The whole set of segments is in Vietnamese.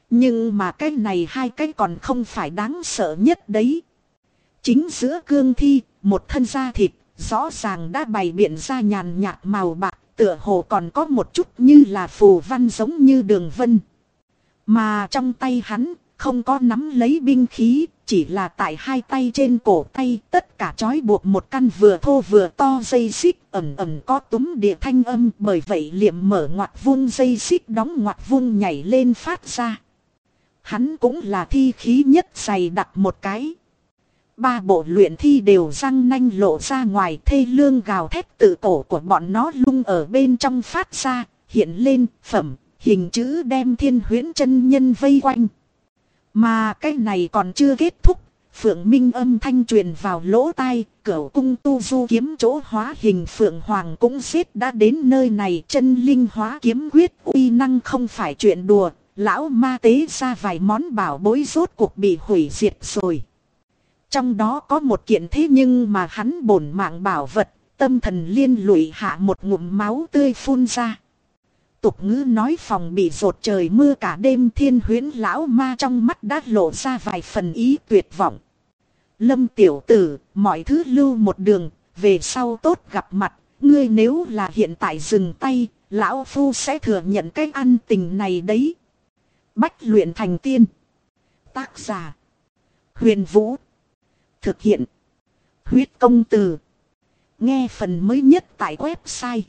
Nhưng mà cái này hai cái còn không phải đáng sợ nhất đấy. Chính giữa cương thi, một thân da thịt, rõ ràng đã bày biện ra nhàn nhạt màu bạc, tựa hồ còn có một chút như là phù văn giống như đường vân. Mà trong tay hắn, không có nắm lấy binh khí, chỉ là tại hai tay trên cổ tay tất cả trói buộc một căn vừa thô vừa to dây xích, ẩn ẩn có túm địa thanh âm, bởi vậy liệm mở ngoặt vung dây xích đóng ngoặt vung nhảy lên phát ra. Hắn cũng là thi khí nhất dày đặc một cái. Ba bộ luyện thi đều răng nanh lộ ra ngoài, thê lương gào thét tự cổ của bọn nó lung ở bên trong phát ra, hiện lên phẩm, hình chữ đem Thiên Huyễn chân nhân vây quanh. Mà cái này còn chưa kết thúc, Phượng Minh âm thanh truyền vào lỗ tai, Cửu cung tu du kiếm chỗ hóa hình Phượng Hoàng cũng giết đã đến nơi này, chân linh hóa kiếm quyết uy năng không phải chuyện đùa, lão ma tế ra vài món bảo bối rốt cuộc bị hủy diệt rồi. Trong đó có một kiện thế nhưng mà hắn bổn mạng bảo vật, tâm thần liên lụy hạ một ngụm máu tươi phun ra. Tục ngữ nói phòng bị rột trời mưa cả đêm, Thiên Huyễn lão ma trong mắt đã lộ ra vài phần ý tuyệt vọng. Lâm tiểu tử, mọi thứ lưu một đường, về sau tốt gặp mặt, ngươi nếu là hiện tại dừng tay, lão phu sẽ thừa nhận cái ăn tình này đấy. Bách luyện thành tiên. Tác giả: Huyền Vũ. Thực hiện: Huyết Công Từ. Nghe phần mới nhất tại website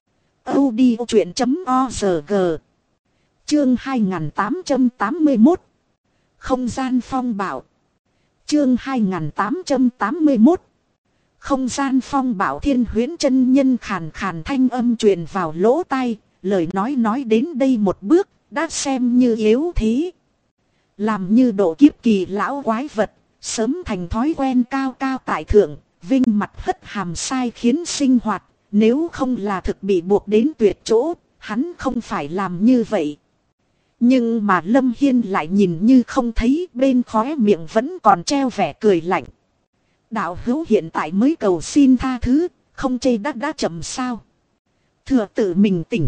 audiochuyện.org. Chương 2881. Không gian phong bạo. Chương 2881. Không gian phong bạo. Thiên Huyễn chân nhân khàn khàn thanh âm truyền vào lỗ tai, lời nói đến đây một bước đã xem như yếu thế. Làm như độ kiếp kỳ lão quái vật, sớm thành thói quen cao cao tại thượng, vinh mặt hất hàm sai khiến sinh hoạt, nếu không là thực bị buộc đến tuyệt chỗ, hắn không phải làm như vậy. Nhưng mà Lâm Hiên lại nhìn như không thấy, bên khóe miệng vẫn còn treo vẻ cười lạnh. Đạo hữu hiện tại mới cầu xin tha thứ, không chê đã chậm sao. Thừa tự mình tỉnh.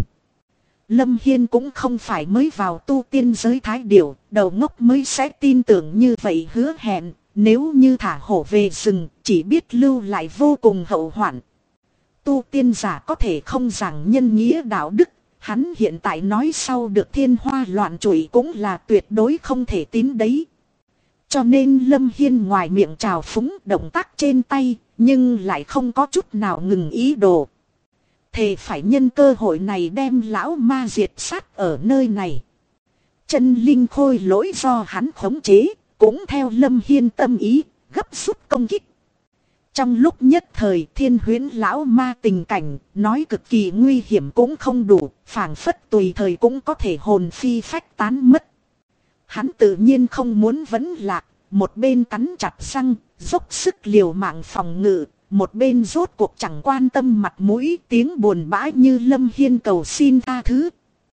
Lâm Hiên cũng không phải mới vào tu tiên giới thái điểu, đầu ngốc mới sẽ tin tưởng như vậy hứa hẹn, nếu như thả hổ về rừng, chỉ biết lưu lại vô cùng hậu hoạn. Tu tiên giả có thể không giảng nhân nghĩa đạo đức, hắn hiện tại nói sau được thiên hoa loạn trụy cũng là tuyệt đối không thể tín đấy. Cho nên Lâm Hiên ngoài miệng trào phúng động tác trên tay, nhưng lại không có chút nào ngừng ý đồ. Thề phải nhân cơ hội này đem lão ma diệt sát ở nơi này. Chân linh khôi lỗi do hắn khống chế, cũng theo Lâm Hiên tâm ý, gấp rút công kích. Trong lúc nhất thời Thiên Huyễn lão ma tình cảnh, nói cực kỳ nguy hiểm cũng không đủ, phảng phất tùy thời cũng có thể hồn phi phách tán mất. Hắn tự nhiên không muốn vấn lạc, một bên cắn chặt răng, dốc sức liều mạng phòng ngự, một bên rốt cuộc chẳng quan tâm mặt mũi, tiếng buồn bã như Lâm Hiên cầu xin tha thứ.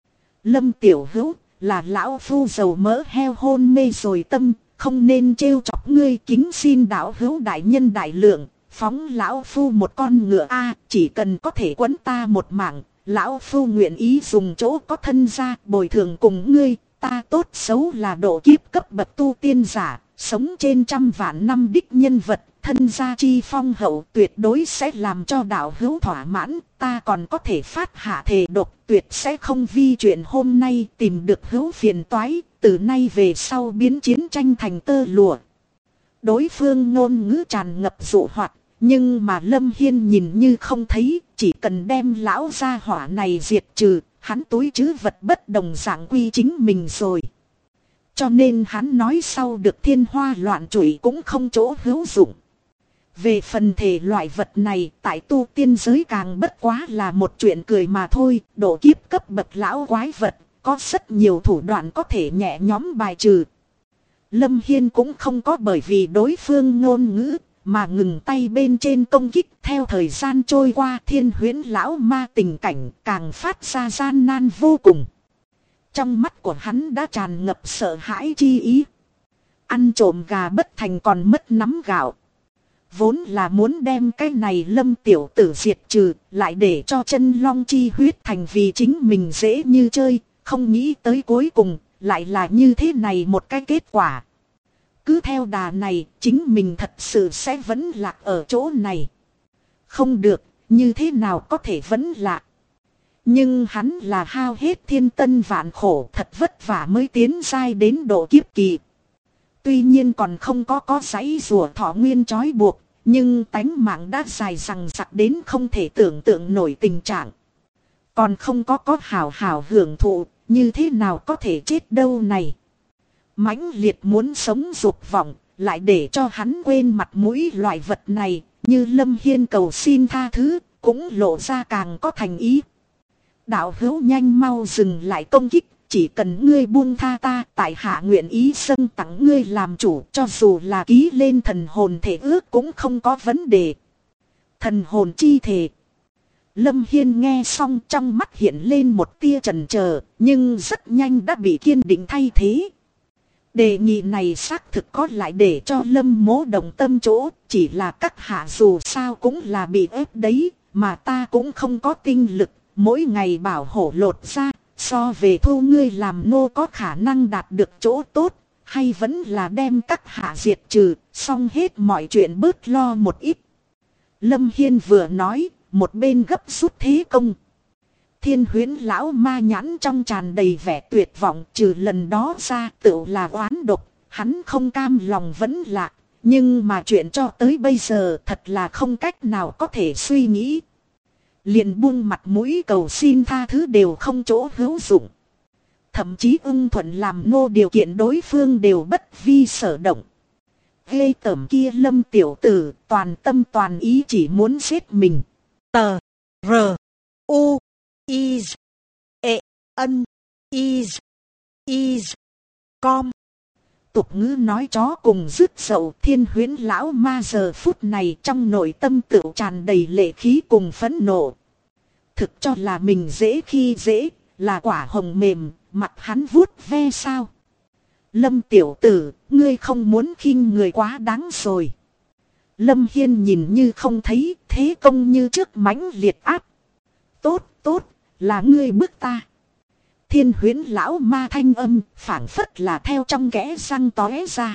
Lâm tiểu hữu, là lão phu dầu mỡ heo hôn mê rồi tâm, không nên trêu chọc ngươi, kính xin đạo hữu đại nhân đại lượng, phóng lão phu một con ngựa a, chỉ cần có thể quấn ta một mạng, lão phu nguyện ý dùng chỗ có thân ra bồi thường cùng ngươi. Ta tốt xấu là độ kiếp cấp bậc tu tiên giả, sống trên trăm vạn năm đích nhân vật, thân gia chi phong hậu, tuyệt đối sẽ làm cho đạo hữu thỏa mãn. Ta còn có thể phát hạ thề độc, tuyệt sẽ không vi chuyện hôm nay tìm được hữu phiền toái, từ nay về sau biến chiến tranh thành tơ lụa. Đối phương ngôn ngữ tràn ngập dụ hoặc, nhưng mà Lâm Hiên nhìn như không thấy, chỉ cần đem lão gia hỏa này diệt trừ, hắn túi trữ vật bất đồng dạng quy chính mình rồi. Cho nên hắn nói sau được thiên hoa loạn trụy cũng không chỗ hữu dụng. Về phần thể loại vật này, tại tu tiên giới càng bất quá là một chuyện cười mà thôi. Độ kiếp cấp bậc lão quái vật, có rất nhiều thủ đoạn có thể nhẹ nhõm bài trừ. Lâm Hiên cũng không có bởi vì đối phương ngôn ngữ mà ngừng tay bên trên công kích. Theo thời gian trôi qua, Thiên Huyễn lão ma tình cảnh càng phát ra gian nan vô cùng. Trong mắt của hắn đã tràn ngập sợ hãi chi ý. Ăn trộm gà bất thành còn mất nắm gạo. Vốn là muốn đem cái này Lâm tiểu tử diệt trừ, lại để cho chân long chi huyết thành vì chính mình dễ như chơi. Không nghĩ tới cuối cùng, lại là như thế này một cái kết quả. Cứ theo đà này, chính mình thật sự sẽ vẫn lạc ở chỗ này. Không được, như thế nào có thể vẫn lạc. Nhưng hắn là hao hết thiên tân vạn khổ, thật vất vả mới tiến giai đến độ kiếp kỳ. Tuy nhiên còn không có giấy rùa thọ nguyên trói buộc, nhưng tánh mạng đã dài rằng rặc đến không thể tưởng tượng nổi tình trạng. Còn không có hào hào hưởng thụ, như thế nào có thể chết đâu này. Mãnh liệt muốn sống dục vọng, lại để cho hắn quên mặt mũi loại vật này, như Lâm Hiên cầu xin tha thứ, cũng lộ ra càng có thành ý. Đạo hữu nhanh mau dừng lại công kích, chỉ cần ngươi buông tha ta, tại hạ nguyện ý dâng tặng ngươi làm chủ, cho dù là ký lên thần hồn thể ước cũng không có vấn đề. Thần hồn chi thể. Lâm Hiên nghe xong trong mắt hiện lên một tia chần chờ, nhưng rất nhanh đã bị kiên định thay thế. Đề nghị này xác thực có lại để cho Lâm Mỗ đồng tâm chỗ, chỉ là các hạ dù sao cũng là bị ép đấy, mà ta cũng không có tinh lực, mỗi ngày bảo hổ lột ra, so về thu ngươi làm nô có khả năng đạt được chỗ tốt, hay vẫn là đem các hạ diệt trừ, xong hết mọi chuyện bớt lo một ít. Lâm Hiên vừa nói, một bên gấp rút thế công. Thiên Huyễn lão ma nhãn trong tràn đầy vẻ tuyệt vọng, trừ lần đó ra tựu là oán độc, hắn không cam lòng vẫn lạc, nhưng mà chuyện cho tới bây giờ thật là không cách nào có thể suy nghĩ. Liền buông mặt mũi cầu xin tha thứ đều không chỗ hữu dụng. Thậm chí ưng thuận làm nô điều kiện đối phương đều bất vi sở động. Ghê tởm kia Lâm tiểu tử toàn tâm toàn ý chỉ muốn giết mình. Tờ R U Is E N Is Is Com. Tục ngữ nói chó cùng rứt dậu. Thiên Huyễn lão ma giờ phút này trong nội tâm tựu tràn đầy lệ khí cùng phẫn nộ. Thực cho là mình dễ khi dễ, là quả hồng mềm, mặt hắn vuốt ve sao. Lâm tiểu tử, ngươi không muốn khinh người quá đáng rồi. Lâm Hiên nhìn như không thấy, thế công như trước mãnh liệt áp. Tốt, tốt, là ngươi bức ta. Thiên Huyễn lão ma thanh âm, phảng phất là theo trong kẽ răng tóe ra.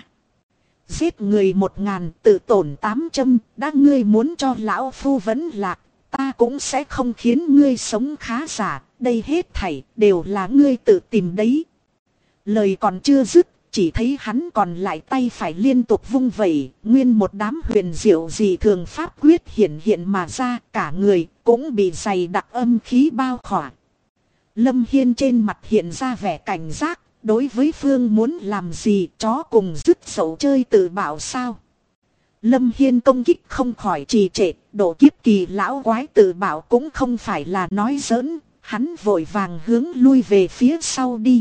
Giết người 1000, tự tổn 800, đã ngươi muốn cho lão phu vẫn lạc, ta cũng sẽ không khiến ngươi sống khá giả, đây hết thảy đều là ngươi tự tìm đấy. Lời còn chưa dứt, chỉ thấy hắn còn lại tay phải liên tục vung vẩy, nguyên một đám huyền diệu dị thường pháp quyết hiện hiện mà ra, cả người cũng bị dày đặc âm khí bao khỏa. Lâm Hiên trên mặt hiện ra vẻ cảnh giác, đối với phương muốn làm gì, chó cùng dứt sầu chơi tự bảo sao. Lâm Hiên công kích không khỏi trì trệ, độ kiếp kỳ lão quái tự bảo cũng không phải là nói giỡn, hắn vội vàng hướng lui về phía sau đi.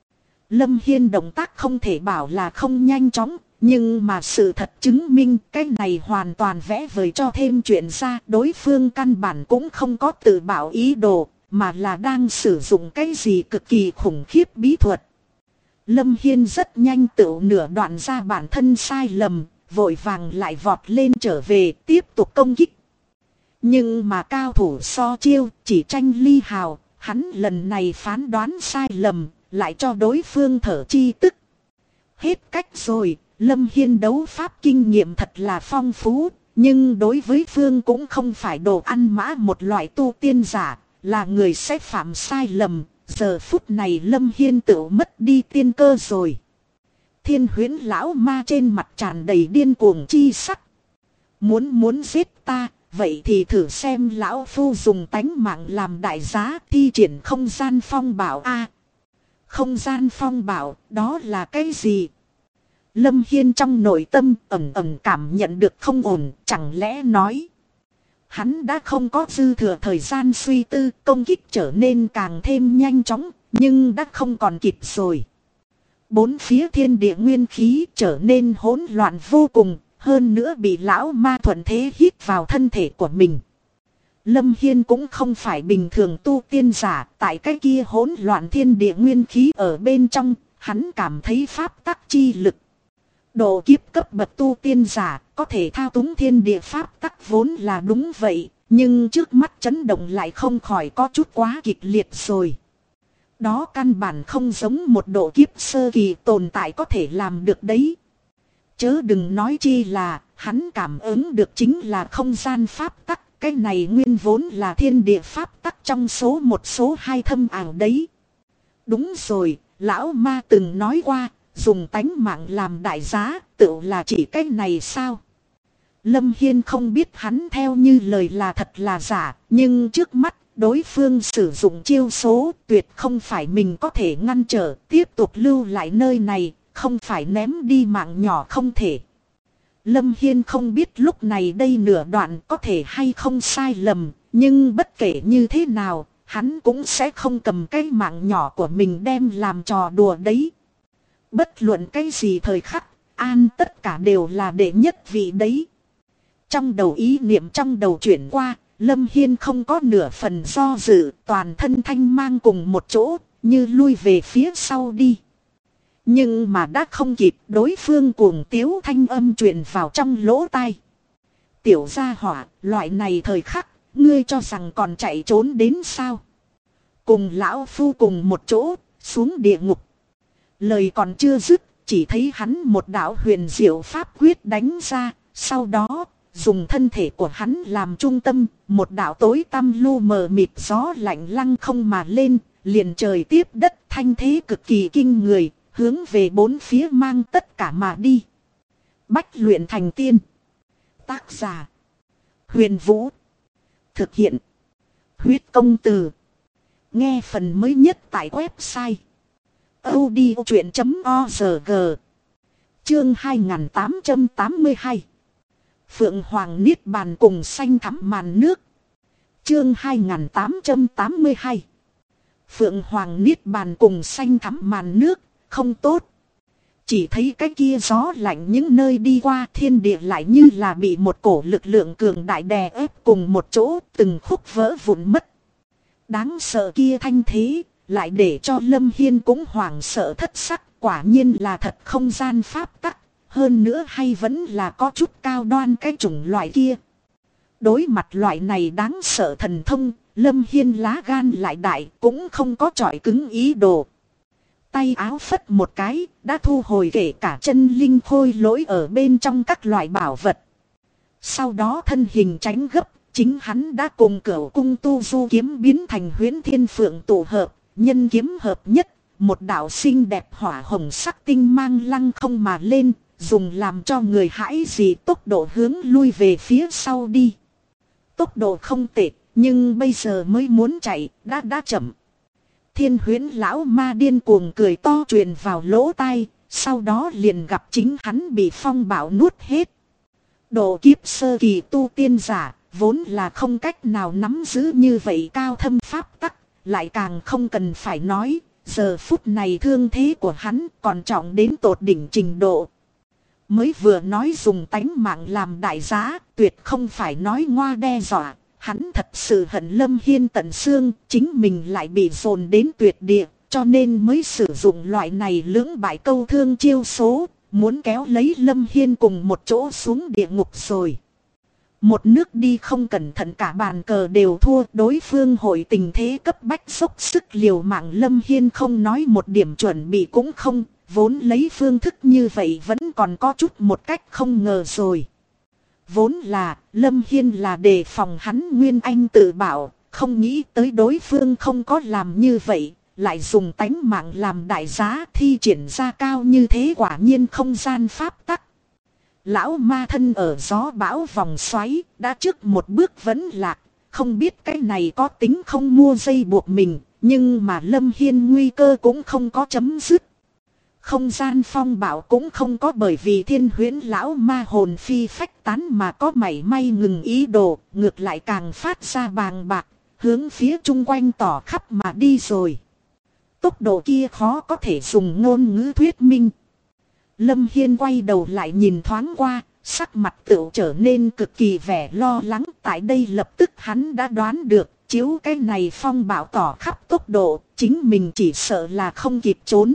Lâm Hiên động tác không thể bảo là không nhanh chóng, nhưng mà sự thật chứng minh cái này hoàn toàn vẽ vời cho thêm chuyện ra. Đối phương căn bản cũng không có tự bảo ý đồ, mà là đang sử dụng cái gì cực kỳ khủng khiếp bí thuật. Lâm Hiên rất nhanh tự nửa đoạn ra bản thân sai lầm, vội vàng lại vọt lên trở về tiếp tục công kích. Nhưng mà cao thủ so chiêu chỉ tranh ly hào, hắn lần này phán đoán sai lầm, lại cho đối phương thở chi tức. Hết cách rồi, Lâm Hiên đấu pháp kinh nghiệm thật là phong phú, nhưng đối với phương cũng không phải đồ ăn mã một loại tu tiên giả, là người sẽ phạm sai lầm. Giờ phút này Lâm Hiên tự mất đi tiên cơ rồi. Thiên Huyễn lão ma trên mặt tràn đầy điên cuồng chi sắc. Muốn giết ta, vậy thì thử xem lão phu dùng tánh mạng làm đại giá thi triển không gian phong bảo a. Không gian phong bảo, đó là cái gì? Lâm Hiên trong nội tâm ẩn ẩn cảm nhận được không ổn, chẳng lẽ nói. Hắn đã không có dư thừa thời gian suy tư, công kích trở nên càng thêm nhanh chóng, nhưng đã không còn kịp rồi. Bốn phía thiên địa nguyên khí trở nên hỗn loạn vô cùng, hơn nữa bị lão ma thuận thế hít vào thân thể của mình. Lâm Hiên cũng không phải bình thường tu tiên giả, tại cái kia hỗn loạn thiên địa nguyên khí ở bên trong, hắn cảm thấy pháp tắc chi lực. Độ kiếp cấp bậc tu tiên giả, có thể thao túng thiên địa pháp tắc vốn là đúng vậy, nhưng trước mắt chấn động lại không khỏi có chút quá kịch liệt rồi. Đó căn bản không giống một độ kiếp sơ kỳ tồn tại có thể làm được đấy. Chớ đừng nói chi là hắn cảm ứng được chính là không gian pháp tắc. Cái này nguyên vốn là thiên địa pháp tắc trong số một số hai thâm ảo đấy. Đúng rồi, lão ma từng nói qua, dùng tánh mạng làm đại giá, tựu là chỉ cái này sao? Lâm Hiên không biết hắn theo như lời là thật là giả, nhưng trước mắt đối phương sử dụng chiêu số tuyệt không phải mình có thể ngăn trở, tiếp tục lưu lại nơi này, không phải ném đi mạng nhỏ không thể. Lâm Hiên không biết lúc này đây nửa đoạn có thể hay không sai lầm, nhưng bất kể như thế nào, hắn cũng sẽ không cầm cái mạng nhỏ của mình đem làm trò đùa đấy. Bất luận cái gì thời khắc, an tất cả đều là đệ nhất vị đấy. Trong đầu ý niệm trong đầu chuyển qua, Lâm Hiên không có nửa phần do dự, toàn thân thanh mang cùng một chỗ, như lui về phía sau đi. Nhưng mà đã không kịp, đối phương cuồng tiếu thanh âm truyền vào trong lỗ tai. Tiểu gia hỏa, loại này thời khắc, ngươi cho rằng còn chạy trốn đến sao? Cùng lão phu cùng một chỗ, xuống địa ngục. Lời còn chưa dứt, chỉ thấy hắn một đạo huyền diệu pháp quyết đánh ra, sau đó dùng thân thể của hắn làm trung tâm, một đạo tối tăm lu mờ mịt gió lạnh lăng không mà lên, liền trời tiếp đất thanh thế cực kỳ kinh người, hướng về bốn phía mang tất cả mà đi. Bách luyện thành tiên. Tác giả: Huyền Vũ. Thực hiện: Huyết Công Từ. Nghe phần mới nhất tại website audiochuyện.org. Chương 2882. Phượng Hoàng Niết Bàn cùng xanh thẳm màn nước. Chương 2882. Phượng Hoàng Niết Bàn cùng xanh thẳm màn nước, không tốt. Chỉ thấy cái kia gió lạnh những nơi đi qua, thiên địa lại như là bị một cổ lực lượng cường đại đè ép cùng một chỗ, từng khúc vỡ vụn mất. Đáng sợ kia thanh thế, lại để cho Lâm Hiên cũng hoảng sợ thất sắc, quả nhiên là thật không gian pháp tắc, hơn nữa hay vẫn là có chút cao đoan cái chủng loại kia. Đối mặt loại này đáng sợ thần thông, Lâm Hiên lá gan lại đại, cũng không có chọi cứng ý đồ. Tay áo phất một cái, đã thu hồi kể cả chân linh khôi lỗi ở bên trong các loại bảo vật. Sau đó thân hình tránh gấp, chính hắn đã cùng Cửu Cung Tu Du kiếm biến thành Huyễn Thiên Phượng tụ hợp, nhân kiếm hợp nhất, một đạo xinh đẹp hỏa hồng sắc tinh mang lăng không mà lên, dùng làm cho người hãi gì tốc độ hướng lui về phía sau đi. Tốc độ không tệ, nhưng bây giờ mới muốn chạy, đã chậm. Thiên Huyễn lão ma điên cuồng cười to truyền vào lỗ tai, sau đó liền gặp chính hắn bị phong bạo nuốt hết. Độ kiếp sơ kỳ tu tiên giả, vốn là không cách nào nắm giữ như vậy cao thâm pháp tắc, lại càng không cần phải nói, giờ phút này thương thế của hắn còn trọng đến tột đỉnh trình độ. Mới vừa nói dùng tánh mạng làm đại giá, tuyệt không phải nói ngoa đe dọa. Hắn thật sự hận Lâm Hiên tận xương, chính mình lại bị dồn đến tuyệt địa, cho nên mới sử dụng loại này lưỡng bại câu thương chiêu số, muốn kéo lấy Lâm Hiên cùng một chỗ xuống địa ngục rồi. Một nước đi không cẩn thận cả bàn cờ đều thua, đối phương hội tình thế cấp bách dốc sức liều mạng, Lâm Hiên không nói một điểm chuẩn bị cũng không, vốn lấy phương thức như vậy vẫn còn có chút một cách không ngờ rồi. Vốn là, Lâm Hiên là đề phòng hắn Nguyên Anh tự bảo, không nghĩ tới đối phương không có làm như vậy, lại dùng tánh mạng làm đại giá thi triển ra cao như thế, quả nhiên không gian pháp tắc. Lão ma thân ở gió bão vòng xoáy, đã trước một bước vẫn lạc, không biết cái này có tính không mua dây buộc mình, nhưng mà Lâm Hiên nguy cơ cũng không có chấm dứt. Không gian phong bạo cũng không có bởi vì Thiên Huyễn lão ma hồn phi phách tán mà có mảy may ngừng ý đồ, ngược lại càng phát ra bàng bạc, hướng phía chung quanh tỏ khắp mà đi rồi. Tốc độ kia khó có thể dùng ngôn ngữ thuyết minh. Lâm Hiên quay đầu lại nhìn thoáng qua, sắc mặt tựu trở nên cực kỳ vẻ lo lắng. Tại đây lập tức hắn đã đoán được, chiếu cái này phong bạo tỏ khắp tốc độ, chính mình chỉ sợ là không kịp trốn.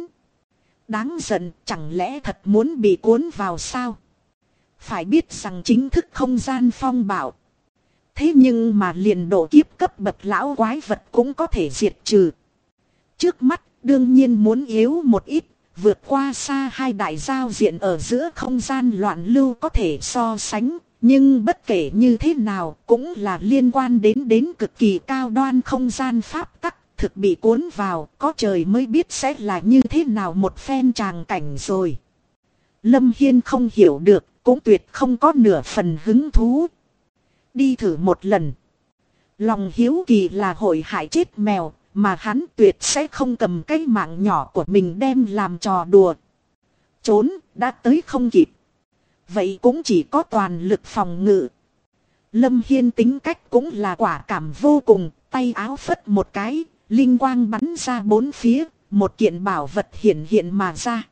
Đáng giận, chẳng lẽ thật muốn bị cuốn vào sao? Phải biết rằng chính thức không gian phong bạo. Thế nhưng mà liền độ kiếp cấp bậc lão quái vật cũng có thể diệt trừ. trước mắt, đương nhiên muốn yếu một ít, vượt qua xa hai đại giao diện ở giữa không gian loạn lưu có thể so sánh. Nhưng bất kể như thế nào cũng là liên quan đến cực kỳ cao đoan không gian pháp tắc, thực bị cuốn vào, có trời mới biết sẽ là như thế nào một phen tràng cảnh rồi. Lâm Hiên không hiểu được, cũng tuyệt không có nửa phần hứng thú. Đi thử một lần. Lòng hiếu kỳ là hội hại chết mèo, mà hắn tuyệt sẽ không cầm cái mạng nhỏ của mình đem làm trò đùa. Trốn, đã tới không kịp. Vậy cũng chỉ có toàn lực phòng ngự. Lâm Hiên tính cách cũng là quả cảm vô cùng, tay áo phất một cái, linh quang bắn ra bốn phía, một kiện bảo vật hiện hiện mà ra.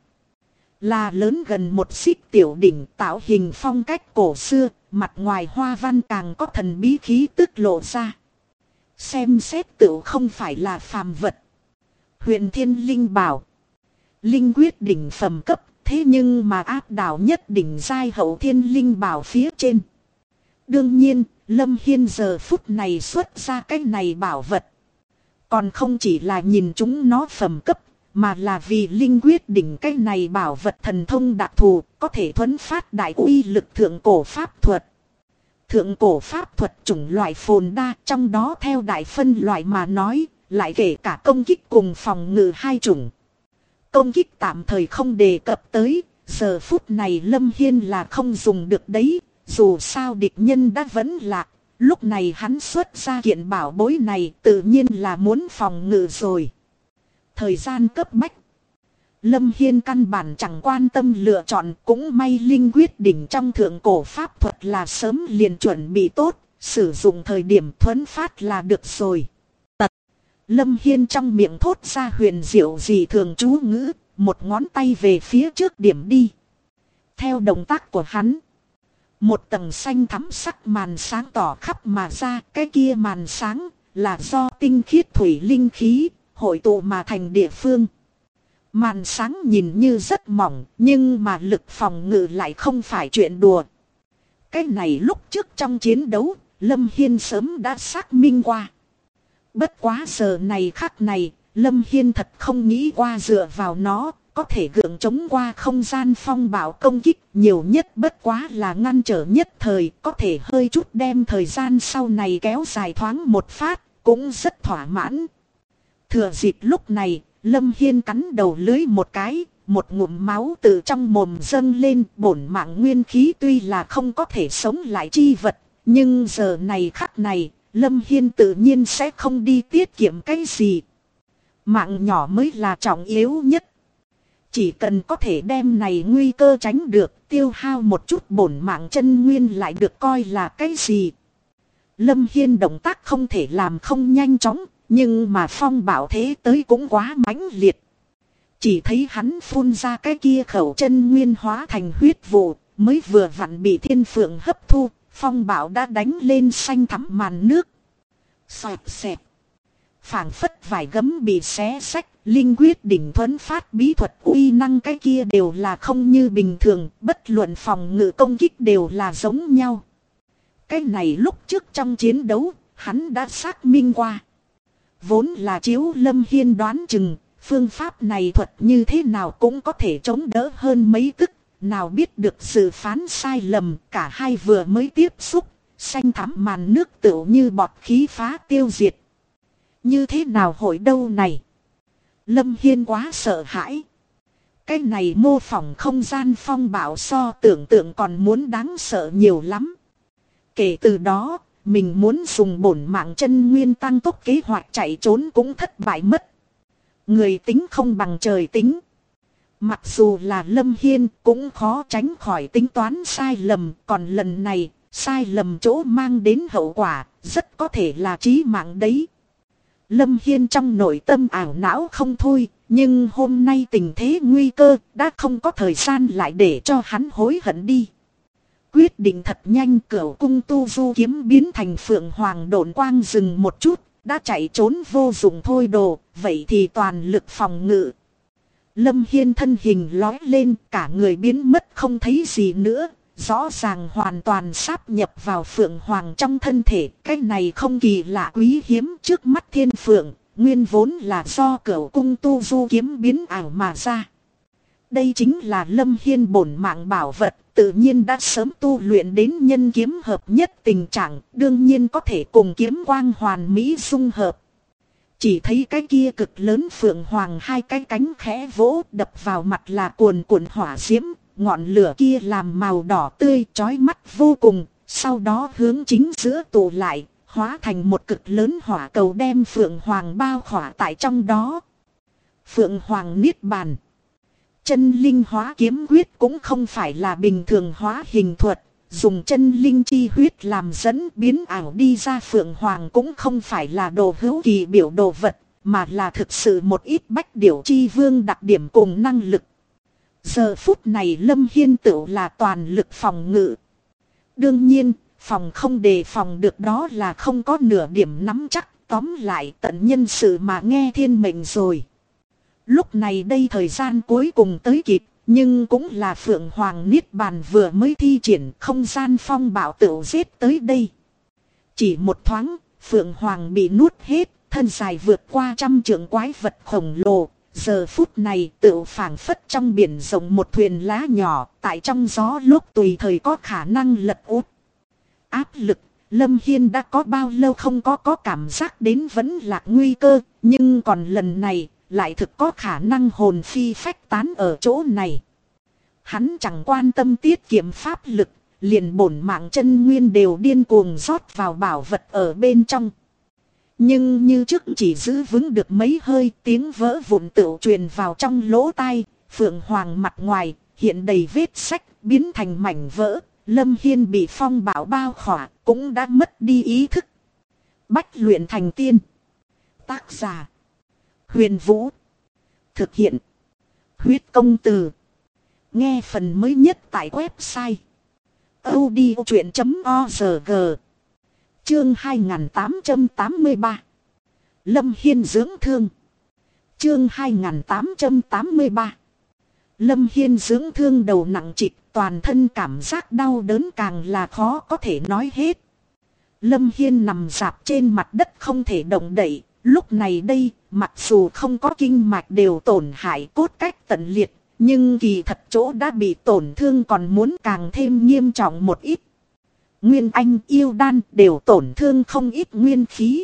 Là lớn gần một xích tiểu đỉnh, tạo hình phong cách cổ xưa, mặt ngoài hoa văn càng có thần bí khí tức lộ ra. Xem xét tựu không phải là phàm vật. Huyền Thiên Linh Bảo. Linh quyết đỉnh phẩm cấp, thế nhưng mà áp đảo nhất đỉnh giai hậu thiên linh bảo phía trên. Đương nhiên, Lâm Hiên giờ phút này xuất ra cái này bảo vật. Còn không chỉ là nhìn chúng nó phẩm cấp, mà là vì linh quyết đỉnh cái này bảo vật thần thông đặc thù, có thể thuấn phát đại uy lực thượng cổ pháp thuật. Thượng cổ pháp thuật chủng loại phồn đa, trong đó theo đại phân loại mà nói, lại kể cả công kích cùng phòng ngự hai chủng. Công kích tạm thời không đề cập tới, giờ phút này Lâm Hiên là không dùng được đấy, dù sao địch nhân đã vẫn lạc, lúc này hắn xuất ra kiện bảo bối này tự nhiên là muốn phòng ngự rồi. Thời gian cấp bách. Lâm Hiên căn bản chẳng quan tâm lựa chọn, cũng may linh quyết đỉnh trong thượng cổ pháp thuật là sớm liền chuẩn bị tốt, sử dụng thời điểm thuấn phát là được rồi. Lâm Hiên trong miệng thốt ra huyền diệu dị thường chú ngữ, một ngón tay về phía trước điểm đi. Theo động tác của hắn, một tầng xanh thắm sắc màn sáng tỏ khắp mà ra, cái kia màn sáng là do tinh khiết thủy linh khí hội tụ mà thành địa phương. Màn sáng nhìn như rất mỏng, nhưng mà lực phòng ngự lại không phải chuyện đùa. Cái này lúc trước trong chiến đấu, Lâm Hiên sớm đã xác minh qua. Bất quá giờ này khắc này, Lâm Hiên thật không nghĩ qua dựa vào nó, có thể gượng chống qua không gian phong bạo công kích, nhiều nhất bất quá là ngăn trở nhất thời, có thể hơi chút đem thời gian sau này kéo dài thoáng một phát, cũng rất thỏa mãn. Thừa dịp lúc này, Lâm Hiên cắn đầu lưới một cái, một ngụm máu từ trong mồm dâng lên, bổn mạng nguyên khí tuy là không có thể sống lại chi vật, nhưng giờ này khắc này, Lâm Hiên tự nhiên sẽ không đi tiết kiệm cái gì. Mạng nhỏ mới là trọng yếu nhất. Chỉ cần có thể đem này nguy cơ tránh được, tiêu hao một chút bổn mạng chân nguyên lại được coi là cái gì. Lâm Hiên động tác không thể làm không nhanh chóng, nhưng mà phong bảo thế tới cũng quá mãnh liệt. Chỉ thấy hắn phun ra cái kia khẩu chân nguyên hóa thành huyết vụ, mới vừa vặn bị thiên phượng hấp thu, phong bảo đã đánh lên xanh thắm màn nước. Xoẹt xẹt. Phảng phất vải gấm bị xé xách, linh quyết đỉnh thuấn phát bí thuật uy năng cái kia đều là không như bình thường, bất luận phòng ngự công kích đều là giống nhau. Cái này lúc trước trong chiến đấu, hắn đã xác minh qua. Vốn là chiếu Lâm Hiên đoán chừng, phương pháp này thuật như thế nào cũng có thể chống đỡ hơn mấy tức, nào biết được sự phán sai lầm, cả hai vừa mới tiếp xúc, xanh thắm màn nước tựu như bọt khí phá tiêu diệt. Như thế nào hội đâu này? Lâm Hiên quá sợ hãi. Cái này mô phỏng không gian phong bạo so tưởng tượng còn muốn đáng sợ nhiều lắm. Kể từ đó, mình muốn dùng bổn mạng chân nguyên tăng tốc kế hoạch chạy trốn cũng thất bại mất. Người tính không bằng trời tính. Mặc dù là Lâm Hiên cũng khó tránh khỏi tính toán sai lầm, còn lần này, sai lầm chỗ mang đến hậu quả, rất có thể là chí mạng đấy. Lâm Hiên trong nội tâm ảo não không thôi, nhưng hôm nay tình thế nguy cơ, đã không có thời gian lại để cho hắn hối hận đi. Quyết định thật nhanh, cửu cung tu du kiếm biến thành phượng hoàng độn quang dừng một chút, đã chạy trốn vô dụng thôi đồ, vậy thì toàn lực phòng ngự. Lâm Hiên thân hình lói lên, cả người biến mất không thấy gì nữa, rõ ràng hoàn toàn sáp nhập vào phượng hoàng trong thân thể. Cái này không kỳ lạ quý hiếm, trước mắt thiên phượng, nguyên vốn là do Cửu cung tu du kiếm biến ảo mà ra. Đây chính là Lâm Hiên bổn mạng bảo vật, tự nhiên đã sớm tu luyện đến nhân kiếm hợp nhất tình trạng, đương nhiên có thể cùng kiếm quang hoàn mỹ dung hợp. Chỉ thấy cái kia cực lớn phượng hoàng hai cái cánh khẽ vỗ đập vào mặt là cuồn cuộn hỏa diễm, ngọn lửa kia làm màu đỏ tươi chói mắt vô cùng, sau đó hướng chính giữa tụ lại, hóa thành một cực lớn hỏa cầu đem phượng hoàng bao khỏa tại trong đó. Phượng hoàng niết bàn. Chân linh hóa kiếm quyết cũng không phải là bình thường hóa hình thuật, dùng chân linh chi huyết làm dẫn biến ảo đi ra phượng hoàng cũng không phải là đồ hữu kỳ biểu đồ vật, mà là thực sự một ít bách điểu chi vương đặc điểm cùng năng lực. Giờ phút này Lâm Hiên tự là toàn lực phòng ngự. Đương nhiên, phòng không đề phòng được đó là không có nửa điểm nắm chắc, tóm lại tận nhân sự mà nghe thiên mệnh rồi. Lúc này đây thời gian cuối cùng tới kịp, nhưng cũng là Phượng Hoàng Niết Bàn vừa mới thi triển, không gian phong bạo tựu giết tới đây. Chỉ một thoáng, Phượng Hoàng bị nuốt hết, thân dài vượt qua 100 trượng quái vật khổng lồ. Giờ phút này tựu phảng phất trong biển rộng một thuyền lá nhỏ, tại trong gió lúc tùy thời có khả năng lật úp. Áp lực, Lâm Hiên đã có bao lâu không có cảm giác đến vẫn là nguy cơ, nhưng còn lần này lại thực có khả năng hồn phi phách tán ở chỗ này. Hắn chẳng quan tâm tiết kiệm pháp lực, liền bổn mạng chân nguyên đều điên cuồng rót vào bảo vật ở bên trong. Nhưng như trước chỉ giữ vững được mấy hơi, tiếng vỡ vụn tựu truyền vào trong lỗ tai, Phượng Hoàng mặt ngoài hiện đầy vết sách, biến thành mảnh vỡ. Lâm Hiên bị phong bạo bao khỏa, cũng đã mất đi ý thức. Bách luyện thành tiên. Tác giả Huyền Vũ. Thực hiện Huyết Công Từ. Nghe phần mới nhất tại website audiochuyện.org. Chương 2883. Lâm Hiên dưỡng thương. Chương 2883. Lâm Hiên dưỡng thương đầu nặng trịch, toàn thân cảm giác đau đớn càng là khó có thể nói hết. Lâm Hiên nằm rạp trên mặt đất không thể động đậy, lúc này đây, mặc dù không có kinh mạch đều tổn hại cốt cách tận liệt, nhưng kỳ thật chỗ đã bị tổn thương còn muốn càng thêm nghiêm trọng một ít. Nguyên anh yêu đan đều tổn thương không ít nguyên khí.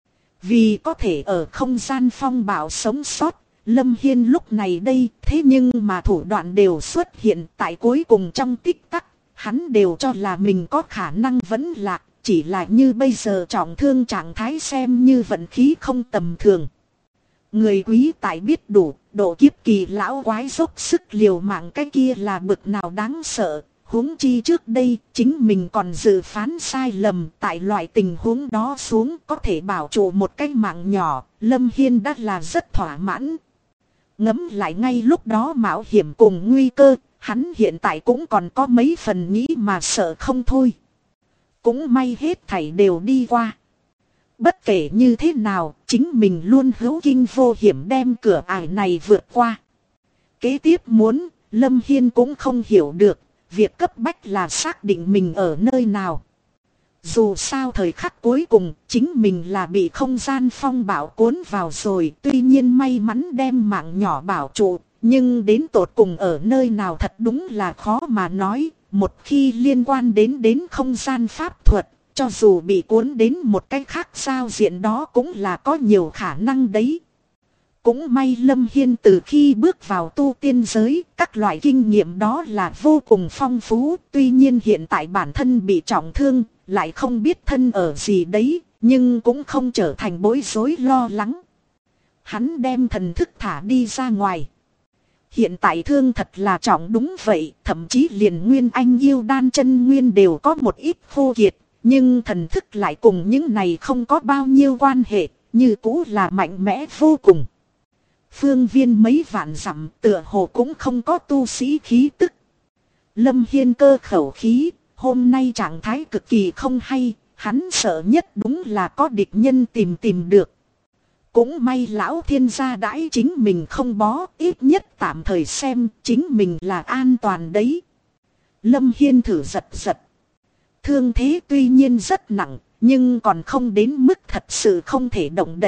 Vì có thể ở không gian phong bạo sống sót, Lâm Hiên lúc này đây, thế nhưng mà thủ đoạn đều xuất hiện tại cuối cùng trong tích tắc, hắn đều cho là mình có khả năng vẫn lạc, chỉ là như bây giờ trọng thương trạng thái xem như vận khí không tầm thường. Người quý tại biết đủ, độ kiếp kỳ lão quái dốc sức liều mạng cái kia là bực nào đáng sợ, huống chi trước đây chính mình còn dự phán sai lầm, tại loại tình huống đó xuống có thể bảo trụ một cái mạng nhỏ, Lâm Hiên đã là rất thỏa mãn. Ngẫm lại ngay lúc đó mạo hiểm cùng nguy cơ, hắn hiện tại cũng còn có mấy phần nghĩ mà sợ không thôi. Cũng may hết thảy đều đi qua. Bất kể như thế nào, chính mình luôn hữu kinh vô hiểm đem cửa ải này vượt qua. Kế tiếp muốn, Lâm Hiên cũng không hiểu được, việc cấp bách là xác định mình ở nơi nào. Dù sao thời khắc cuối cùng, chính mình là bị không gian phong bạo cuốn vào rồi, tuy nhiên may mắn đem mạng nhỏ bảo trụ, nhưng đến tột cùng ở nơi nào thật đúng là khó mà nói, một khi liên quan đến không gian pháp thuật, cho dù bị cuốn đến một cái khác giao diện đó cũng là có nhiều khả năng đấy. Cũng may Lâm Hiên từ khi bước vào tu tiên giới, các loại kinh nghiệm đó là vô cùng phong phú, tuy nhiên hiện tại bản thân bị trọng thương, lại không biết thân ở gì đấy, nhưng cũng không trở thành bối rối lo lắng. Hắn đem thần thức thả đi ra ngoài. Hiện tại thương thật là trọng đúng vậy, thậm chí liền nguyên anh yêu đan chân nguyên đều có một ít khô kiệt, nhưng thần thức lại cùng những này không có bao nhiêu quan hệ, như cũ là mạnh mẽ vô cùng. Phương viên mấy vạn dặm tựa hồ cũng không có tu sĩ khí tức. Lâm Hiên cơ khẩu khí, hôm nay trạng thái cực kỳ không hay, hắn sợ nhất đúng là có địch nhân tìm được. Cũng may lão thiên gia đãi chính mình không bó, ít nhất tạm thời xem chính mình là an toàn đấy. Lâm Hiên thử giật. Thương thế tuy nhiên rất nặng, nhưng còn không đến mức thật sự không thể động đậy.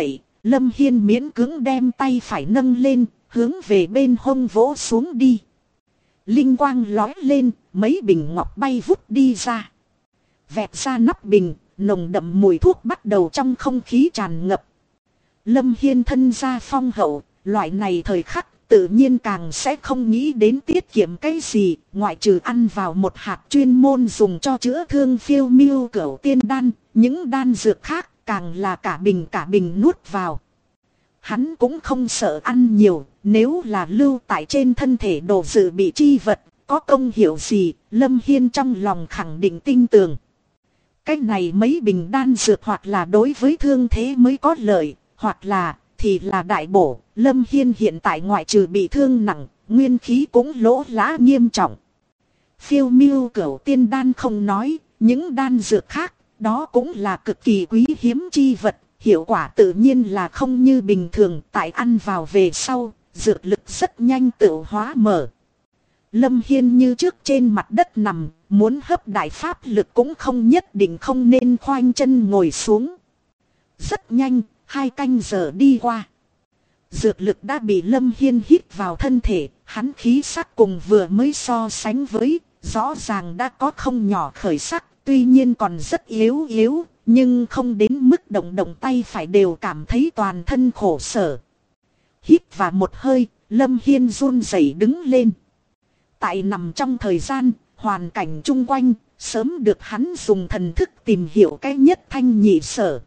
Lâm Hiên miễn cưỡng đem tay phải nâng lên, hướng về bên hông vỗ xuống đi. Linh quang lói lên, mấy bình ngọc bay vút đi ra. Vẹt ra nắp bình, nồng đậm mùi thuốc bắt đầu trong không khí tràn ngập. Lâm Hiên thân gia phong hậu, loại này thời khắc tự nhiên càng sẽ không nghĩ đến tiết kiệm cái gì, ngoại trừ ăn vào một hạt chuyên môn dùng cho chữa thương phiêu miêu cửu tiên đan, những đan dược khác càng là cả bình nuốt vào. Hắn cũng không sợ ăn nhiều, nếu là lưu tại trên thân thể đồ dự bị chi vật, có công hiệu gì, Lâm Hiên trong lòng khẳng định tin tưởng. Cái này mấy bình đan dược hoặc là đối với thương thế mới có lợi, hoặc là thì là đại bổ. Lâm Hiên hiện tại ngoại trừ bị thương nặng, nguyên khí cũng lỗ lã nghiêm trọng. Phiêu miêu cửu tiên đan không nói, những đan dược khác, đó cũng là cực kỳ quý hiếm chi vật. Hiệu quả tự nhiên là không như bình thường, tại ăn vào về sau, dược lực rất nhanh tự hóa mở. Lâm Hiên như trước trên mặt đất nằm, muốn hấp đại pháp lực cũng không nhất định không nên khoanh chân ngồi xuống. Rất nhanh, 2 canh giờ đi qua. Dược lực đã bị Lâm Hiên hít vào thân thể, hắn khí sắc cùng vừa mới so sánh với, rõ ràng đã có không nhỏ khởi sắc, tuy nhiên còn rất yếu, nhưng không đến mức động tay phải đều cảm thấy toàn thân khổ sở. Hít vào một hơi, Lâm Hiên run rẩy đứng lên. Tại nằm trong thời gian, hoàn cảnh chung quanh, sớm được hắn dùng thần thức tìm hiểu cái nhất thanh nhị sở.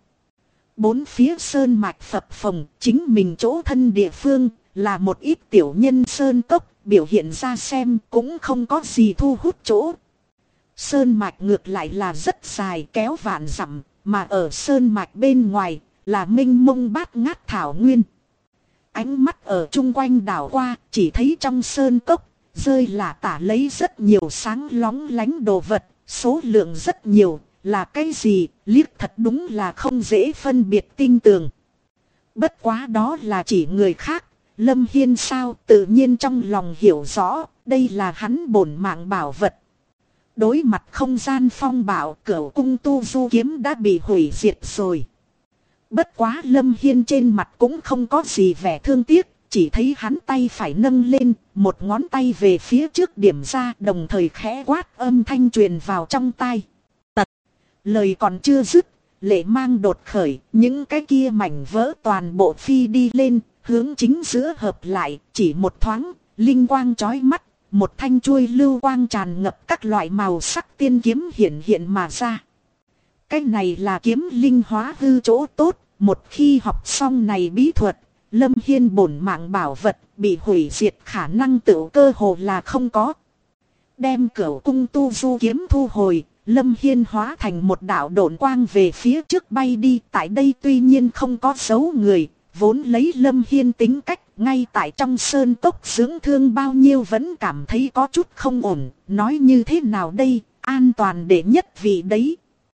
4 phía sơn mạch phập phồng, chính mình chỗ thân địa phương, là một ít tiểu nhân sơn cốc, biểu hiện ra xem cũng không có gì thu hút chỗ. Sơn mạch ngược lại là rất dài kéo vạn dặm, mà ở sơn mạch bên ngoài là mênh mông bát ngát thảo nguyên. Ánh mắt ở chung quanh đảo qua, chỉ thấy trong sơn cốc, rơi là tả lấy rất nhiều sáng lóng lánh đồ vật, số lượng rất nhiều, là cái gì, liếc thật đúng là không dễ phân biệt tinh tường. Bất quá đó là chỉ người khác, Lâm Hiên sao tự nhiên trong lòng hiểu rõ, đây là hắn bổn mạng bảo vật. Đối mặt không gian phong bạo, cửu cung tu du kiếm đã bị hủy diệt rồi. Bất quá Lâm Hiên trên mặt cũng không có gì vẻ thương tiếc, chỉ thấy hắn tay phải nâng lên, một ngón tay về phía trước điểm ra, đồng thời khẽ quát, âm thanh truyền vào trong tai. Tật. Lời còn chưa dứt, lệ mang đột khởi, những cái kia mảnh vỡ toàn bộ phi đi lên, hướng chính giữa hợp lại, chỉ một thoáng, linh quang chói mắt, một thanh chuôi lưu quang tràn ngập các loại màu sắc tiên kiếm hiện mà ra. Cái này là kiếm linh hóa hư chỗ tốt, một khi học xong này bí thuật, Lâm Hiên bổn mạng bảo vật bị hủy diệt khả năng tự cơ hồ là không có. Đem cửu cung tu du kiếm thu hồi, Lâm Hiên hóa thành một đạo độn quang về phía trước bay đi. Tại đây tuy nhiên không có dấu người, vốn lấy Lâm Hiên tính cách, ngay tại trong sơn cốc dưỡng thương bao nhiêu vẫn cảm thấy có chút không ổn. Nói như thế nào đây, an toàn để nhất vị đấy.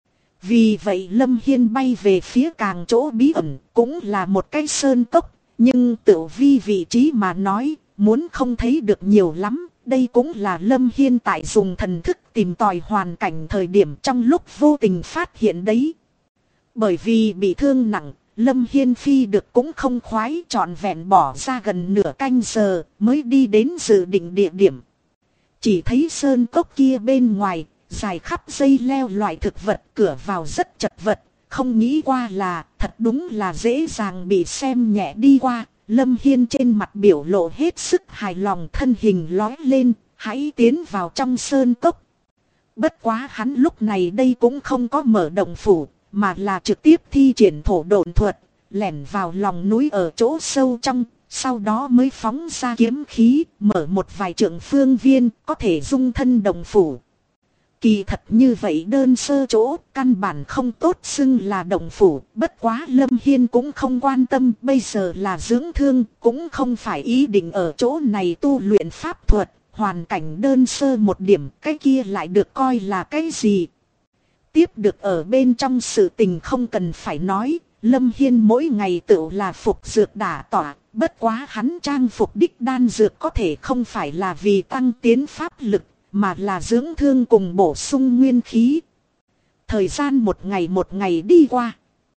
Vì vậy Lâm Hiên bay về phía càng chỗ bí ẩn, cũng là một cái sơn cốc. Nhưng tự vi vị trí mà nói, muốn không thấy được nhiều lắm. Đây cũng là Lâm Hiên tại dùng thần thức tìm tòi hoàn cảnh thời điểm trong lúc vô tình phát hiện đấy. Bởi vì bị thương nặng, Lâm Hiên phi được cũng không khoái, trọn vẹn bỏ ra gần nửa canh giờ mới đi đến dự định địa điểm. Chỉ thấy sơn cốc kia bên ngoài, dài khắp dây leo loại thực vật, cửa vào rất chật vật. Không nghĩ qua là, thật đúng là dễ dàng bị xem nhẹ đi qua. Lâm Hiên trên mặt biểu lộ hết sức hài lòng, thân hình lói lên, hãy tiến vào trong sơn cốc. Bất quá hắn lúc này đây cũng không có mở động phủ, mà là trực tiếp thi triển thổ độn thuật, lẻn vào lòng núi ở chỗ sâu trong, sau đó mới phóng ra kiếm khí, mở một vài trượng phương viên, có thể dung thân động phủ. Kỳ thật như vậy đơn sơ chỗ, căn bản không tốt xưng là động phủ, bất quá Lâm Hiên cũng không quan tâm, bây giờ là dưỡng thương, cũng không phải ý định ở chỗ này tu luyện pháp thuật, hoàn cảnh đơn sơ một điểm, cái kia lại được coi là cái gì. Tiếp được ở bên trong sự tình không cần phải nói, Lâm Hiên mỗi ngày tự là phục dược đả tỏa, bất quá hắn trang phục đích đan dược có thể không phải là vì tăng tiến pháp lực, mà là dưỡng thương cùng bổ sung nguyên khí. Thời gian một ngày đi qua.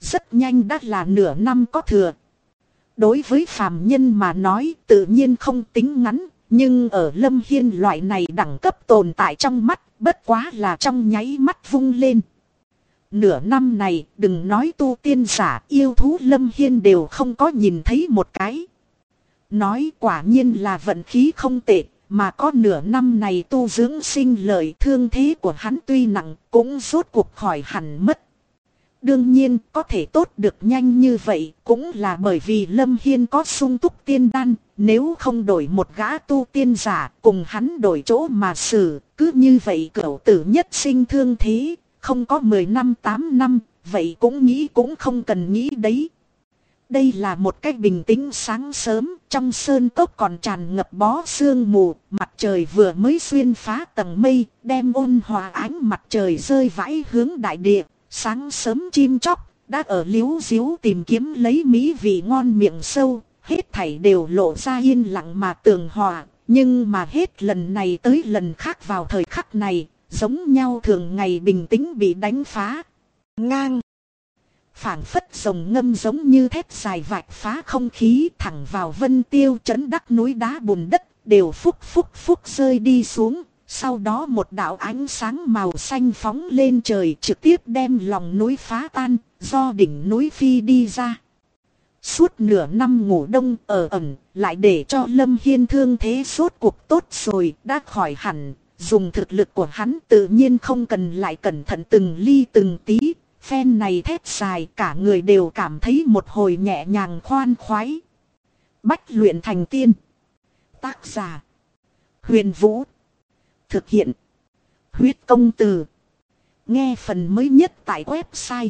rất nhanh đã là nửa năm có thừa. Đối với phàm nhân mà nói tự nhiên không tính ngắn, nhưng ở Lâm Hiên loại này đẳng cấp tồn tại trong mắt, bất quá là trong nháy mắt vung lên. Nửa năm này đừng nói tu tiên giả, yêu thú Lâm Hiên đều không có nhìn thấy một cái. Nói quả nhiên là vận khí không tệ, mà có nửa năm này tu dưỡng sinh lợi, thương thế của hắn tuy nặng cũng rốt cuộc khỏi hẳn mất. Đương nhiên có thể tốt được nhanh như vậy cũng là bởi vì Lâm Hiên có sung túc tiên đan, nếu không đổi một gã tu tiên giả cùng hắn đổi chỗ mà xử, cứ như vậy cửu tử nhất sinh thương thế, không có 10 năm 8 năm, vậy cũng nghĩ cũng không cần nghĩ đấy. Đây là một cách bình tĩnh sáng sớm, trong sơn cốc còn tràn ngập bó sương mù, mặt trời vừa mới xuyên phá tầng mây, đem ôn hòa ánh mặt trời rơi vãi hướng đại địa. Sáng sớm chim chóc đã ở líu díu tìm kiếm lấy mỹ vị ngon miệng sâu, hết thảy đều lộ ra yên lặng mà tường hòa, nhưng mà hết lần này tới lần khác vào thời khắc này, giống nhau thường ngày bình tĩnh bị đánh phá. Ngang phảng phất rồng ngâm giống như thép dài vạch phá không khí thẳng vào Vân Tiêu trấn đắc, núi đá bùn đất đều phúc phúc phúc rơi đi xuống. Sau đó một đạo ánh sáng màu xanh phóng lên trời, trực tiếp đem lòng núi phá tan, do đỉnh núi phi đi ra. Suốt nửa năm ngủ đông ở ẩn, lại để cho Lâm Hiên thương thế rốt cuộc tốt rồi, đã khỏi hẳn. Dùng thực lực của hắn tự nhiên không cần lại cẩn thận từng ly từng tí. Phen này thét dài, cả người đều cảm thấy một hồi nhẹ nhàng khoan khoái. Bách luyện thành tiên. Tác giả: Huyền Vũ. Thực hiện: Huyết Công Từ. Nghe phần mới nhất tại website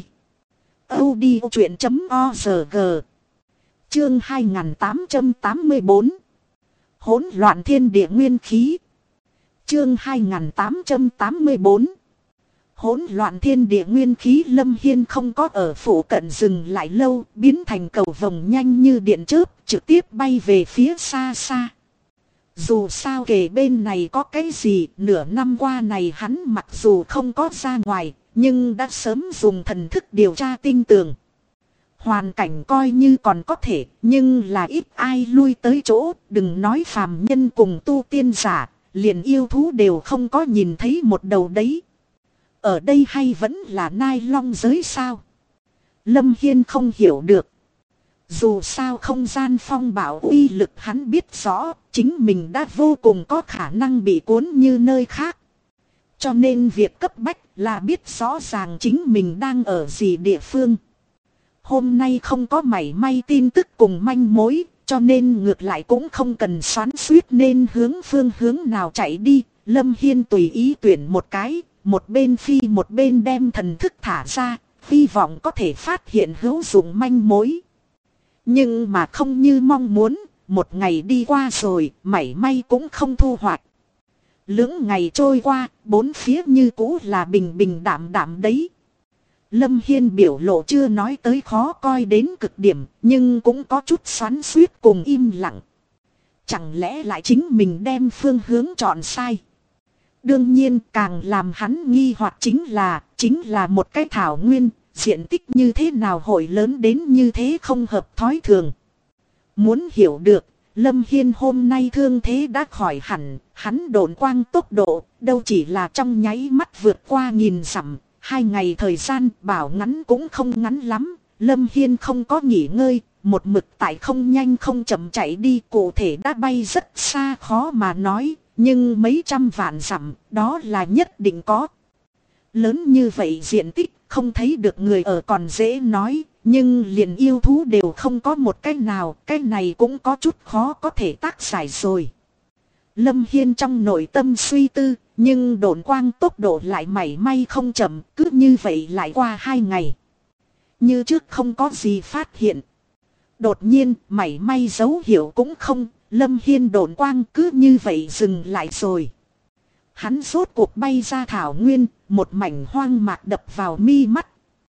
audiochuyện.org. Chương 2884. Hỗn loạn thiên địa nguyên khí. Chương 2884. Hỗn loạn thiên địa nguyên khí. Lâm Hiên không có ở phủ cận dừng lại lâu, biến thành cầu vồng nhanh như điện chớp, trực tiếp bay về phía xa xa. Dù sao kể bên này có cái gì, nửa năm qua này hắn mặc dù không có ra ngoài, nhưng đã sớm dùng thần thức điều tra tinh tường. Hoàn cảnh coi như còn có thể, nhưng là ít ai lui tới chỗ, đừng nói phàm nhân cùng tu tiên giả, liền yêu thú đều không có nhìn thấy một đầu đấy. Ở đây hay vẫn là Nai Long giới sao? Lâm Hiên không hiểu được. Dù sao không gian phong bạo uy lực hắn biết rõ, chính mình đã vô cùng có khả năng bị cuốn như nơi khác. Cho nên việc cấp bách là biết rõ ràng chính mình đang ở gì địa phương. Hôm nay không có mảy may tin tức cùng manh mối, cho nên ngược lại cũng không cần xoắn xuýt nên phương hướng nào chạy đi. Lâm Hiên tùy ý tuyển một cái, một bên phi một bên đem thần thức thả ra, hy vọng có thể phát hiện hữu dụng manh mối. Nhưng mà không như mong muốn, một ngày đi qua rồi, mảy may cũng không thu hoạch. Lưỡng ngày trôi qua, bốn phía như cũ là bình bình đạm đạm đấy. Lâm Hiên biểu lộ chưa nói tới khó coi đến cực điểm, nhưng cũng có chút xoắn xuýt cùng im lặng. Chẳng lẽ lại chính mình đem phương hướng chọn sai? Đương nhiên càng làm hắn nghi hoặc chính là một cái thảo nguyên, diện tích như thế nào hội lớn đến như thế không hợp thói thường. Muốn hiểu được, Lâm Hiên hôm nay thương thế đã khỏi hẳn, hắn độn quang tốc độ, đâu chỉ là trong nháy mắt vượt qua 1000 dặm, 2 ngày thời gian bảo ngắn cũng không ngắn lắm. Lâm Hiên không có nghỉ ngơi, một mực tại không nhanh không chậm chạy đi, cụ thể đã bay rất xa khó mà nói, nhưng mấy trăm vạn dặm, đó là nhất định có. Lớn như vậy diện tích, không thấy được người ở còn dễ nói, nhưng liền yêu thú đều không có một cái nào, cái này cũng có chút khó có thể tác giải rồi. Lâm Hiên trong nội tâm suy tư, nhưng độn quang tốc độ lại mảy may không chậm, cứ như vậy lại qua 2 ngày. Như trước không có gì phát hiện. Đột nhiên, mảy may dấu hiệu cũng không, Lâm Hiên độn quang cứ như vậy dừng lại rồi. Hắn rốt cuộc bay ra thảo nguyên, một mảnh hoang mạc đập vào mi mắt.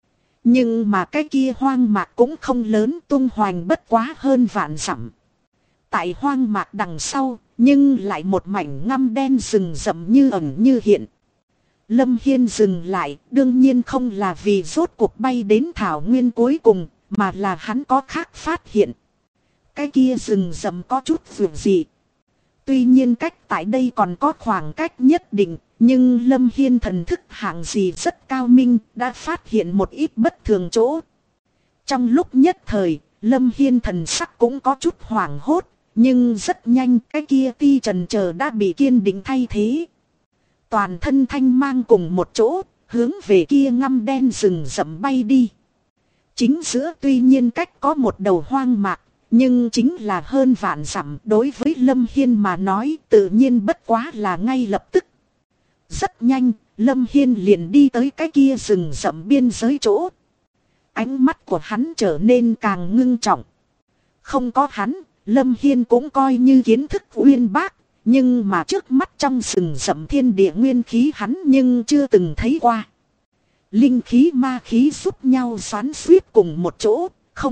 Nhưng mà cái kia hoang mạc cũng không lớn, tung hoành bất quá hơn vạn dặm. Tại hoang mạc đằng sau, nhưng lại một mảnh ngăm đen rừng rậm như ẩn như hiện. Lâm Hiên dừng lại, đương nhiên không là vì rốt cuộc bay đến thảo nguyên cuối cùng, mà là hắn có khác phát hiện. Cái kia rừng rậm có chút vượt dị. Tuy nhiên cách tại đây còn có khoảng cách nhất định, nhưng Lâm Hiên thần thức hạng gì rất cao minh, đã phát hiện một ít bất thường chỗ. Trong lúc nhất thời, Lâm Hiên thần sắc cũng có chút hoảng hốt, nhưng rất nhanh cái kia ti trần chờ đã bị kiên định thay thế. Toàn thân thanh mang cùng một chỗ, hướng về kia ngăm đen rừng rậm bay đi. Chính giữa tuy nhiên cách có một đầu hoang mạc, nhưng chính là hơn vạn dặm, đối với Lâm Hiên mà nói tự nhiên bất quá là ngay lập tức. Rất nhanh, Lâm Hiên liền đi tới cái kia rừng rậm biên giới chỗ. Ánh mắt của hắn trở nên càng ngưng trọng. Không có hắn, Lâm Hiên cũng coi như kiến thức uyên bác, nhưng mà trước mắt trong rừng rậm thiên địa nguyên khí hắn nhưng chưa từng thấy qua. Linh khí ma khí giúp nhau xoắn xuýt cùng một chỗ,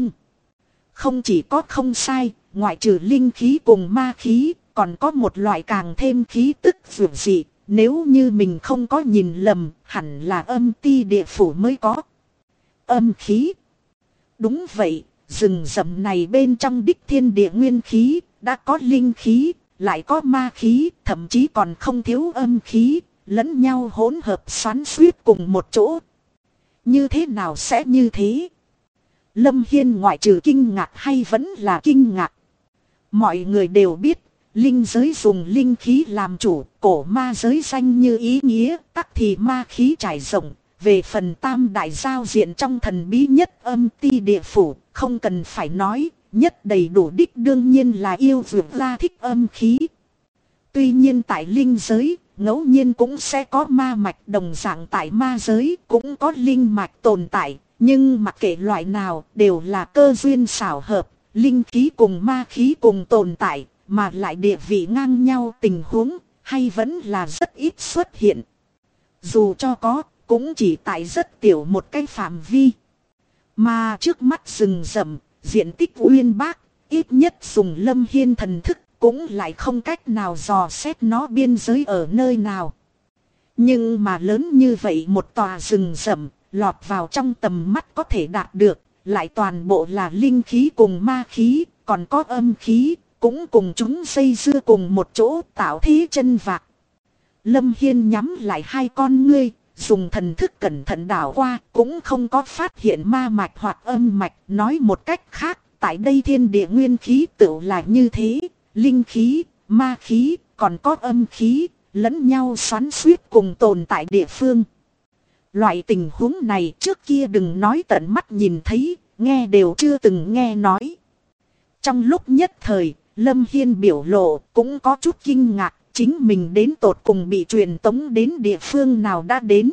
không chỉ có không sai, ngoại trừ linh khí cùng ma khí, còn có một loại càng thêm khí tức vượt dị, nếu như mình không có nhìn lầm, hẳn là âm ti địa phủ mới có. Âm khí. Đúng vậy, rừng rậm này bên trong đích thiên địa nguyên khí, đã có linh khí, lại có ma khí, thậm chí còn không thiếu âm khí, lẫn nhau hỗn hợp xoắn xuýt cùng một chỗ. Như thế nào sẽ như thế? Lâm Hiên ngoại trừ kinh ngạc hay vẫn là kinh ngạc. Mọi người đều biết, linh giới dùng linh khí làm chủ, cổ ma giới danh như ý nghĩa, tắc thì ma khí trải rộng. Về phần tam đại giao diện trong thần bí nhất âm ti địa phủ, không cần phải nói, nhất đầy đủ đích đương nhiên là yêu vượt ra thích âm khí. Tuy nhiên tại linh giới, ngẫu nhiên cũng sẽ có ma mạch, đồng dạng tại ma giới cũng có linh mạch tồn tại. Nhưng mặc kệ loại nào đều là cơ duyên xảo hợp, linh khí cùng ma khí cùng tồn tại, mà lại địa vị ngang nhau tình huống, hay vẫn là rất ít xuất hiện. Dù cho có, cũng chỉ tại rất tiểu một cái phạm vi. Mà trước mắt rừng rậm, diện tích uyên bác, ít nhất dùng Lâm Hiên thần thức, cũng lại không cách nào dò xét nó biên giới ở nơi nào. Nhưng mà lớn như vậy một tòa rừng rậm, lọt vào trong tầm mắt có thể đạt được, lại toàn bộ là linh khí cùng ma khí, còn có âm khí, cũng cùng chúng dây dưa cùng một chỗ tạo thế chân vạc. Lâm Hiên nhắm lại hai con ngươi, dùng thần thức cẩn thận đảo qua, cũng không có phát hiện ma mạch hoặc âm mạch. Nói một cách khác, tại đây thiên địa nguyên khí tựu là như thế, linh khí, ma khí, còn có âm khí, lẫn nhau xoắn xuýt cùng tồn tại địa phương. Loại tình huống này trước kia đừng nói tận mắt nhìn thấy, nghe đều chưa từng nghe nói. Trong lúc nhất thời, Lâm Hiên biểu lộ cũng có chút kinh ngạc, chính mình đến tột cùng bị truyền tống đến địa phương nào đã đến.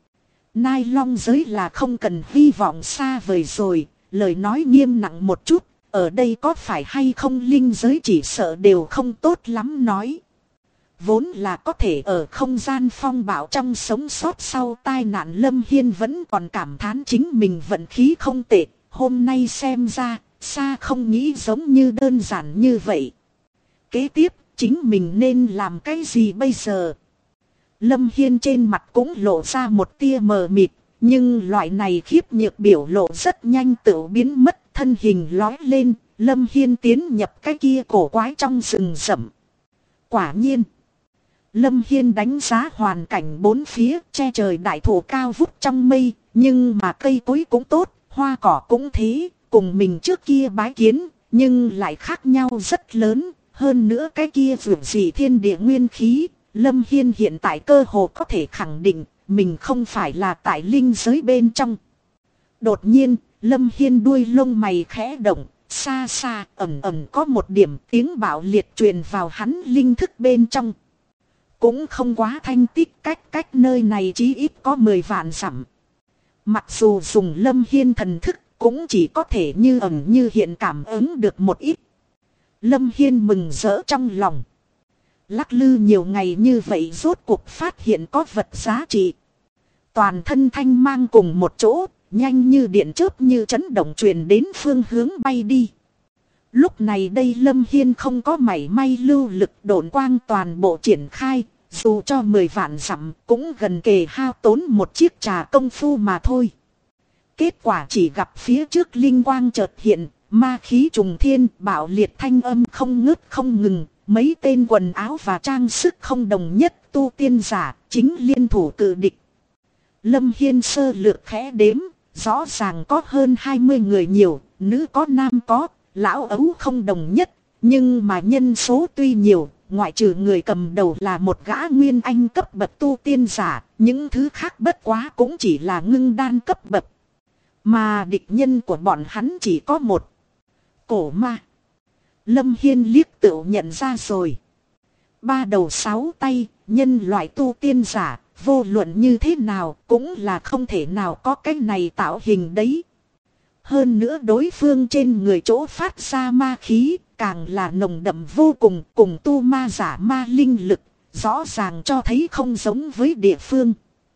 Nai Long giới là không cần hy vọng xa vời rồi, lời nói nghiêm nặng một chút, ở đây có phải hay không linh giới chỉ sợ đều không tốt lắm nói. Vốn là có thể ở không gian phong bạo trong sống sót sau tai nạn, Lâm Hiên vẫn còn cảm thán chính mình vận khí không tệ. Hôm nay xem ra, xa không nghĩ giống như đơn giản như vậy. Kế tiếp, chính mình nên làm cái gì bây giờ? Lâm Hiên trên mặt cũng lộ ra một tia mờ mịt, nhưng loại này khiếp nhược biểu lộ rất nhanh tự biến mất, thân hình lói lên, Lâm Hiên tiến nhập cái kia cổ quái trong rừng rậm. Quả nhiên, Lâm Hiên đánh giá hoàn cảnh bốn phía, che trời đại thụ cao vút trong mây, nhưng mà cây cối cũng tốt, hoa cỏ cũng thế, cùng mình trước kia bái kiến, nhưng lại khác nhau rất lớn. Hơn nữa cái kia vượt dị thiên địa nguyên khí, Lâm Hiên hiện tại cơ hồ có thể khẳng định, mình không phải là tại linh giới bên trong. Đột nhiên, Lâm Hiên đuôi lông mày khẽ động, xa xa ẩn ẩn có một điểm tiếng bạo liệt truyền vào hắn linh thức bên trong. Cũng không quá thanh tích, cách nơi này chí ít có 10 vạn dặm. Mặc dù dùng Lâm Hiên thần thức, cũng chỉ có thể như ẩn như hiện cảm ứng được một ít. Lâm Hiên mừng rỡ trong lòng. Lắc lư nhiều ngày như vậy rốt cuộc phát hiện có vật giá trị. Toàn thân thanh mang cùng một chỗ, nhanh như điện chớp như chấn động truyền đến phương hướng bay đi. Lúc này đây Lâm Hiên không có mảy may lưu lực, độn quang toàn bộ triển khai, dù cho 10 vạn dặm cũng gần kề hao tốn một chiếc trà công phu mà thôi. Kết quả chỉ gặp phía trước linh quang chợt hiện, ma khí trùng thiên, bạo liệt thanh âm không ngớt không ngừng, mấy tên quần áo và trang sức không đồng nhất tu tiên giả chính liên thủ cự địch. Lâm Hiên sơ lược khẽ đếm, rõ ràng có hơn 20 người nhiều, nữ có nam có, lão ấu không đồng nhất, nhưng mà nhân số tuy nhiều, ngoại trừ người cầm đầu là một gã nguyên anh cấp bậc tu tiên giả, những thứ khác bất quá cũng chỉ là ngưng đan cấp bậc. Mà địch nhân của bọn hắn chỉ có một. Cổ ma. Lâm Hiên liếc tựu nhận ra rồi. 3 đầu 6 tay, nhân loại tu tiên giả, vô luận như thế nào cũng là không thể nào có cái này tạo hình đấy. Hơn nữa đối phương trên người chỗ phát ra ma khí, càng là nồng đậm vô cùng, cùng tu ma giả ma linh lực, rõ ràng cho thấy không giống với địa phương.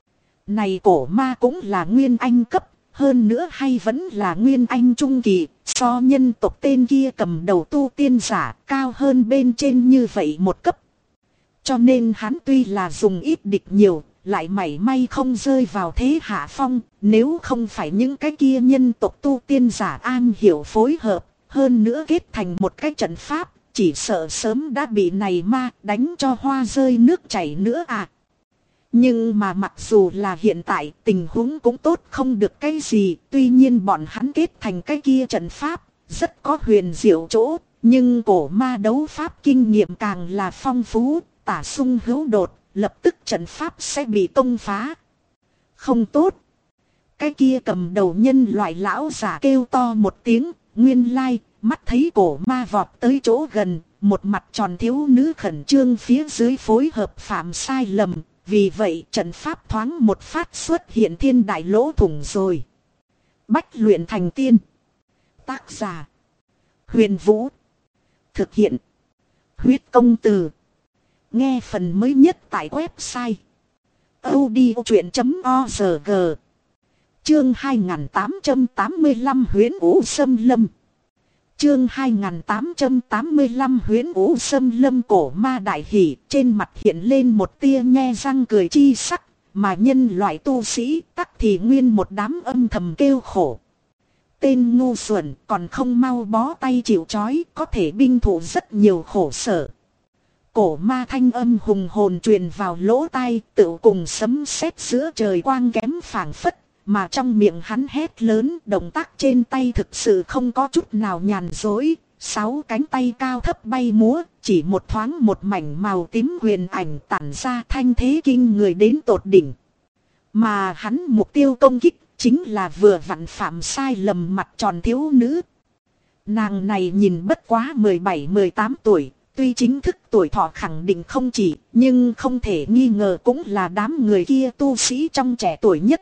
Này cổ ma cũng là nguyên anh cấp, hơn nữa hay vẫn là nguyên anh trung kỳ, so nhân tộc tên kia cầm đầu tu tiên giả cao hơn bên trên như vậy một cấp. Cho nên hắn tuy là dùng ít địch nhiều, lại mảy may không rơi vào thế hạ phong, nếu không phải những cái kia nhân tộc tu tiên giả an hiểu phối hợp, hơn nữa kết thành một cái trận pháp, chỉ sợ sớm đã bị này ma đánh cho hoa rơi nước chảy nữa à. Nhưng mà mặc dù là hiện tại tình huống cũng tốt không được cái gì, tuy nhiên bọn hắn kết thành cái kia trận pháp, rất có huyền diệu chỗ, nhưng cổ ma đấu pháp kinh nghiệm càng là phong phú, tả sung hữu đột, lập tức trận pháp sẽ bị công phá. Không tốt. Cái kia cầm đầu nhân loại lão giả kêu to một tiếng, nguyên lai, mắt thấy cổ ma vọt tới chỗ gần, một mặt tròn thiếu nữ khẩn trương phía dưới phối hợp phạm sai lầm. Vì vậy trận pháp thoáng một phát xuất hiện thiên đại lỗ thủng rồi. Bách luyện thành tiên. Tác giả. Huyền Vũ. Thực hiện. Huyết công từ. Nghe phần mới nhất tại website. audiochuyện.org. Chương 2885 Huyễn Vũ Xâm Lâm. Chương 2885 Huyễn Vũ Xâm Lâm. Cổ ma đại hỉ, trên mặt hiện lên một tia nhe răng cười chi sắc, mà nhân loại tu sĩ tắc thì nguyên một đám âm thầm kêu khổ. Tên ngu xuẩn còn không mau bó tay chịu trói, có thể binh thủ rất nhiều khổ sở. Cổ ma thanh âm hùng hồn truyền vào lỗ tai, tự cùng sấm sét giữa trời quang kém phảng phất. Mà trong miệng hắn hét lớn, động tác trên tay thực sự không có chút nào nhàn dối. 6 cánh tay cao thấp bay múa, chỉ một thoáng một mảnh màu tím huyền ảnh tản ra thanh thế kinh người đến tột đỉnh. Mà hắn mục tiêu công kích chính là vừa vặn phạm sai lầm mặt tròn thiếu nữ. Nàng này nhìn bất quá 17-18 tuổi, tuy chính thức tuổi thọ khẳng định không chỉ, nhưng không thể nghi ngờ cũng là đám người kia tu sĩ trong trẻ tuổi nhất.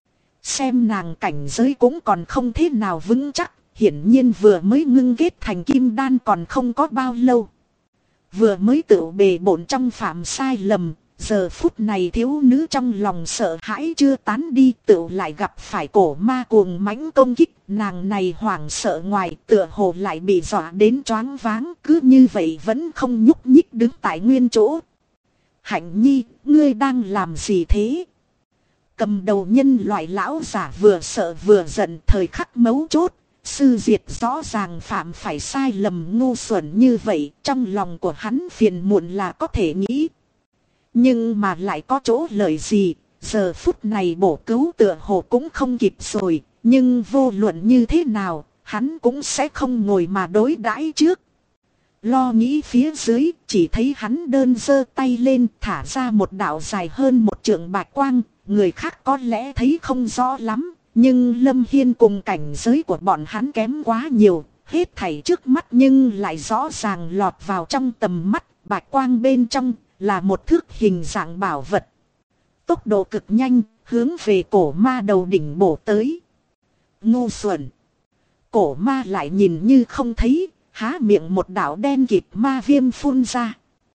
Xem nàng cảnh giới cũng còn không thế nào vững chắc, hiển nhiên vừa mới ngưng kết thành kim đan còn không có bao lâu. Vừa mới tự bề bộn trong phạm sai lầm, giờ phút này thiếu nữ trong lòng sợ hãi chưa tán đi, tự lại gặp phải cổ ma cuồng mãnh công kích, nàng này hoảng sợ ngoài tựa hồ lại bị dọa đến choáng váng, cứ như vậy vẫn không nhúc nhích đứng tại nguyên chỗ. Hạnh nhi, ngươi đang làm gì thế? Cầm đầu nhân loại lão giả vừa sợ vừa giận, thời khắc mấu chốt, sư diệt rõ ràng phạm phải sai lầm ngu xuẩn như vậy, trong lòng của hắn phiền muộn là có thể nghĩ. Nhưng mà lại có chỗ lợi gì, giờ phút này bổ cứu tựa hồ cũng không kịp rồi, nhưng vô luận như thế nào, hắn cũng sẽ không ngồi mà đối đãi trước. Lo nghĩ phía dưới, chỉ thấy hắn đơn giơ tay lên, thả ra một đạo dài hơn một trượng bạch quang. Người khác có lẽ thấy không rõ lắm, nhưng Lâm Hiên cùng cảnh giới của bọn hắn kém quá nhiều, hết thảy trước mắt nhưng lại rõ ràng lọt vào trong tầm mắt, bạch quang bên trong là một thước hình dạng bảo vật. Tốc độ cực nhanh, hướng về cổ ma đầu đỉnh bổ tới. Ngu xuẩn! Cổ ma lại nhìn như không thấy, há miệng một đạo đen kịt ma viêm phun ra.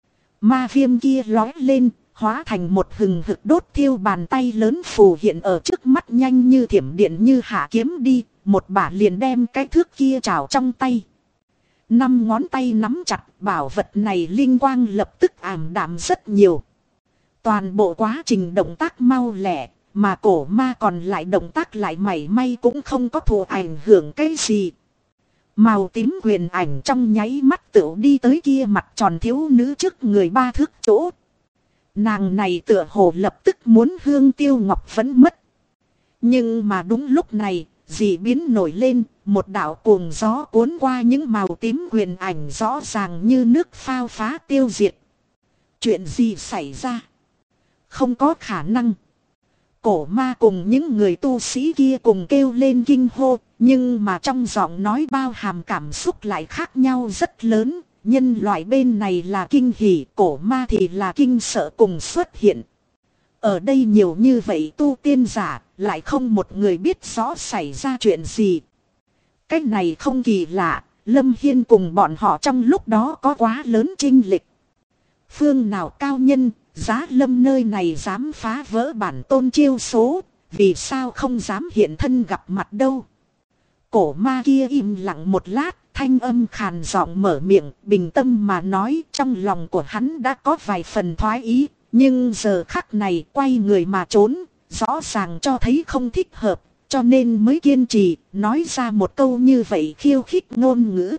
Ma viêm kia lói lên, hóa thành một hừng hực đốt thiêu, bàn tay lớn phù hiện ở trước mắt, nhanh như thiểm điện như hạ kiếm đi, một bả liền đem cái thước kia trảo trong tay. 5 ngón tay nắm chặt, bảo vật này linh quang lập tức ảm đạm rất nhiều. Toàn bộ quá trình động tác mau lẹ, mà cổ ma còn lại động tác lại mảy may cũng không có thụ ảnh hưởng cái gì. Màu tím quyền ảnh trong nháy mắt tựu đi tới kia mặt tròn thiếu nữ trước người 3 thước chỗ. Nàng này tựa hồ lập tức muốn Hương Tiêu Ngọc vẫn mất. Nhưng mà đúng lúc này, dị biến nổi lên, một đạo cuồng gió cuốn qua những màu tím quyền ảnh rõ ràng như nước phao phá tiêu diệt. Chuyện gì xảy ra? Không có khả năng. Cổ ma cùng những người tu sĩ kia cùng kêu lên kinh hô, nhưng mà trong giọng nói bao hàm cảm xúc lại khác nhau rất lớn. Nhân loại bên này là kinh hỉ, cổ ma thì là kinh sợ cùng xuất hiện. Ở đây nhiều như vậy tu tiên giả, lại không một người biết rõ xảy ra chuyện gì. Cách này không kỳ lạ, Lâm Hiên cùng bọn họ trong lúc đó có quá lớn chênh lệch. Phương nào cao nhân, Giá Lâm nơi này dám phá vỡ bản tôn chiêu số, vì sao không dám hiện thân gặp mặt đâu. Cổ ma kia im lặng một lát, thanh âm khàn giọng mở miệng, bình tâm mà nói, trong lòng của hắn đã có vài phần thoái ý, nhưng giờ khắc này quay người mà trốn, rõ ràng cho thấy không thích hợp, cho nên mới kiên trì, nói ra một câu như vậy khiêu khích ngôn ngữ.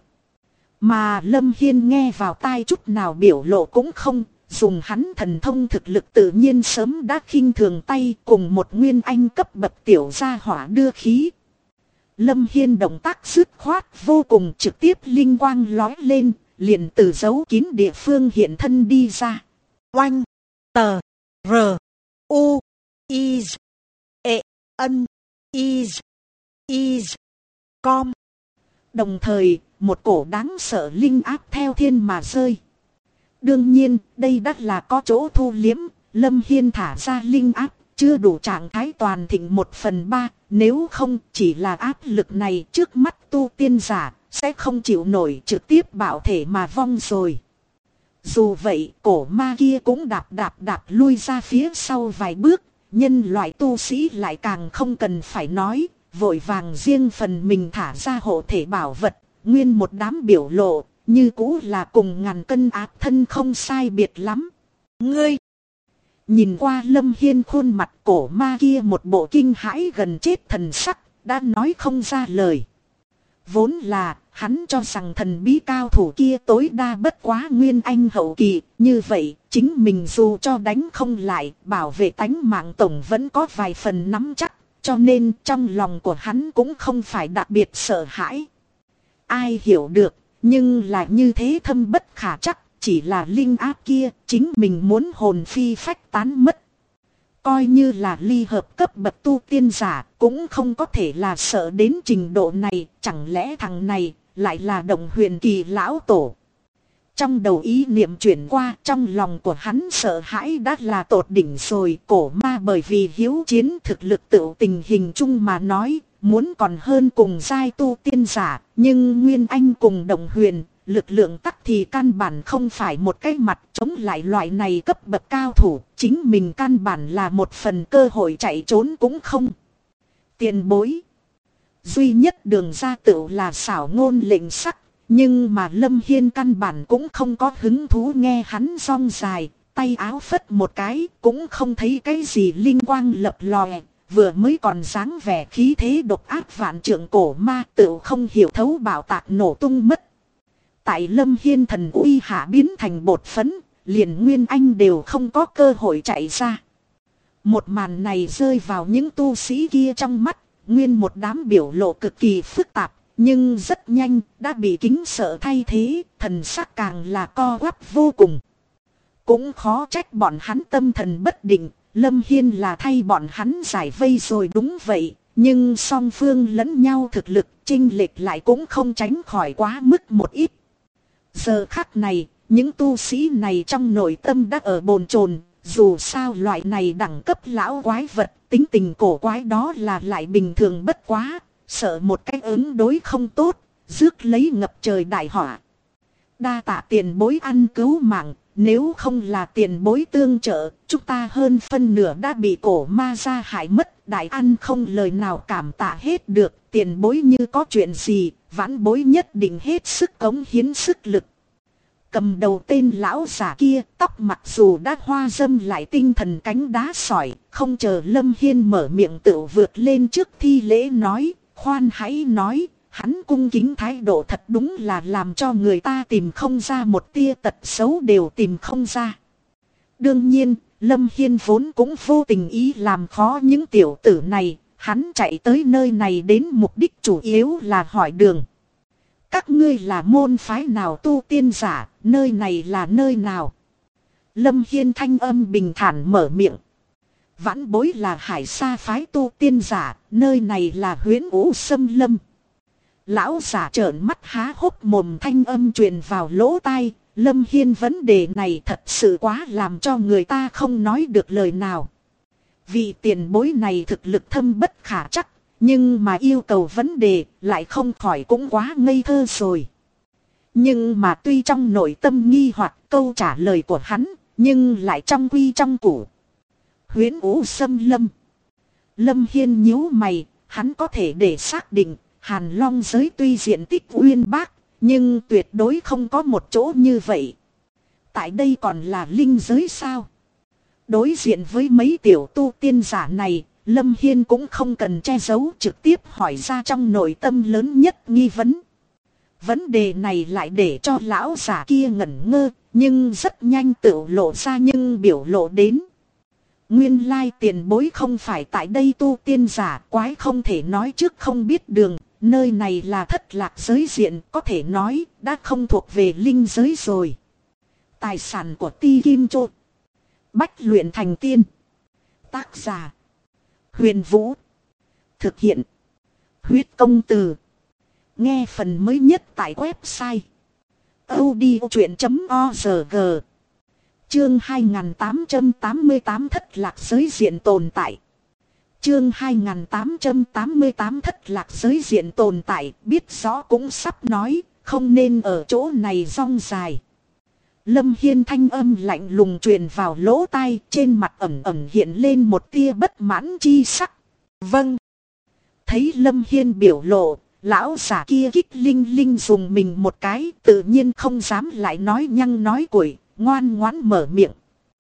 Mà Lâm Hiên nghe vào tai chút nào biểu lộ cũng không, dùng hắn thần thông thực lực tự nhiên sớm đã khinh thường tay cùng một nguyên anh cấp bậc tiểu gia hỏa đưa khí. Lâm Hiên động tác dứt khoát vô cùng, trực tiếp linh quang lói lên, liền từ giấu kín địa phương hiện thân đi ra. Oanh, tờ, r, u, iz, e, n, iz, iz, com. Đồng thời, một cổ đáng sợ linh áp theo thiên mà rơi. Đương nhiên, đây đã là có chỗ thu liếm, Lâm Hiên thả ra linh áp, chưa đủ trạng thái toàn thịnh 1/3, nếu không chỉ là áp lực này trước mắt tu tiên giả, sẽ không chịu nổi trực tiếp bạo thể mà vong rồi. Dù vậy, cổ ma kia cũng đạp lui ra phía sau vài bước, nhân loại tu sĩ lại càng không cần phải nói, vội vàng riêng phần mình thả ra hộ thể bảo vật, nguyên một đám biểu lộ, như cũ là cùng ngàn cân áp thân không sai biệt lắm. Ngươi! Nhìn qua Lâm Hiên khuôn mặt, cổ ma kia một bộ kinh hãi gần chết thần sắc, đã nói không ra lời. Vốn là, hắn cho rằng thần bí cao thủ kia tối đa bất quá nguyên anh hậu kỳ, như vậy, chính mình dù cho đánh không lại, bảo vệ tánh mạng tổng vẫn có vài phần nắm chắc, cho nên trong lòng của hắn cũng không phải đặc biệt sợ hãi. Ai hiểu được, nhưng là như thế thâm bất khả chắc, chỉ là linh áp kia, chính mình muốn hồn phi phách tán mất. Coi như là ly hợp cấp bậc tu tiên giả, cũng không có thể là sợ đến trình độ này, chẳng lẽ thằng này lại là Động Huyền Kỳ lão tổ. Trong đầu ý niệm chuyển qua, trong lòng của hắn sợ hãi đã là tột đỉnh rồi. Cổ ma bởi vì hiếu chiến thực lực tự tình hình chung mà nói, muốn còn hơn cùng giai tu tiên giả, nhưng Nguyên Anh cùng Động Huyền, lực lượng tắc thì căn bản không phải một cái mặt chống lại loại này cấp bậc cao thủ, chính mình căn bản là một phần cơ hội chạy trốn cũng không. Tiền bối. Duy nhất đường ra tựu là xảo ngôn lệnh sắc, nhưng mà Lâm Hiên căn bản cũng không có hứng thú nghe hắn rong dài, tay áo phất một cái, cũng không thấy cái gì linh quang lập lòe, vừa mới còn dáng vẻ khí thế độc ác vạn trượng cổ ma tựu không hiểu thấu bảo tạc nổ tung mất. Tại Lâm Hiên thần uy hạ biến thành bột phấn, liền Nguyên Anh đều không có cơ hội chạy ra. Một màn này rơi vào những tu sĩ kia trong mắt, nguyên một đám biểu lộ cực kỳ phức tạp, nhưng rất nhanh đã bị kính sợ thay thế, thần sắc càng là co quắp vô cùng. Cũng khó trách bọn hắn tâm thần bất định, Lâm Hiên là thay bọn hắn giải vây rồi đúng vậy, nhưng song phương lẫn nhau thực lực chênh lệch lại cũng không tránh khỏi quá mức một ít. Giờ khắc này, những tu sĩ này trong nội tâm đã ở bồn chồn, dù sao loại này đẳng cấp lão quái vật, tính tình cổ quái đó là lại bình thường bất quá, sợ một cái ứng đối không tốt, rước lấy ngập trời đại họa. Đa tạ tiền bối ăn cứu mạng, nếu không là tiền bối tương trợ, chúng ta hơn phân nửa đã bị cổ ma ra hại mất, đại ăn không lời nào cảm tạ hết được, tiền bối như có chuyện gì, vãn bối nhất định hết sức cống hiến sức lực. Cầm đầu tên lão giả kia, tóc mặc dù đã hoa râm lại tinh thần cánh đá sỏi, không chờ Lâm Hiên mở miệng tự vượt lên trước thi lễ nói, khoan hãy nói, hắn cung kính thái độ thật đúng là làm cho người ta tìm không ra một tia tật xấu đều tìm không ra. Đương nhiên, Lâm Hiên vốn cũng vô tình ý làm khó những tiểu tử này, hắn chạy tới nơi này đến mục đích chủ yếu là hỏi đường. Các ngươi là môn phái nào tu tiên giả, nơi này là nơi nào? Lâm Hiên thanh âm bình thản mở miệng. Vãn bối là Hải Sa phái tu tiên giả, nơi này là Huyễn Vũ Sâm Lâm. Lão giả trợn mắt há hốc mồm, thanh âm truyền vào lỗ tai. Lâm Hiên vấn đề này thật sự quá làm cho người ta không nói được lời nào. Vị tiền bối này thực lực thâm bất khả chắc, nhưng mà yêu cầu vấn đề lại không khỏi cũng quá ngây thơ rồi. Nhưng mà tuy trong nội tâm nghi hoặc câu trả lời của hắn, nhưng lại trong quy trong củ. Huyễn Vũ Sâm Lâm. Lâm Hiên nhíu mày, hắn có thể để xác định, Hàn Long giới tuy diện tích uyên bác, nhưng tuyệt đối không có một chỗ như vậy. Tại đây còn là linh giới sao? Đối diện với mấy tiểu tu tiên giả này, Lâm Hiên cũng không cần che giấu, trực tiếp hỏi ra trong nội tâm lớn nhất nghi vấn. Vấn đề này lại để cho lão giả kia ngẩn ngơ, nhưng rất nhanh tự lộ ra nhưng biểu lộ đến. Nguyên lai tiền bối không phải tại đây tu tiên giả, quái không thể nói trước không biết đường. Nơi này là Thất Lạc giới diện, có thể nói đã không thuộc về linh giới rồi. Tài sản của Ti Kim Chô. Bách luyện thành tiên. Tác giả Huyền Vũ. Thực hiện Huyết Công Từ. Nghe phần mới nhất tại website audiochuyện.org. Chương 2888 Thất Lạc giới diện tồn tại. Chương 2888 Thất Lạc giới diện tồn tại, biết rõ cũng sắp nói, không nên ở chỗ này rong dài. Lâm Hiên thanh âm lạnh lùng truyền vào lỗ tai, trên mặt ẩn ẩn hiện lên một tia bất mãn chi sắc. Vâng. Thấy Lâm Hiên biểu lộ, lão giả kia kích linh linh dùng mình một cái, tự nhiên không dám lại nói nhăng nói cuội, ngoan ngoãn mở miệng.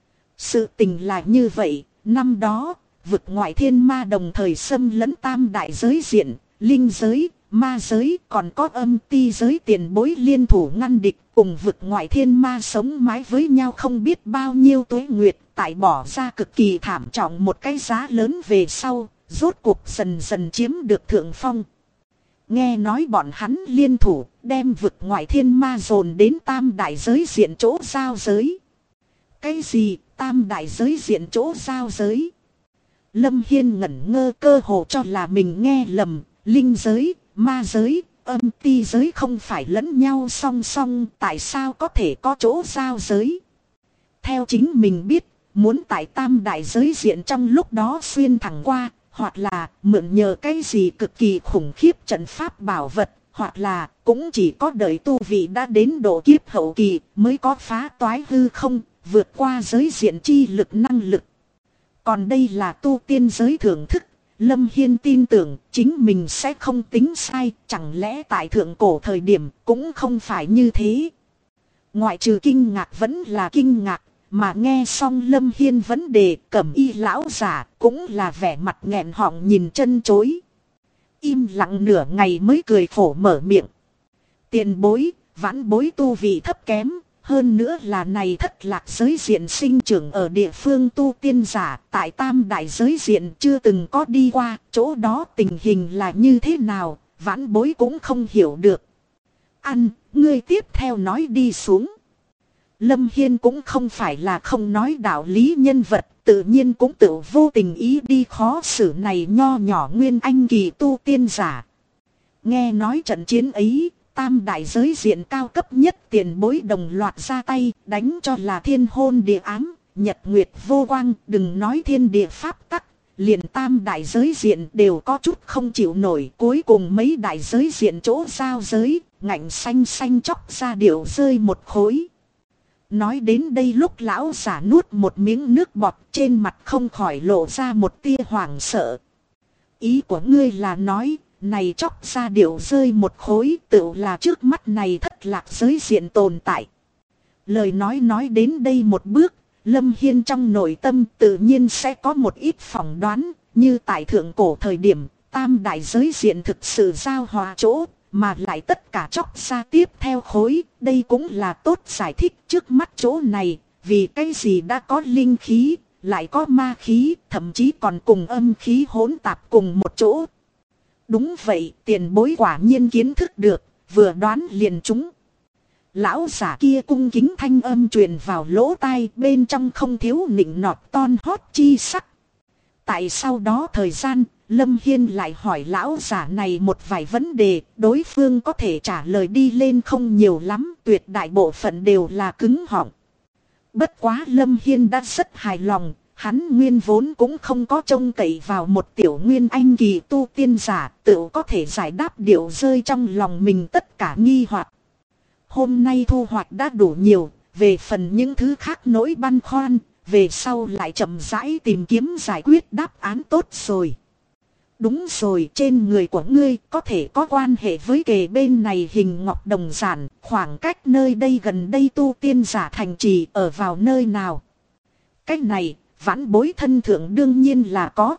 Sự tình là như vậy, năm đó vực ngoại thiên ma đồng thời xâm lấn tam đại giới diện, linh giới, ma giới, còn có âm ti giới tiền bối liên thủ ngăn địch, cùng vực ngoại thiên ma sống mái với nhau không biết bao nhiêu tuế nguyệt, tại bỏ ra cực kỳ thảm trọng một cái giá lớn về sau, rốt cuộc dần dần chiếm được thượng phong. Nghe nói bọn hắn liên thủ, đem vực ngoại thiên ma dồn đến tam đại giới diện chỗ giao giới. Cái gì, tam đại giới diện chỗ giao giới? Lâm Hiên ngẩn ngơ, cơ hồ cho là mình nghe lầm, linh giới, ma giới, âm ti giới không phải lẫn nhau song song, tại sao có thể có chỗ giao giới? Theo chính mình biết, muốn tại tam đại giới diện trong lúc đó xuyên thẳng qua, hoặc là mượn nhờ cái gì cực kỳ khủng khiếp trận pháp bảo vật, hoặc là cũng chỉ có đợi tu vị đã đến độ kiếp hậu kỳ mới có phá toái hư không, vượt qua giới diện chi lực năng lực. Còn đây là tu tiên giới thưởng thức, Lâm Hiên tin tưởng chính mình sẽ không tính sai, chẳng lẽ tại thượng cổ thời điểm cũng không phải như thế. Ngoại trừ kinh ngạc vẫn là kinh ngạc, mà nghe xong Lâm Hiên vấn đề, cẩm y lão giả cũng là vẻ mặt nghẹn họng nhìn chân chối. Im lặng nửa ngày mới cười khổ mở miệng. Tiền bối, vãn bối tu vị thấp kém. Hơn nữa là này thất lạc giới diện sinh trưởng ở địa phương tu tiên giả, tại tam đại giới diện chưa từng có đi qua, chỗ đó tình hình là như thế nào, vãn bối cũng không hiểu được. Ngươi tiếp theo nói đi xuống. Lâm Hiên cũng không phải là không nói đạo lý nhân vật, tự nhiên cũng tự vô tình ý đi khó xử này nho nhỏ nguyên anh kỳ tu tiên giả. Nghe nói trận chiến ấy, tam đại giới diện cao cấp nhất tiền bối đồng loạt ra tay, đánh cho là thiên hôn địa ám, nhật nguyệt vô quang, đừng nói thiên địa pháp tắc, liền tam đại giới diện đều có chút không chịu nổi. Cuối cùng mấy đại giới diện chỗ giao giới, ngạnh xanh xanh chóc ra điệu rơi một khối. Nói đến đây lúc lão giả nuốt một miếng nước bọt, trên mặt không khỏi lộ ra một tia hoảng sợ. Ý của ngươi là nói, này chóc ra điệu rơi một khối, tự là trước mắt này thất lạc giới diện tồn tại. Lời nói đến đây một bước, Lâm Hiên trong nội tâm tự nhiên sẽ có một ít phỏng đoán, như tại thượng cổ thời điểm, tam đại giới diện thực sự giao hòa chỗ, mà lại tất cả chóc ra tiếp theo khối, đây cũng là tốt giải thích trước mắt chỗ này, vì cái gì đã có linh khí, lại có ma khí, thậm chí còn cùng âm khí hỗn tạp cùng một chỗ. Đúng vậy, tiền bối quả nhiên kiến thức được, vừa đoán liền trúng. Lão giả kia cung kính thanh âm truyền vào lỗ tai, bên trong không thiếu nịnh nọt ton hót chi sắc. Tại sau đó thời gian, Lâm Hiên lại hỏi lão giả này một vài vấn đề, đối phương có thể trả lời đi lên không nhiều lắm, tuyệt đại bộ phận đều là cứng họng. Bất quá Lâm Hiên đã rất hài lòng, hắn nguyên vốn cũng không có trông cậy vào một tiểu nguyên anh kỳ tu tiên giả, tự có thể giải đáp điều rơi trong lòng mình tất cả nghi hoặc. Hôm nay thu hoạch đã đủ nhiều, về phần những thứ khác nỗi băn khoăn, về sau lại chậm rãi tìm kiếm giải quyết đáp án tốt rồi. Đúng rồi, trên người của ngươi có thể có quan hệ với kề bên này hình ngọc đồng giản, khoảng cách nơi đây gần đây tu tiên giả thành trì ở vào nơi nào? Cách này, vãn bối thân thượng đương nhiên là có.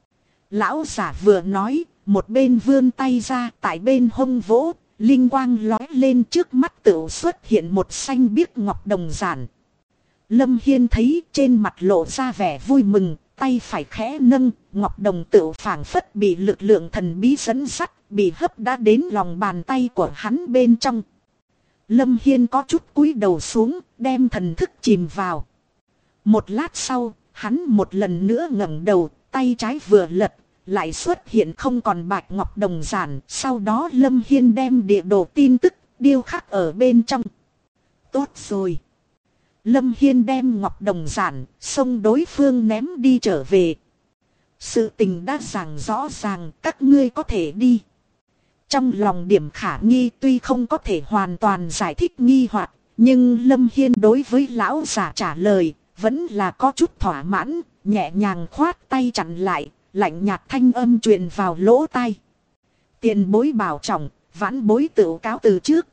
Lão giả vừa nói, một bên vươn tay ra, tại bên hông vỗ, linh quang lói lên, trước mắt tựu xuất hiện một xanh biếc ngọc đồng giản. Lâm Hiên thấy trên mặt lộ ra vẻ vui mừng, tay phải khẽ nâng, ngọc đồng tựu phảng phất bị lực lượng thần bí dẫn dắt, bị hấp đã đến lòng bàn tay của hắn bên trong. Lâm Hiên có chút cúi đầu xuống, đem thần thức chìm vào. Một lát sau, hắn một lần nữa ngẩng đầu, tay trái vừa lật, lại xuất hiện không còn bạch ngọc đồng giản. Sau đó Lâm Hiên đem địa đồ tin tức điêu khắc ở bên trong. Tốt rồi. Lâm Hiên đem ngọc đồng giản, xông đối phương ném đi trở về. Sự tình đã giảng rõ ràng, các ngươi có thể đi. Trong lòng điểm khả nghi tuy không có thể hoàn toàn giải thích nghi hoặc, nhưng Lâm Hiên đối với lão giả trả lời, vẫn là có chút thỏa mãn, nhẹ nhàng khoát tay chặn lại, lạnh nhạt thanh âm truyền vào lỗ tai. Tiền bối bảo trọng, vãn bối tự cáo từ trước.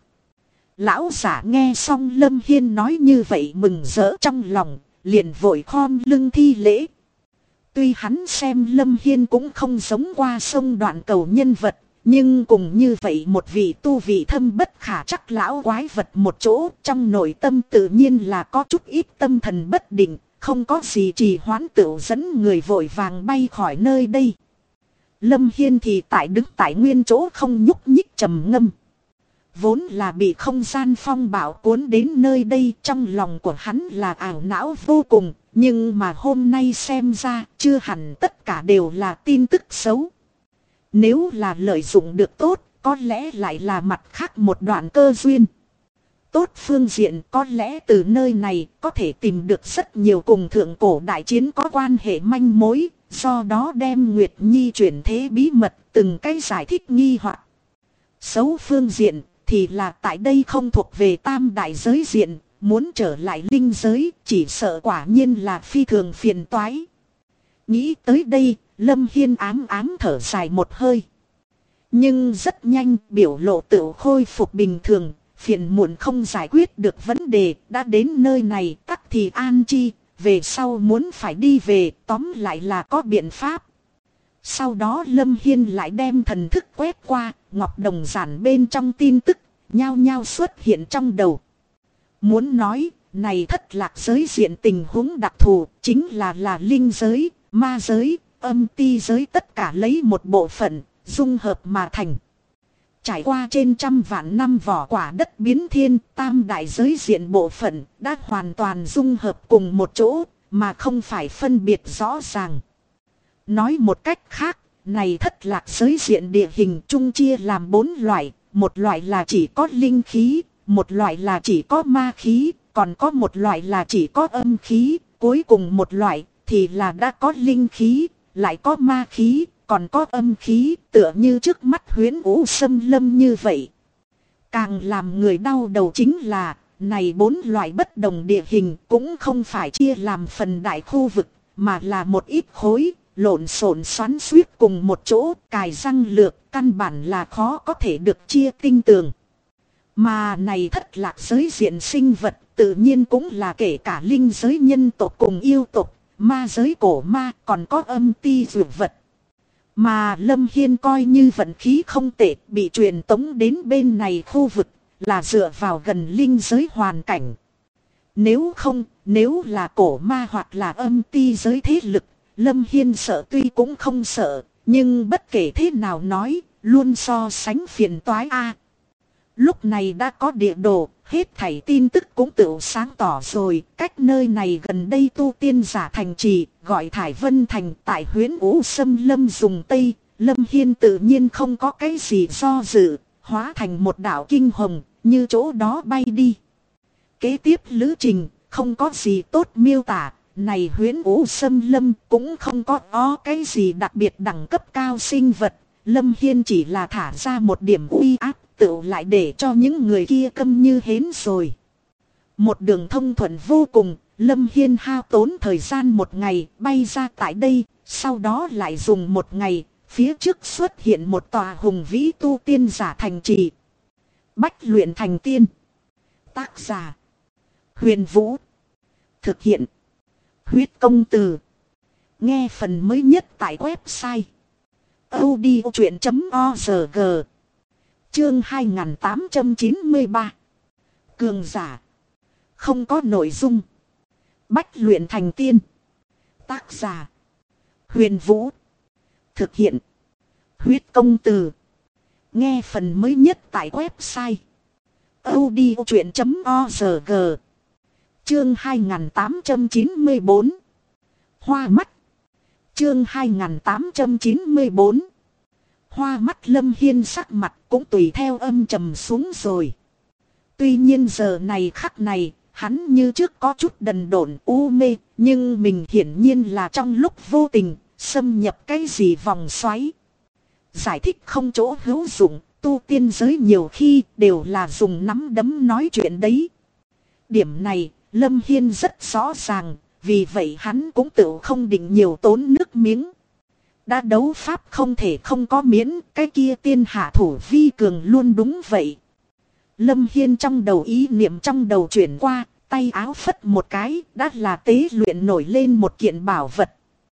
Lão giả nghe xong Lâm Hiên nói như vậy mừng rỡ trong lòng, liền vội khom lưng thi lễ. Tuy hắn xem Lâm Hiên cũng không giống qua sông Đoạn Cầu nhân vật, nhưng cùng như vậy một vị tu vị thâm bất khả chắc lão quái vật một chỗ, trong nội tâm tự nhiên là có chút ít tâm thần bất định, không có gì trì hoãn tựu dẫn người vội vàng bay khỏi nơi đây. Lâm Hiên thì tại đứng tại nguyên chỗ không nhúc nhích trầm ngâm. Vốn là bị không gian phong bạo cuốn đến nơi đây, trong lòng của hắn là ảo não vô cùng, nhưng mà hôm nay xem ra chưa hẳn tất cả đều là tin tức xấu. Nếu là lợi dụng được tốt, có lẽ lại là mặt khác một đoạn cơ duyên. Tốt phương diện có lẽ từ nơi này có thể tìm được rất nhiều cùng thượng cổ đại chiến có quan hệ manh mối, do đó đem Nguyệt Nhi chuyển thế bí mật từng cái giải thích nghi hoặc. Xấu phương diện thì là tại đây không thuộc về tam đại giới diện, muốn trở lại linh giới chỉ sợ quả nhiên là phi thường phiền toái. Nghĩ tới đây, Lâm Hiên ám thở dài một hơi. Nhưng rất nhanh biểu lộ tự khôi phục bình thường, phiền muộn không giải quyết được vấn đề, đã đến nơi này tắc thì an chi, về sau muốn phải đi về, tóm lại là có biện pháp. Sau đó Lâm Hiên lại đem thần thức quét qua, ngọc đồng giản bên trong tin tức, nhao nhao xuất hiện trong đầu. Muốn nói, này thất lạc giới diện tình huống đặc thù, chính là linh giới, ma giới, âm ti giới tất cả lấy một bộ phận, dung hợp mà thành. Trải qua trên trăm vạn năm vỏ quả đất biến thiên, tam đại giới diện bộ phận đã hoàn toàn dung hợp cùng một chỗ, mà không phải phân biệt rõ ràng. Nói một cách khác, này thất lạc giới diện địa hình chung chia làm 4 loại, một loại là chỉ có linh khí, một loại là chỉ có ma khí, còn có một loại là chỉ có âm khí, cuối cùng một loại thì là đã có linh khí, lại có ma khí, còn có âm khí, tựa như trước mắt huyễn vũ xâm lâm như vậy. Càng làm người đau đầu chính là, này 4 loại bất đồng địa hình cũng không phải chia làm phần đại khu vực, mà là một ít khối, lộn xộn xoắn xuýt cùng một chỗ, cài răng lược, căn bản là khó có thể được chia tinh tường. Mà này thất lạc giới diện sinh vật tự nhiên cũng là kể cả linh giới nhân tộc cùng yêu tộc, ma giới cổ ma, còn có âm ti dược vật. Mà Lâm Hiên coi như vận khí không tệ, bị truyền tống đến bên này khu vực, là dựa vào gần linh giới hoàn cảnh. Nếu không, nếu là cổ ma hoặc là âm ti giới thế lực, Lâm Hiên sợ tuy cũng không sợ, nhưng bất kể thế nào nói, luôn so sánh phiền toái a. Lúc này đã có địa đồ, hết thảy tin tức cũng tự sáng tỏ rồi. Cách nơi này gần đây tu tiên giả thành trì, gọi Thải Vân Thành, tại Huyễn Vũ Sâm Lâm dùng Tây. Lâm Hiên tự nhiên không có cái gì do dự, hóa thành một đạo kinh hồng, như chỗ đó bay đi. Kế tiếp lữ trình, không có gì tốt miêu tả. Này Huyễn Vũ Sâm Lâm cũng không có cái gì đặc biệt đẳng cấp cao sinh vật. Lâm Hiên chỉ là thả ra một điểm uy áp, tự lại để cho những người kia câm như hến rồi. Một đường thông thuận vô cùng, Lâm Hiên hao tốn thời gian một ngày bay ra tại đây, sau đó lại dùng một ngày, phía trước xuất hiện một tòa hùng vĩ tu tiên giả thành trì. Bách luyện thành tiên. Tác giả: Huyền Vũ. Thực hiện: Huyết Công Từ. Nghe phần mới nhất tại website audiochuyện.org. Chương 2893. Cường giả. Không có nội dung. Bách luyện thành tiên. Tác giả: Huyền Vũ. Thực hiện: Huyết Công Từ. Nghe phần mới nhất tại website audiochuyện.org. Chương 2894. Hoa mắt. Chương 2894. Hoa mắt. Lâm Hiên sắc mặt cũng tùy theo âm trầm xuống rồi. Tuy nhiên giờ này khắc này, hắn như trước có chút đần độn u mê, nhưng mình hiển nhiên là trong lúc vô tình, xâm nhập cái gì vòng xoáy. Giải thích không chỗ hữu dụng, tu tiên giới nhiều khi đều là dùng nắm đấm nói chuyện đấy. Điểm này, Lâm Hiên rất rõ ràng, vì vậy hắn cũng tự không định nhiều tốn nước miếng. Đã đấu pháp không thể không có miễn, cái kia tiên hạ thủ vi cường luôn đúng vậy. Lâm Hiên trong đầu ý niệm trong đầu chuyển qua, tay áo phất một cái, đã là tế luyện nổi lên một kiện bảo vật.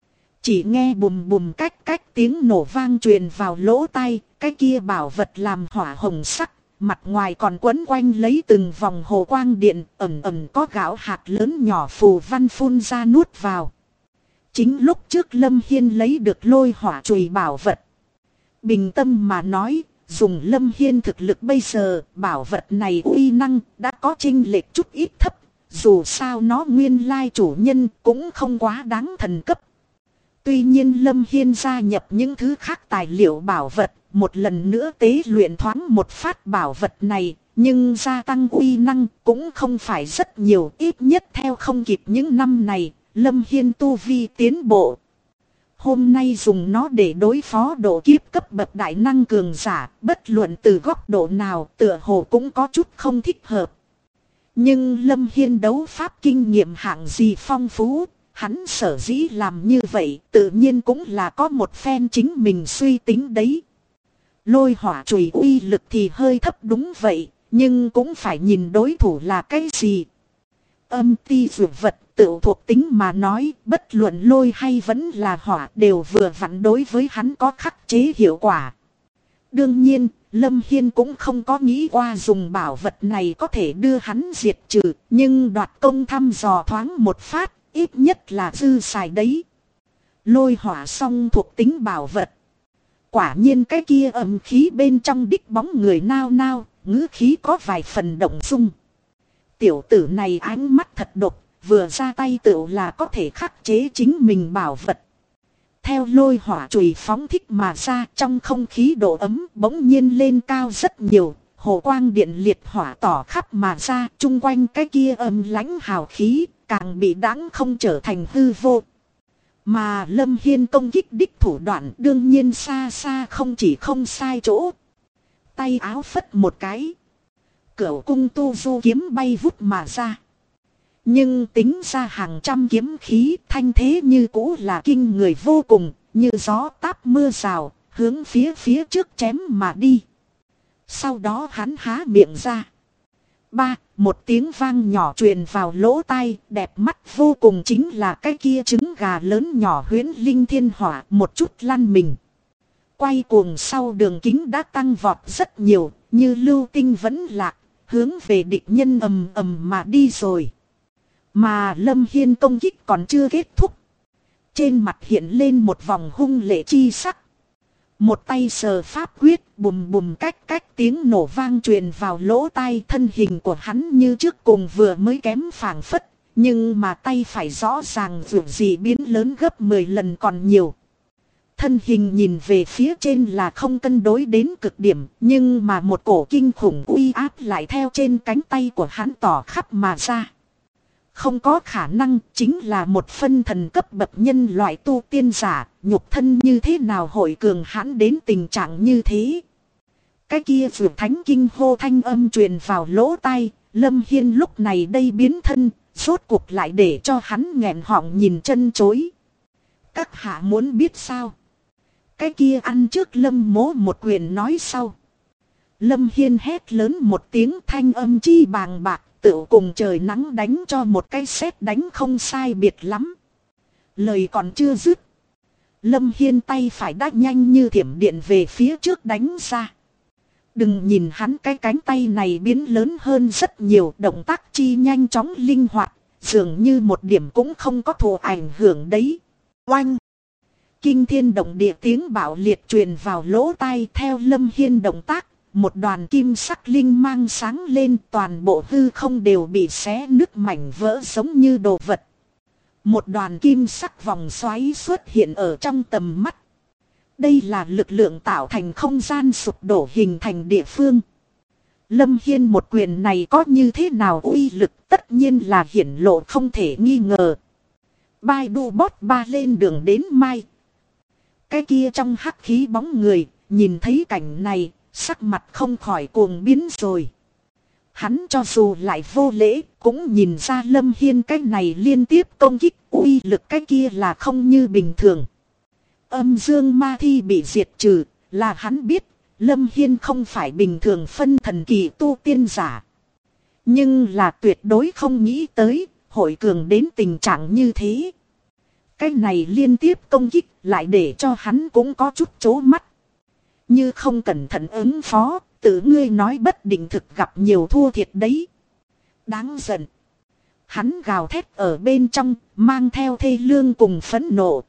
Chỉ nghe bùm bùm cách tiếng nổ vang truyền vào lỗ tai, cái kia bảo vật làm hỏa hồng sắc, mặt ngoài còn quấn quanh lấy từng vòng hồ quang điện, ẩn ẩn có gạo hạt lớn nhỏ phù văn phun ra nuốt vào. Chính lúc trước Lâm Hiên lấy được lôi hỏa chùy bảo vật. Bình tâm mà nói, dùng Lâm Hiên thực lực bây giờ, bảo vật này uy năng đã có chênh lệch chút ít thấp. Dù sao nó nguyên lai chủ nhân cũng không quá đáng thần cấp. Tuy nhiên Lâm Hiên gia nhập những thứ khác tài liệu bảo vật, một lần nữa tế luyện thoáng một phát bảo vật này, nhưng gia tăng uy năng cũng không phải rất nhiều, ít nhất theo không kịp những năm này, Lâm Hiên tu vi tiến bộ. Hôm nay dùng nó để đối phó độ kiếp cấp bậc đại năng cường giả, bất luận từ góc độ nào tựa hồ cũng có chút không thích hợp. Nhưng Lâm Hiên đấu pháp kinh nghiệm hạng gì phong phú, hắn sở dĩ làm như vậy tự nhiên cũng là có một phen chính mình suy tính đấy. Lôi hỏa chùy uy lực thì hơi thấp đúng vậy, nhưng cũng phải nhìn đối thủ là cái gì. Âm ti dược vật tự thuộc tính mà nói, bất luận lôi hay vẫn là hỏa đều vừa vặn đối với hắn có khắc chế hiệu quả. Đương nhiên, Lâm Hiên cũng không có nghĩ qua dùng bảo vật này có thể đưa hắn diệt trừ, nhưng đoạt công thăm dò thoáng một phát, ít nhất là dư xài đấy. Lôi hỏa song thuộc tính bảo vật. Quả nhiên cái kia âm khí bên trong đích bóng người nao nao, ngữ khí có vài phần động dung. Tiểu tử này ánh mắt thật độc, vừa ra tay tự là có thể khắc chế chính mình bảo vật. Theo lôi hỏa chùy phóng thích mà ra, trong không khí độ ấm bỗng nhiên lên cao rất nhiều, hồ quang điện liệt hỏa tỏ khắp mà ra, chung quanh cái kia âm lãnh hào khí, càng bị đãng không trở thành hư vô. Mà Lâm Hiên công kích đích thủ đoạn đương nhiên xa xa không chỉ không sai chỗ. Tay áo phất một cái, cửu cung tu du kiếm bay vút mà ra. Nhưng tính ra hàng trăm kiếm khí, thanh thế như cũ là kinh người vô cùng, như gió táp mưa rào, hướng phía trước chém mà đi. Sau đó hắn há miệng ra. một tiếng vang nhỏ truyền vào lỗ tai, đẹp mắt vô cùng chính là cái kia trứng gà lớn nhỏ huyễn linh thiên hỏa một chút lăn mình. Quay cuồng sau đường kính đã tăng vọt rất nhiều, như lưu tinh vẫn lạc, hướng về địch nhân ầm ầm mà đi rồi. Mà Lâm Hiên công kích còn chưa kết thúc. Trên mặt hiện lên một vòng hung lệ chi sắc. Một tay sờ pháp quyết, bùm bùm cách cách tiếng nổ vang truyền vào lỗ tai, thân hình của hắn như trước cùng vừa mới kém phảng phất. Nhưng mà tay phải rõ ràng vượt gì biến lớn gấp 10 lần còn nhiều. Thân hình nhìn về phía trên là không cân đối đến cực điểm, nhưng mà một cổ kinh khủng uy áp lại theo trên cánh tay của hắn tỏ khắp mà ra. Không có khả năng, chính là một phân thần cấp bậc nhân loại tu tiên giả, nhục thân như thế nào hội cường hãn đến tình trạng như thế. Cái kia vượt thánh kinh hô thanh âm truyền vào lỗ tai, Lâm Hiên lúc này đây biến thân, rốt cuộc lại để cho hắn nghẹn họng nhìn chân chối. Các hạ muốn biết sao? Cái kia ăn trước Lâm Mỗ một quyền nói sau. Lâm Hiên hét lớn một tiếng, thanh âm chi bàng bạc, tựu cùng trời nắng đánh cho một cái sét đánh không sai biệt lắm. Lời còn chưa dứt, Lâm Hiên tay phải đã nhanh như thiểm điện về phía trước đánh ra. Đừng nhìn hắn cái cánh tay này biến lớn hơn rất nhiều, động tác chi nhanh chóng linh hoạt, dường như một điểm cũng không có thụ ảnh hưởng đấy. Oanh! Kinh thiên động địa tiếng bạo liệt truyền vào lỗ tai, theo Lâm Hiên động tác. Một đoàn kim sắc linh mang sáng lên, toàn bộ hư không đều bị xé nứt mảnh vỡ giống như đồ vật. Một đoàn kim sắc vòng xoáy xuất hiện ở trong tầm mắt. Đây là lực lượng tạo thành không gian sụp đổ hình thành địa phương. Lâm Hiên một quyền này có như thế nào uy lực tất nhiên là hiển lộ không thể nghi ngờ. Bai đu bót ba lên đường đến mai. Cái kia trong hắc khí bóng người, nhìn thấy cảnh này, sắc mặt không khỏi cuồng biến rồi. Hắn cho dù lại vô lễ, cũng nhìn ra Lâm Hiên cái này liên tiếp công kích, uy lực cái kia là không như bình thường. Âm dương ma thi bị diệt trừ, là hắn biết, Lâm Hiên không phải bình thường phân thần kỳ tu tiên giả. Nhưng là tuyệt đối không nghĩ tới, hội cường đến tình trạng như thế. Cái này liên tiếp công kích lại để cho hắn cũng có chút chố mắt. Như không cẩn thận ứng phó, tự ngươi nói bất định thực gặp nhiều thua thiệt đấy. Đáng giận. Hắn gào thét ở bên trong, mang theo thê lương cùng phẫn nộ.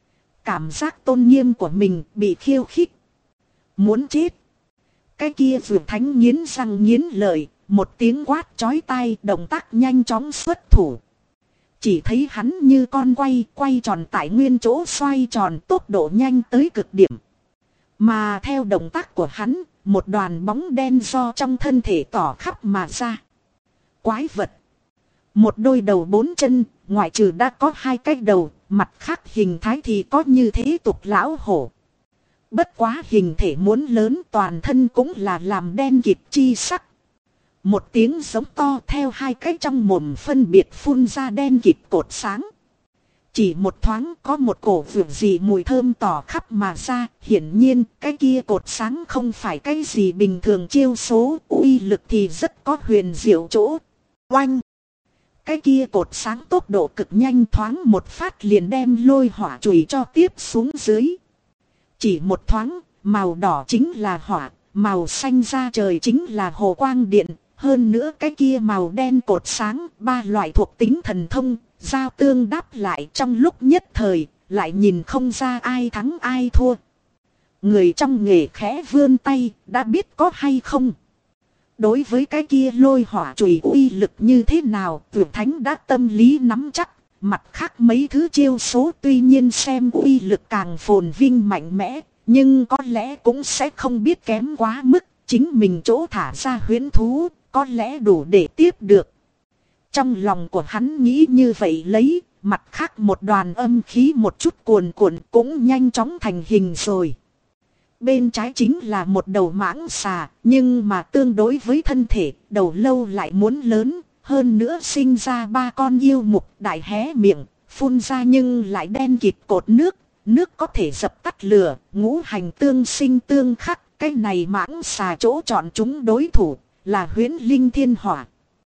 Cảm giác tôn nghiêm của mình bị khiêu khích. Muốn chết. Cái kia vượt thánh nghiến răng nghiến lợi, một tiếng quát chói tai, động tác nhanh chóng xuất thủ. Chỉ thấy hắn như con quay tròn tại nguyên chỗ xoay tròn, tốc độ nhanh tới cực điểm. Mà theo động tác của hắn, một đoàn bóng đen do trong thân thể tỏ khắp mà ra. Quái vật. Một đôi đầu 4 chân, ngoại trừ đã có 2 cái đầu, mặt khác hình thái thì có như thế tục lão hổ. Bất quá hình thể muốn lớn, toàn thân cũng là làm đen kịt chi sắc. Một tiếng giống to theo 2 cái trong mồm phân biệt phun ra đen kịt cột sáng. Chỉ một thoáng có một cổ vượt gì mùi thơm tỏ khắp mà ra, hiển nhiên cái kia cột sáng không phải cái gì bình thường chiêu số, uy lực thì rất có huyền diệu chỗ. Oanh! Cái kia cột sáng tốc độ cực nhanh, thoáng một phát liền đem lôi hỏa chùy cho tiếp xuống dưới. Chỉ một thoáng, màu đỏ chính là hỏa, màu xanh ra trời chính là hồ quang điện, hơn nữa cái kia màu đen cột sáng, 3 loại thuộc tính thần thông. Giao tương đáp lại, trong lúc nhất thời, lại nhìn không ra ai thắng ai thua. Người trong nghề khẽ vươn tay, đã biết có hay không. Đối với cái kia lôi hỏa chùy uy lực như thế nào, Tuyệt Thánh đã tâm lý nắm chắc. Mặt khác mấy thứ chiêu số tuy nhiên xem uy lực càng phồn vinh mạnh mẽ, nhưng có lẽ cũng sẽ không biết kém quá mức. Chính mình chỗ thả ra huyễn thú, có lẽ đủ để tiếp được. Trong lòng của hắn nghĩ như vậy lấy, mặt khác một đoàn âm khí một chút cuồn cuộn cũng nhanh chóng thành hình rồi. Bên trái chính là một đầu mãng xà, nhưng mà tương đối với thân thể, đầu lâu lại muốn lớn, hơn nữa sinh ra 3 con yêu mục đại hé miệng, phun ra nhưng lại đen kịt cột nước, nước có thể dập tắt lửa, ngũ hành tương sinh tương khắc, cái này mãng xà chỗ chọn chúng đối thủ, là huyễn linh thiên hỏa.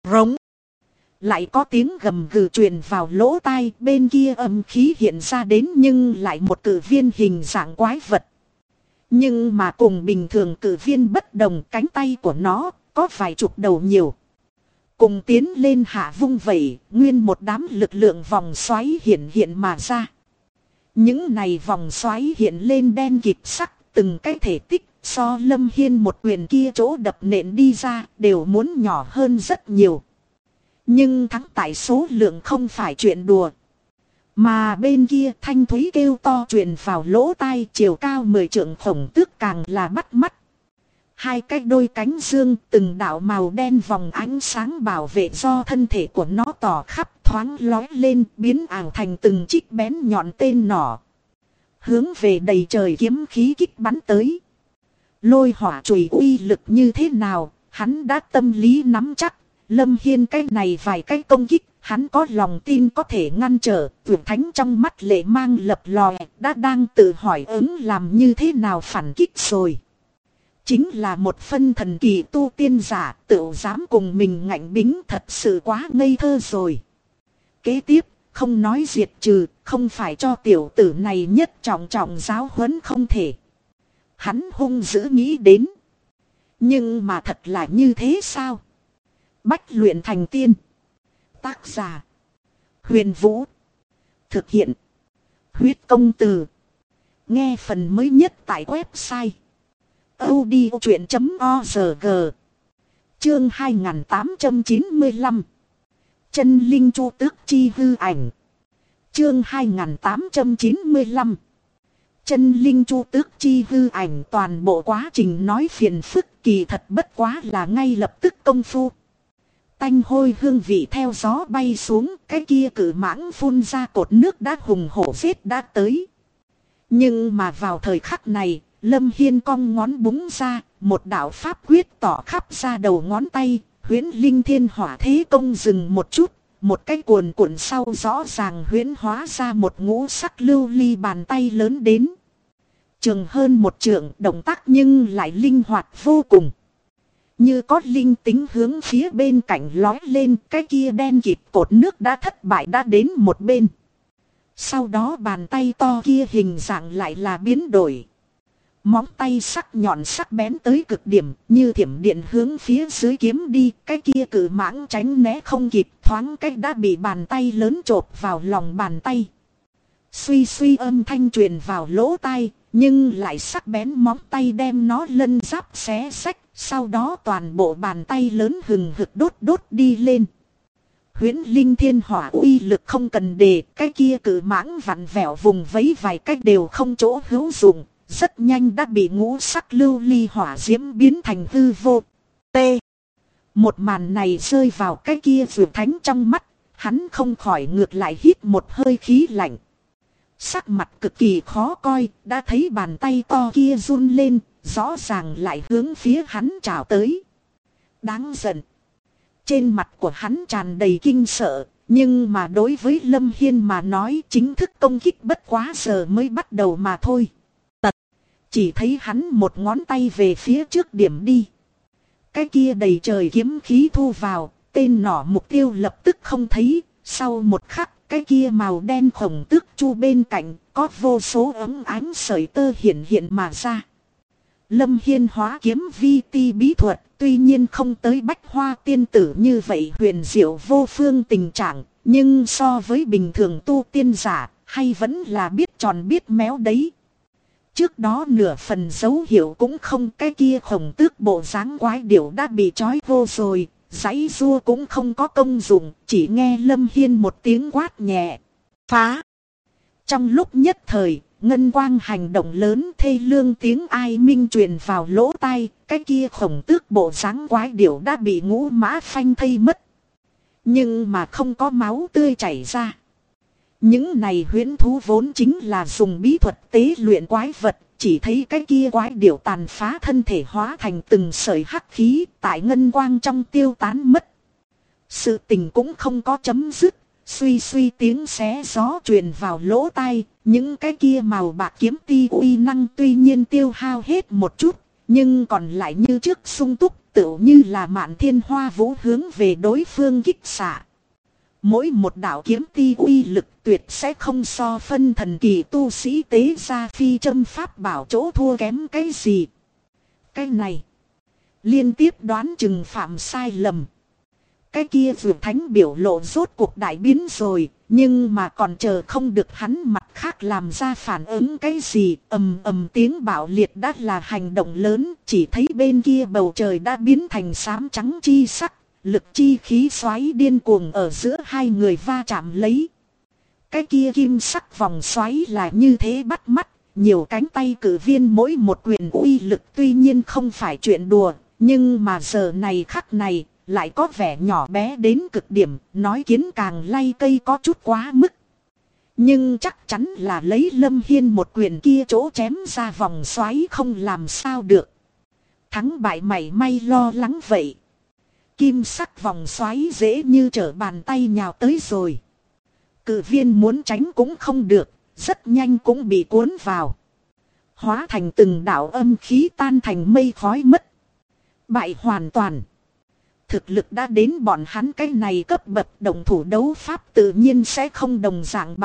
rống. Lại có tiếng gầm gừ truyền vào lỗ tai, bên kia âm khí hiện ra đến nhưng lại một cử viên hình dạng quái vật. Nhưng mà cùng bình thường cử viên bất đồng, cánh tay của nó có vài chục đầu nhiều. Cùng tiến lên hạ vung vẩy, nguyên một đám lực lượng vòng xoáy hiện mà ra. Những này vòng xoáy hiện lên đen kịt sắc, từng cái thể tích so Lâm Hiên một quyền kia chỗ đập nện đi ra đều muốn nhỏ hơn rất nhiều. Nhưng thắng tại số lượng không phải chuyện đùa. Mà bên kia thanh thúy kêu to truyền vào lỗ tai, chiều cao 10 trượng khổng tước càng là bắt mắt. Hai cái đôi cánh dương, từng đạo màu đen vòng ánh sáng bảo vệ do thân thể của nó tỏ khắp, thoáng lói lên, biến ảo thành từng chiếc bén nhọn tên nỏ. Hướng về đầy trời kiếm khí kích bắn tới. Lôi hỏa chùy uy lực như thế nào, hắn đã tâm lý nắm chắc. Lâm Hiên cái này vài cái công kích, hắn có lòng tin có thể ngăn trở. Vượt thánh trong mắt lệ mang lập lòe, đã đang tự hỏi ứng làm như thế nào phản kích rồi. Chính là một phân thần kỳ tu tiên giả, tự dám cùng mình ngạnh bính, thật sự quá ngây thơ rồi. Kế tiếp, không nói diệt trừ, không phải cho tiểu tử này nhất trọng giáo huấn không thể. Hắn hung dữ nghĩ đến. Nhưng mà thật là như thế sao? Bách luyện thành tiên. Tác giả: Huyền Vũ. Thực hiện: Huyết Công Từ. Nghe phần mới nhất tại website audiochuyện.org. Chương 2895. Chân linh chu tước chi hư ảnh. Chương 2895. Chân linh chu tước chi hư ảnh. Toàn bộ quá trình nói phiền phức, kỳ thật bất quá là ngay lập tức công phu. Tanh hôi hương vị theo gió bay xuống, cái kia cử mãng phun ra cột nước đã hùng hổ giết đã tới. Nhưng mà vào thời khắc này, Lâm Hiên cong ngón búng ra, một đạo pháp quyết tỏ khắp ra đầu ngón tay, huyễn linh thiên hỏa thế công dừng một chút, một cái cuồn cuộn sau rõ ràng huyễn hóa ra một ngũ sắc lưu ly bàn tay lớn đến. Trường hơn một trượng, động tác nhưng lại linh hoạt vô cùng. Như có linh tính hướng phía bên cạnh lói lên, cái kia đen kịt cột nước đã thất bại đã đến một bên. Sau đó bàn tay to kia hình dạng lại là biến đổi. Móng tay sắc nhọn sắc bén tới cực điểm, như thiểm điện hướng phía dưới kiếm đi, cái kia cử mãng tránh né không kịp, thoáng cách đã bị bàn tay lớn chộp vào lòng bàn tay. Suy suy âm thanh truyền vào lỗ tai, nhưng lại sắc bén móng tay đem nó lân giáp xé xách, sau đó toàn bộ bàn tay lớn hừng hực đốt đi lên. Huyễn linh thiên hỏa uy lực không cần đề, cái kia cử mãng vặn vẹo vùng vẫy vài cách đều không chỗ hữu dụng, rất nhanh đã bị ngũ sắc lưu ly hỏa diễm biến thành hư vô. T. Một màn này rơi vào cái kia vượt thánh trong mắt, hắn không khỏi ngược lại hít một hơi khí lạnh. Sắc mặt cực kỳ khó coi, đã thấy bàn tay to kia run lên, rõ ràng lại hướng phía hắn trào tới. Đáng giận. Trên mặt của hắn tràn đầy kinh sợ, nhưng mà đối với Lâm Hiên mà nói chính thức công kích bất quá giờ mới bắt đầu mà thôi. Chỉ thấy hắn một ngón tay về phía trước điểm đi. Cái kia đầy trời kiếm khí thu vào, tên nỏ mục tiêu lập tức không thấy. Sau một khắc, cái kia màu đen khổng tước chu bên cạnh, có vô số ấm ánh sợi tơ hiện mà ra. Lâm Hiên hóa kiếm vi ti bí thuật, tuy nhiên không tới bách hoa tiên tử như vậy huyền diệu vô phương tình trạng, nhưng so với bình thường tu tiên giả, hay vẫn là biết tròn biết méo đấy. Trước đó nửa phần dấu hiệu cũng không, cái kia khổng tước bộ dáng quái điểu đã bị trói vô rồi, giãy giụa cũng không có công dụng, chỉ nghe Lâm Hiên một tiếng quát nhẹ. Phá! Trong lúc nhất thời, ngân quang hành động lớn thê lương tiếng ai minh truyền vào lỗ tai, cái kia khổng tước bộ dáng quái điểu đã bị ngũ mã phanh thây mất. Nhưng mà không có máu tươi chảy ra. Những này huyễn thú vốn chính là dùng bí thuật tế luyện quái vật, chỉ thấy cái kia quái điểu tàn phá thân thể hóa thành từng sợi hắc khí tại ngân quang trong tiêu tán mất. Sự tình cũng không có chấm dứt, suy suy tiếng xé gió truyền vào lỗ tai, những cái kia màu bạc kiếm ti uy năng tuy nhiên tiêu hao hết một chút, nhưng còn lại như trước sung túc, tựu như là Mạn Thiên Hoa Vũ hướng về đối phương kích xạ. Mỗi một đạo kiếm ti uy lực tuyệt sẽ không so phân thần kỳ tu sĩ tế ra phi châm pháp bảo chỗ thua kém cái gì. Cái này liên tiếp đoán chừng phạm sai lầm. Cái kia vượt thánh biểu lộ rốt cuộc đại biến rồi, nhưng mà còn chờ không được hắn mặt khác làm ra phản ứng cái gì. Ầm ầm tiếng bạo liệt đã là hành động lớn, chỉ thấy bên kia bầu trời đã biến thành xám trắng chi sắc, lực chi khí xoáy điên cuồng ở giữa hai người va chạm lấy. Cái kia kim sắc vòng xoáy là như thế bắt mắt, nhiều cánh tay cử viên mỗi một quyền uy lực tuy nhiên không phải chuyện đùa, nhưng mà giờ này khắc này lại có vẻ nhỏ bé đến cực điểm, nói kiến càng lay cây có chút quá mức. Nhưng chắc chắn là lấy Lâm Hiên một quyền kia chỗ chém ra vòng xoáy không làm sao được. Thắng bại mảy may lo lắng vậy. Kim sắc vòng xoáy dễ như trở bàn tay nhào tới rồi. Cự viên muốn tránh cũng không được, rất nhanh cũng bị cuốn vào. Hóa thành từng đạo âm khí tan thành mây khói mất. Bại hoàn toàn. Thực lực đã đến bọn hắn cái này cấp bậc đồng thủ đấu pháp tự nhiên sẽ không đồng dạng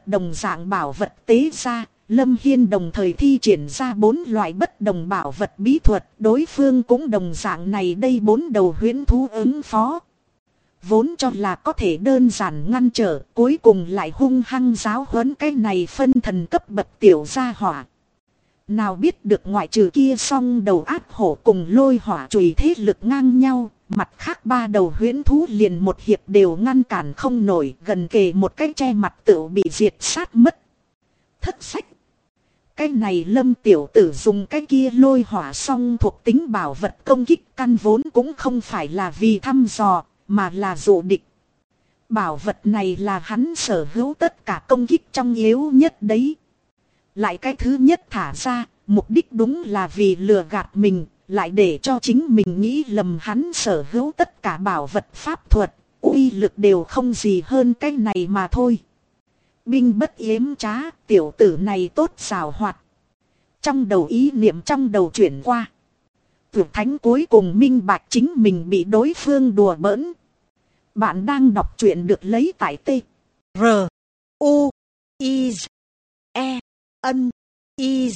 bảo vật tế ra. Lâm Hiên đồng thời thi triển ra 4 loại bất đồng bảo vật bí thuật, đối phương cũng đồng dạng này đây 4 đầu huyễn thú ứng phó. Vốn cho là có thể đơn giản ngăn trở, cuối cùng lại hung hăng giáo huấn cái này phân thần cấp bậc tiểu gia hỏa. Nào biết được ngoại trừ kia song đầu ác hổ cùng lôi hỏa chùy thế lực ngang nhau, mặt khác 3 đầu huyễn thú liền một hiệp đều ngăn cản không nổi, gần kề một cái che mặt tựu bị diệt sát mất. Thất sách. Cái này Lâm tiểu tử dùng cái kia lôi hỏa song thuộc tính bảo vật công kích căn vốn cũng không phải là vì thăm dò, mà là dụ địch. Bảo vật này là hắn sở hữu tất cả công kích trong yếu nhất đấy. Lại cái thứ nhất thả ra, mục đích đúng là vì lừa gạt mình, lại để cho chính mình nghĩ lầm hắn sở hữu tất cả bảo vật pháp thuật, uy lực đều không gì hơn cái này mà thôi. Binh bất yếm trá, tiểu tử này tốt xảo hoạt. Trong đầu ý niệm trong đầu chuyển qua. Vượt thánh cuối cùng minh bạch chính mình bị đối phương đùa bỡn. Bạn đang đọc truyện được lấy tại T. R. U. I. E. N. I.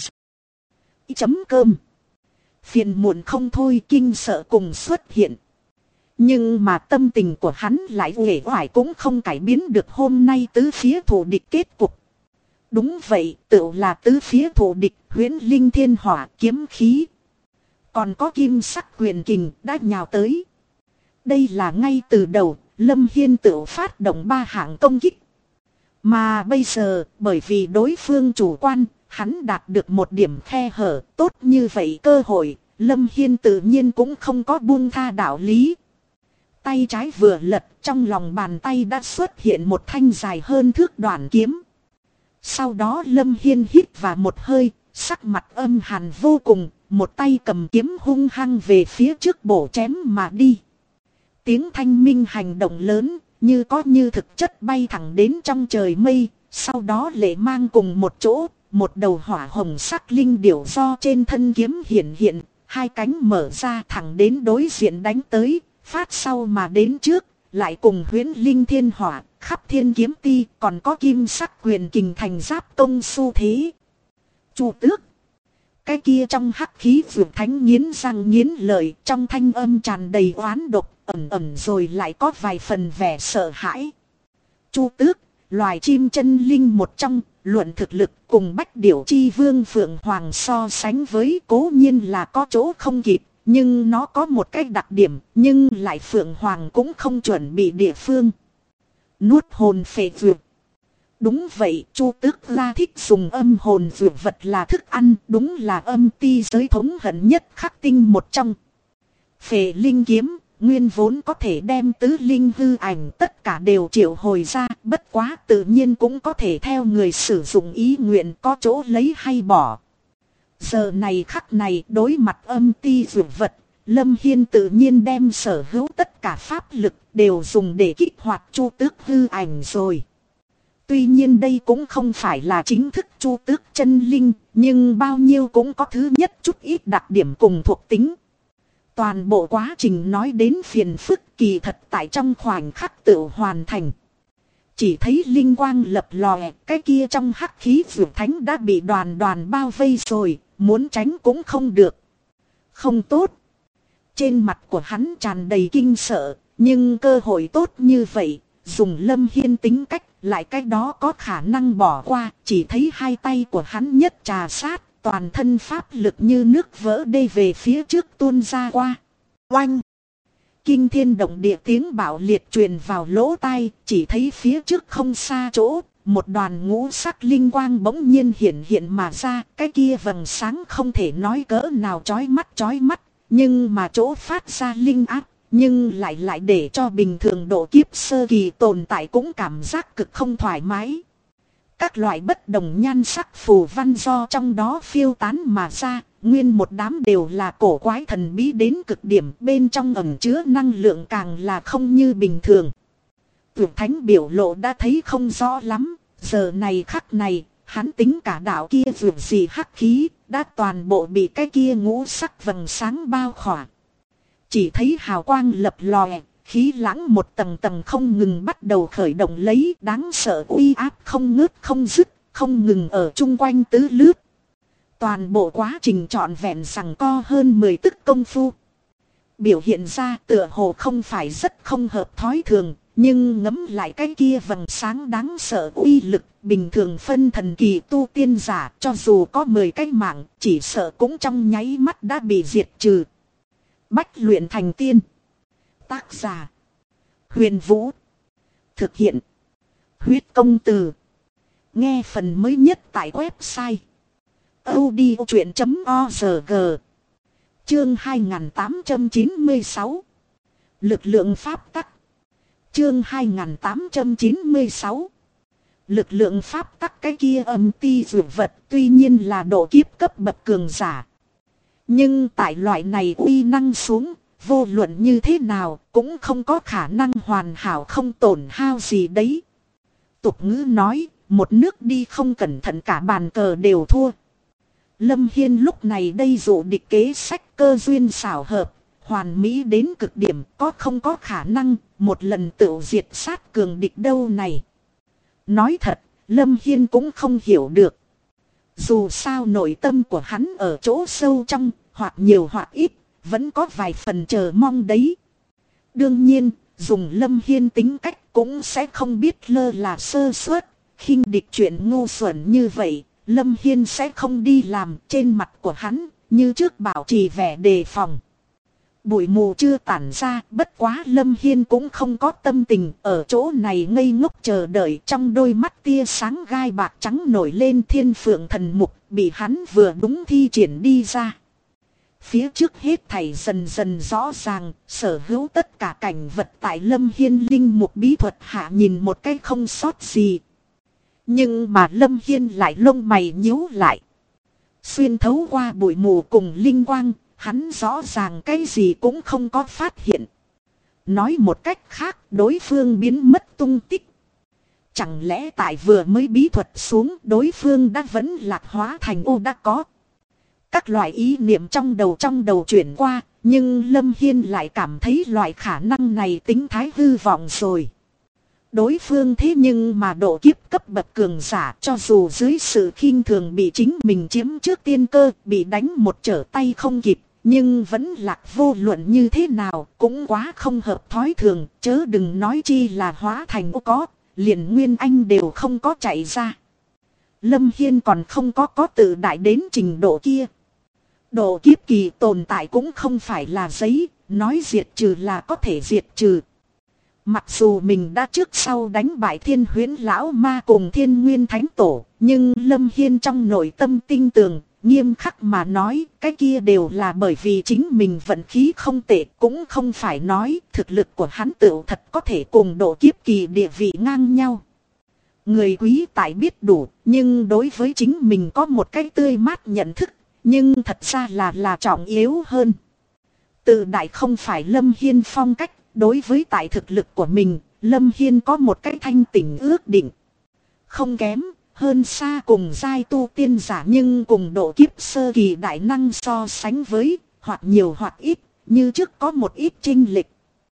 Chấm cơm. Phiền muộn không thôi, kinh sợ cùng xuất hiện. Nhưng mà tâm tình của hắn lại uể oải cũng không cải biến được hôm nay tứ phía thủ địch kết cục. Đúng vậy, tựu là tứ phía thủ địch, huyễn linh thiên hỏa kiếm khí. Còn có kim sắc quyền kình đã nhào tới. Đây là ngay từ đầu, Lâm Hiên tựu phát động 3 hạng công kích. Mà bây giờ, bởi vì đối phương chủ quan, hắn đạt được một điểm khe hở, tốt như vậy cơ hội, Lâm Hiên tự nhiên cũng không có buông tha đạo lý. Tay trái vừa lật, trong lòng bàn tay đã xuất hiện một thanh dài hơn thước đoạn kiếm. Sau đó Lâm Hiên hít vào một hơi, sắc mặt âm hàn vô cùng, một tay cầm kiếm hung hăng về phía trước bổ chém mà đi. Tiếng thanh minh hành động lớn, như có như thực chất bay thẳng đến trong trời mây, sau đó lệ mang cùng một chỗ, một đầu hỏa hồng sắc linh điểu do trên thân kiếm hiện hiện, 2 cánh mở ra thẳng đến đối diện đánh tới, phát sau mà đến trước, lại cùng huyễn linh thiên hỏa, khắp thiên kiếm ti, còn có kim sắc quyền kình thành giáp công xu thế. Chu Tước. Cái kia trong hắc khí vượt thánh nghiến răng nghiến lợi, trong thanh âm tràn đầy oán độc, ẩn ẩn rồi lại có vài phần vẻ sợ hãi. Chu Tước, loài chim chân linh một trong, luận thực lực cùng Bách Điểu Chi Vương Phượng Hoàng so sánh với cố nhiên là có chỗ không kịp, nhưng nó có một cái đặc điểm, nhưng lại Phượng Hoàng cũng không chuẩn bị địa phương. Nuốt hồn phệ vượt. Đúng vậy, Chu Tước La thích dùng âm hồn vượt vật là thức ăn, đúng là âm ti giới thống hận nhất khắc tinh một trong. Phệ linh kiếm, nguyên vốn có thể đem tứ linh hư ảnh tất cả đều triệu hồi ra, bất quá tự nhiên cũng có thể theo người sử dụng ý nguyện có chỗ lấy hay bỏ. Giờ này khắc này đối mặt âm ti vượt vật, Lâm Hiên tự nhiên đem sở hữu tất cả pháp lực đều dùng để kích hoạt Chu Tước hư ảnh rồi. Tuy nhiên đây cũng không phải là chính thức Chu Tước chân linh, nhưng bao nhiêu cũng có thứ nhất chút ít đặc điểm cùng thuộc tính. Toàn bộ quá trình nói đến phiền phức kỳ thật tại trong khoảnh khắc tự hoàn thành. Chỉ thấy linh quang lập lòe, cái kia trong hắc khí vượt thánh đã bị đoàn đoàn bao vây rồi, muốn tránh cũng không được. Không tốt. Trên mặt của hắn tràn đầy kinh sợ, nhưng cơ hội tốt như vậy, dùng Lâm Hiên tính cách, lại cái đó có khả năng bỏ qua, chỉ thấy hai tay của hắn nhất trà sát, toàn thân pháp lực như nước vỡ đê về phía trước tuôn ra qua. Oanh! Kinh thiên động địa tiếng bạo liệt truyền vào lỗ tai, chỉ thấy phía trước không xa chỗ, một đoàn ngũ sắc linh quang bỗng nhiên hiện hiện mà ra, cái kia vầng sáng không thể nói cỡ nào chói mắt, nhưng mà chỗ phát ra linh áp, nhưng lại để cho bình thường độ kiếp sơ kỳ tồn tại cũng cảm giác cực không thoải mái. Các loại bất đồng nhan sắc phù văn do trong đó phiêu tán mà ra, nguyên một đám đều là cổ quái thần bí đến cực điểm, bên trong ẩn chứa năng lượng càng là không như bình thường. Vượt thánh biểu lộ đã thấy không rõ lắm, giờ này khắc này, hắn tính cả đạo kia vượt gì hắc khí, đã toàn bộ bị cái kia ngũ sắc vầng sáng bao khỏa. Chỉ thấy hào quang lập lòe, khí lãng một tầng tầng không ngừng bắt đầu khởi động lấy, đáng sợ uy áp không ngớt không dứt, không ngừng ở chung quanh tứ lướt. Toàn bộ quá trình trọn vẹn rằng co hơn 10 tức công phu. Biểu hiện ra tựa hồ không phải rất không hợp thói thường, nhưng ngẫm lại cái kia vầng sáng đáng sợ uy lực, bình thường phân thần kỳ tu tiên giả cho dù có 10 cái mạng, chỉ sợ cũng trong nháy mắt đã bị diệt trừ. Bách luyện thành tiên. Tác giả Huyền Vũ. Thực hiện Huyết Công Từ. Nghe phần mới nhất tại website audiochuyện.org. Chương 2896. Lực lượng pháp tắc. Chương 2896. Lực lượng pháp tắc, cái kia âm ti dược vật tuy nhiên là độ kiếp cấp bậc cường giả. Nhưng tại loại này uy năng xuống, vô luận như thế nào cũng không có khả năng hoàn hảo không tổn hao gì đấy. Tục ngữ nói, một nước đi không cẩn thận cả bàn cờ đều thua. Lâm Hiên lúc này đây dụ địch kế sách cơ duyên xảo hợp, hoàn mỹ đến cực điểm, có không có khả năng một lần tự diệt sát cường địch đâu này. Nói thật, Lâm Hiên cũng không hiểu được. Dù sao nội tâm của hắn ở chỗ sâu trong, hoặc nhiều hoặc ít, vẫn có vài phần chờ mong đấy. Đương nhiên, dùng Lâm Hiên tính cách cũng sẽ không biết lơ là sơ suất, khinh địch chuyện ngu xuẩn như vậy, Lâm Hiên sẽ không đi làm. Trên mặt của hắn, như trước bảo trì vẻ đề phòng. Bụi mù chưa tản ra, bất quá Lâm Hiên cũng không có tâm tình ở chỗ này ngây ngốc chờ đợi, trong đôi mắt tia sáng gai bạc trắng nổi lên, thiên phượng thần mục bị hắn vừa đúng thi triển đi ra. Phía trước hết thảy dần dần rõ ràng, sở hữu tất cả cảnh vật tại Lâm Hiên linh mục bí thuật hạ nhìn một cái không sót gì. Nhưng mà Lâm Hiên lại lông mày nhíu lại. Xuyên thấu qua bụi mù cùng linh quang, hắn rõ ràng cái gì cũng không có phát hiện. Nói một cách khác, đối phương biến mất tung tích. Chẳng lẽ tại vừa mới bí thuật xuống, đối phương đã vẫn lạc hóa thành ô đã có. Các loại ý niệm trong đầu chuyển qua, nhưng Lâm Hiên lại cảm thấy loại khả năng này tính thái hư vọng rồi. Đối phương thế nhưng mà độ kiếp cấp bậc cường giả, cho dù dưới sự khinh thường bị chính mình chiếm trước tiên cơ, bị đánh một trở tay không kịp, nhưng vẫn lạc vô luận như thế nào cũng quá không hợp thói thường, chớ đừng nói chi là hóa thành ô có, liền Nguyên Anh đều không có chạy ra. Lâm Hiên còn không có tự đại đến trình độ kia. Độ kiếp kỳ tồn tại cũng không phải là giấy, nói diệt trừ là có thể diệt trừ. Mặc dù mình đã trước sau đánh bại Thiên Huyễn Lão Ma cùng Thiên Nguyên Thánh Tổ, nhưng Lâm Hiên trong nội tâm tin tưởng, nghiêm khắc mà nói, cái kia đều là bởi vì chính mình vận khí không tệ, cũng không phải nói thực lực của hắn tựu thật có thể cùng độ kiếp kỳ địa vị ngang nhau. Người quý tại biết đủ, nhưng đối với chính mình có một cái tươi mát nhận thức, nhưng thật ra là trọng yếu hơn. Tự đại không phải Lâm Hiên phong cách, đối với tại thực lực của mình, Lâm Hiên có một cái thanh tỉnh ước định. Không kém, hơn xa cùng giai tu tiên giả, nhưng cùng độ kiếp sơ kỳ đại năng so sánh với, hoặc nhiều hoặc ít, như trước có một ít chênh lệch.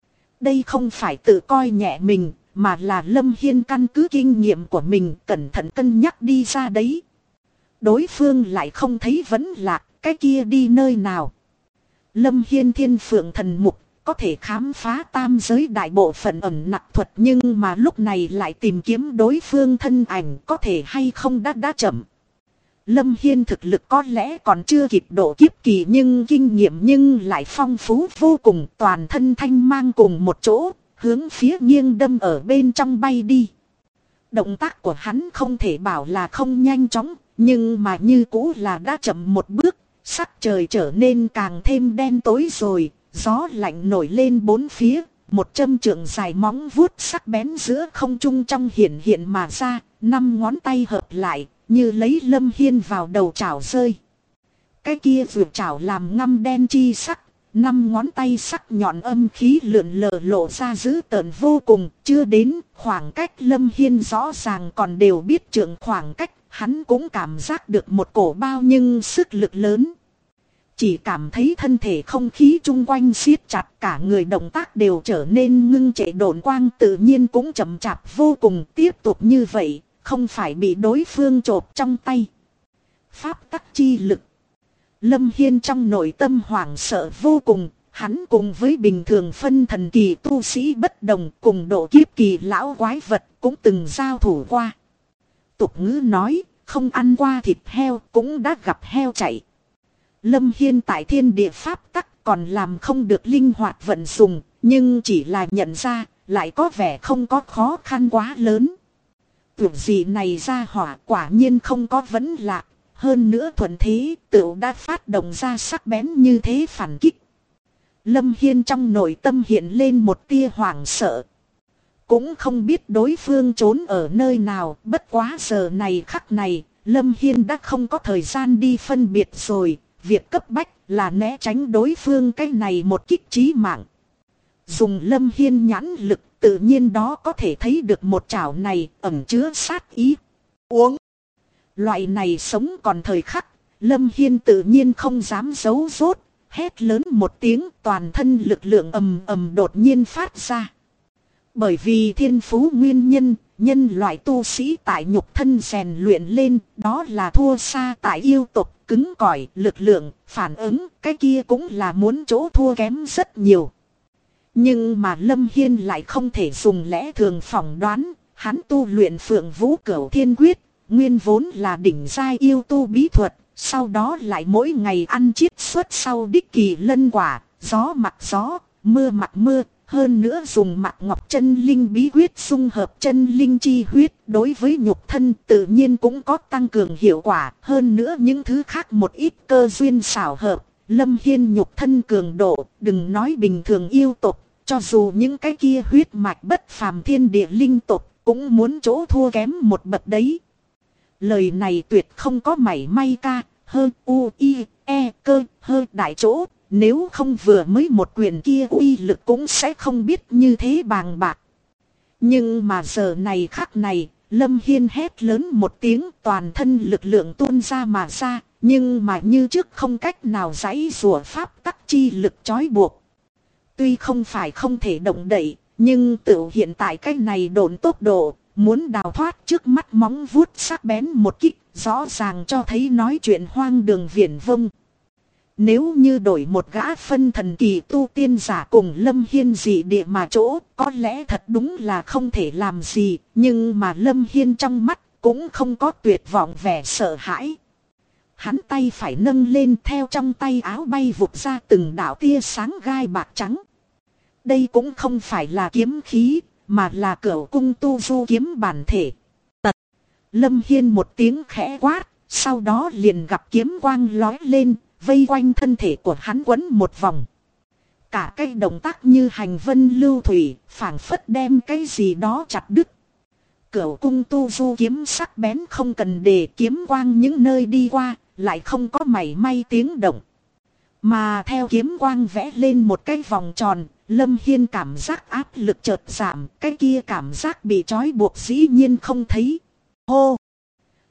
Đây không phải tự coi nhẹ mình, mà là Lâm Hiên căn cứ kinh nghiệm của mình cẩn thận cân nhắc đi ra đấy. Đối phương lại không thấy vẫn lạc, cái kia đi nơi nào. Lâm Hiên thiên phượng thần mục, có thể khám phá tam giới đại bộ phận ẩn nặc thuật, nhưng mà lúc này lại tìm kiếm đối phương thân ảnh có thể hay không đã chậm. Lâm Hiên thực lực có lẽ còn chưa kịp độ kiếp kỳ, nhưng kinh nghiệm nhưng lại phong phú vô cùng, toàn thân thanh mang cùng một chỗ, hướng phía nghiêng đâm ở bên trong bay đi. Động tác của hắn không thể bảo là không nhanh chóng, nhưng mà như cũ là đã chậm một bước, sắc trời trở nên càng thêm đen tối rồi, gió lạnh nổi lên bốn phía, một châm chưởng dài móng vuốt sắc bén giữa không trung trong hiện mà ra, 5 ngón tay hợp lại, như lấy Lâm Hiên vào đầu chảo rơi. Cái kia vượt chảo làm ngăm đen chi sắc, 5 ngón tay sắc nhọn âm khí lượn lờ lộ ra dữ tợn vô cùng, chưa đến khoảng cách Lâm Hiên rõ ràng còn đều biết trượng khoảng cách, hắn cũng cảm giác được một cổ bao nhưng sức lực lớn. Chỉ cảm thấy thân thể không khí chung quanh siết chặt, cả người động tác đều trở nên ngưng trệ, độn quang tự nhiên cũng chậm chạp vô cùng. Tiếp tục như vậy, không phải bị đối phương chộp trong tay. Pháp tắc chi lực. Lâm Hiên trong nội tâm hoảng sợ vô cùng, hắn cùng với bình thường phân thần kỳ tu sĩ bất đồng, cùng độ kiếp kỳ lão quái vật cũng từng giao thủ qua. Tục ngữ nói, không ăn qua thịt heo cũng đã gặp heo chạy. Lâm Hiên tại thiên địa pháp tắc còn làm không được linh hoạt vận dụng, nhưng chỉ là nhận ra, lại có vẻ không có khó khăn quá lớn. Tưởng gì này ra hỏa quả nhiên không có vấn lạc, hơn nữa thuận thế tựu đã phát động ra sắc bén như thế phản kích. Lâm Hiên trong nội tâm hiện lên một tia hoảng sợ. Cũng không biết đối phương trốn ở nơi nào, bất quá giờ này khắc này, Lâm Hiên đã không có thời gian đi phân biệt rồi. Việc cấp bách là né tránh đối phương cái này một kích chí mạng. Dùng Lâm Hiên nhãn lực tự nhiên đó có thể thấy được một chảo này ẩn chứa sát ý. Uống. Loại này sống còn thời khắc, Lâm Hiên tự nhiên không dám giấu rốt, hét lớn một tiếng, toàn thân lực lượng ầm ầm đột nhiên phát ra. Bởi vì thiên phú nguyên nhân, nhân loại tu sĩ tại nhục thân rèn luyện lên, đó là thua xa tại yêu tộc, cứng cỏi, lực lượng, phản ứng, cái kia cũng là muốn chỗ thua kém rất nhiều. Nhưng mà Lâm Hiên lại không thể dùng lẽ thường phỏng đoán, hắn tu luyện Phượng Vũ Cửu Thiên Quyết, nguyên vốn là đỉnh giai yêu tu bí thuật, sau đó lại mỗi ngày ăn chiết xuất sau đích kỳ lân quả, gió mặc gió, mưa mặc mưa. Hơn nữa dùng Mạc Ngọc chân linh bí quyết xung hợp chân linh chi huyết, đối với nhục thân tự nhiên cũng có tăng cường hiệu quả. Hơn nữa những thứ khác một ít cơ duyên xảo hợp, Lâm Hiên nhục thân cường độ, đừng nói bình thường yêu tộc, cho dù những cái kia huyết mạch bất phàm thiên địa linh tộc cũng muốn chỗ thua kém một bậc đấy. Lời này tuyệt không có mảy may ca, hơn u i e cơ hơi đại chỗ. Nếu không vừa mới một quyền kia uy lực cũng sẽ không biết như thế bàng bạc. Nhưng mà giờ này khắc này, Lâm Hiên hét lớn một tiếng, toàn thân lực lượng tuôn ra mà ra, nhưng mà như trước không cách nào giãy giụa pháp tắc chi lực trói buộc. Tuy không phải không thể động đậy, nhưng tự hiện tại cái này độn tốc độ, muốn đào thoát trước mắt móng vuốt sắc bén một kích, rõ ràng cho thấy nói chuyện hoang đường viển vông. Nếu như đổi một gã phân thần kỳ tu tiên giả cùng Lâm Hiên dị địa mà chỗ, có lẽ thật đúng là không thể làm gì, nhưng mà Lâm Hiên trong mắt cũng không có tuyệt vọng vẻ sợ hãi. Hắn tay phải nâng lên, theo trong tay áo bay vụt ra từng đạo tia sáng gai bạc trắng. Đây cũng không phải là kiếm khí, mà là Cửu Cung tu du kiếm bản thể. Tật. Lâm Hiên một tiếng khẽ quát, sau đó liền gặp kiếm quang lói lên, vây quanh thân thể của hắn quấn một vòng. Cả cái động tác như hành vân lưu thủy, phảng phất đem cái gì đó chặt đứt. Cửu cung tu du kiếm sắc bén không cần để kiếm quang những nơi đi qua, lại không có mảy may tiếng động. Mà theo kiếm quang vẽ lên một cái vòng tròn, Lâm Hiên cảm giác áp lực chợt giảm, cái kia cảm giác bị trói buộc dĩ nhiên không thấy. Hô!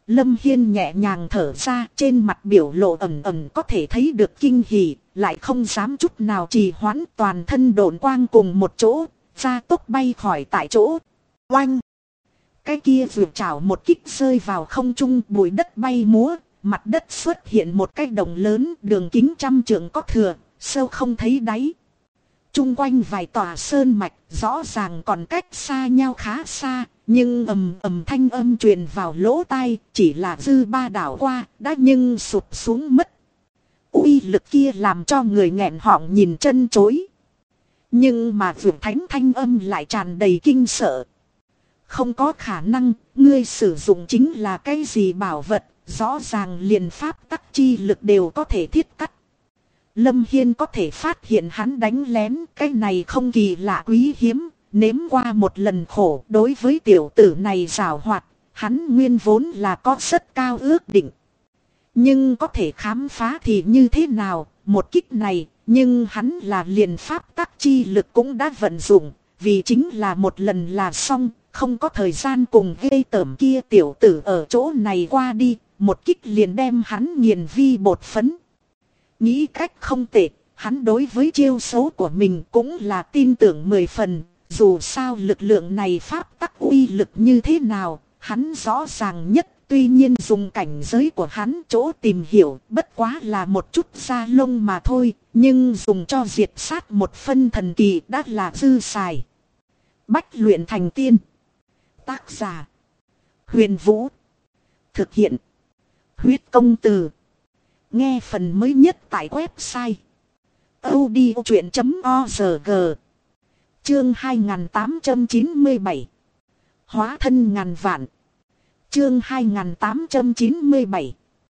Lâm Hiên nhẹ nhàng thở ra, trên mặt biểu lộ ẩn ẩn có thể thấy được kinh hỉ, lại không dám chút nào trì hoãn, toàn thân độn quang cùng một chỗ, ra tốc bay khỏi tại chỗ. Oanh! Cái kia vượt trảo một kích rơi vào không trung, bụi đất bay múa, mặt đất xuất hiện một cái đồng lớn, đường kính 100 trượng có thừa, sâu không thấy đáy. Trung quanh vài tòa sơn mạch, rõ ràng còn cách xa nhau khá xa, nhưng ầm ầm thanh âm truyền vào lỗ tai, chỉ là dư ba đảo qua, đã nhưng sụp xuống mất. Uy lực kia làm cho người nghẹn họng nhìn chân chối. Nhưng mà vượt thánh thanh âm lại tràn đầy kinh sợ. Không có khả năng, ngươi sử dụng chính là cái gì bảo vật, rõ ràng liền pháp tắc chi lực đều có thể thiết cắt. Lâm Hiên có thể phát hiện hắn đánh lén, cái này không kỳ lạ quý hiếm, nếm qua một lần khổ. Đối với tiểu tử này giảo hoạt, hắn nguyên vốn là có rất cao ước định. Nhưng có thể khám phá thì như thế nào, một kích này, nhưng hắn là liền pháp tắc chi lực cũng đã vận dụng, vì chính là một lần là xong, không có thời gian cùng ghê tởm kia tiểu tử ở chỗ này qua đi, một kích liền đem hắn nghiền vi bột phấn. Nghĩ cách không tệ, hắn đối với chiêu số của mình cũng là tin tưởng 10 phần, dù sao lực lượng này pháp tắc uy lực như thế nào, hắn rõ ràng nhất. Tuy nhiên dùng cảnh giới của hắn chỗ tìm hiểu bất quá là một chút da lông mà thôi, nhưng dùng cho diệt sát một phân thần kỳ đã là dư xài. Bách luyện thành tiên. Tác giả: Huyền Vũ. Thực hiện: Huyết Công Từ. Nghe phần mới nhất tại website audiochuyện.org. Chương 2897. Hóa thân ngàn vạn. Chương 2897.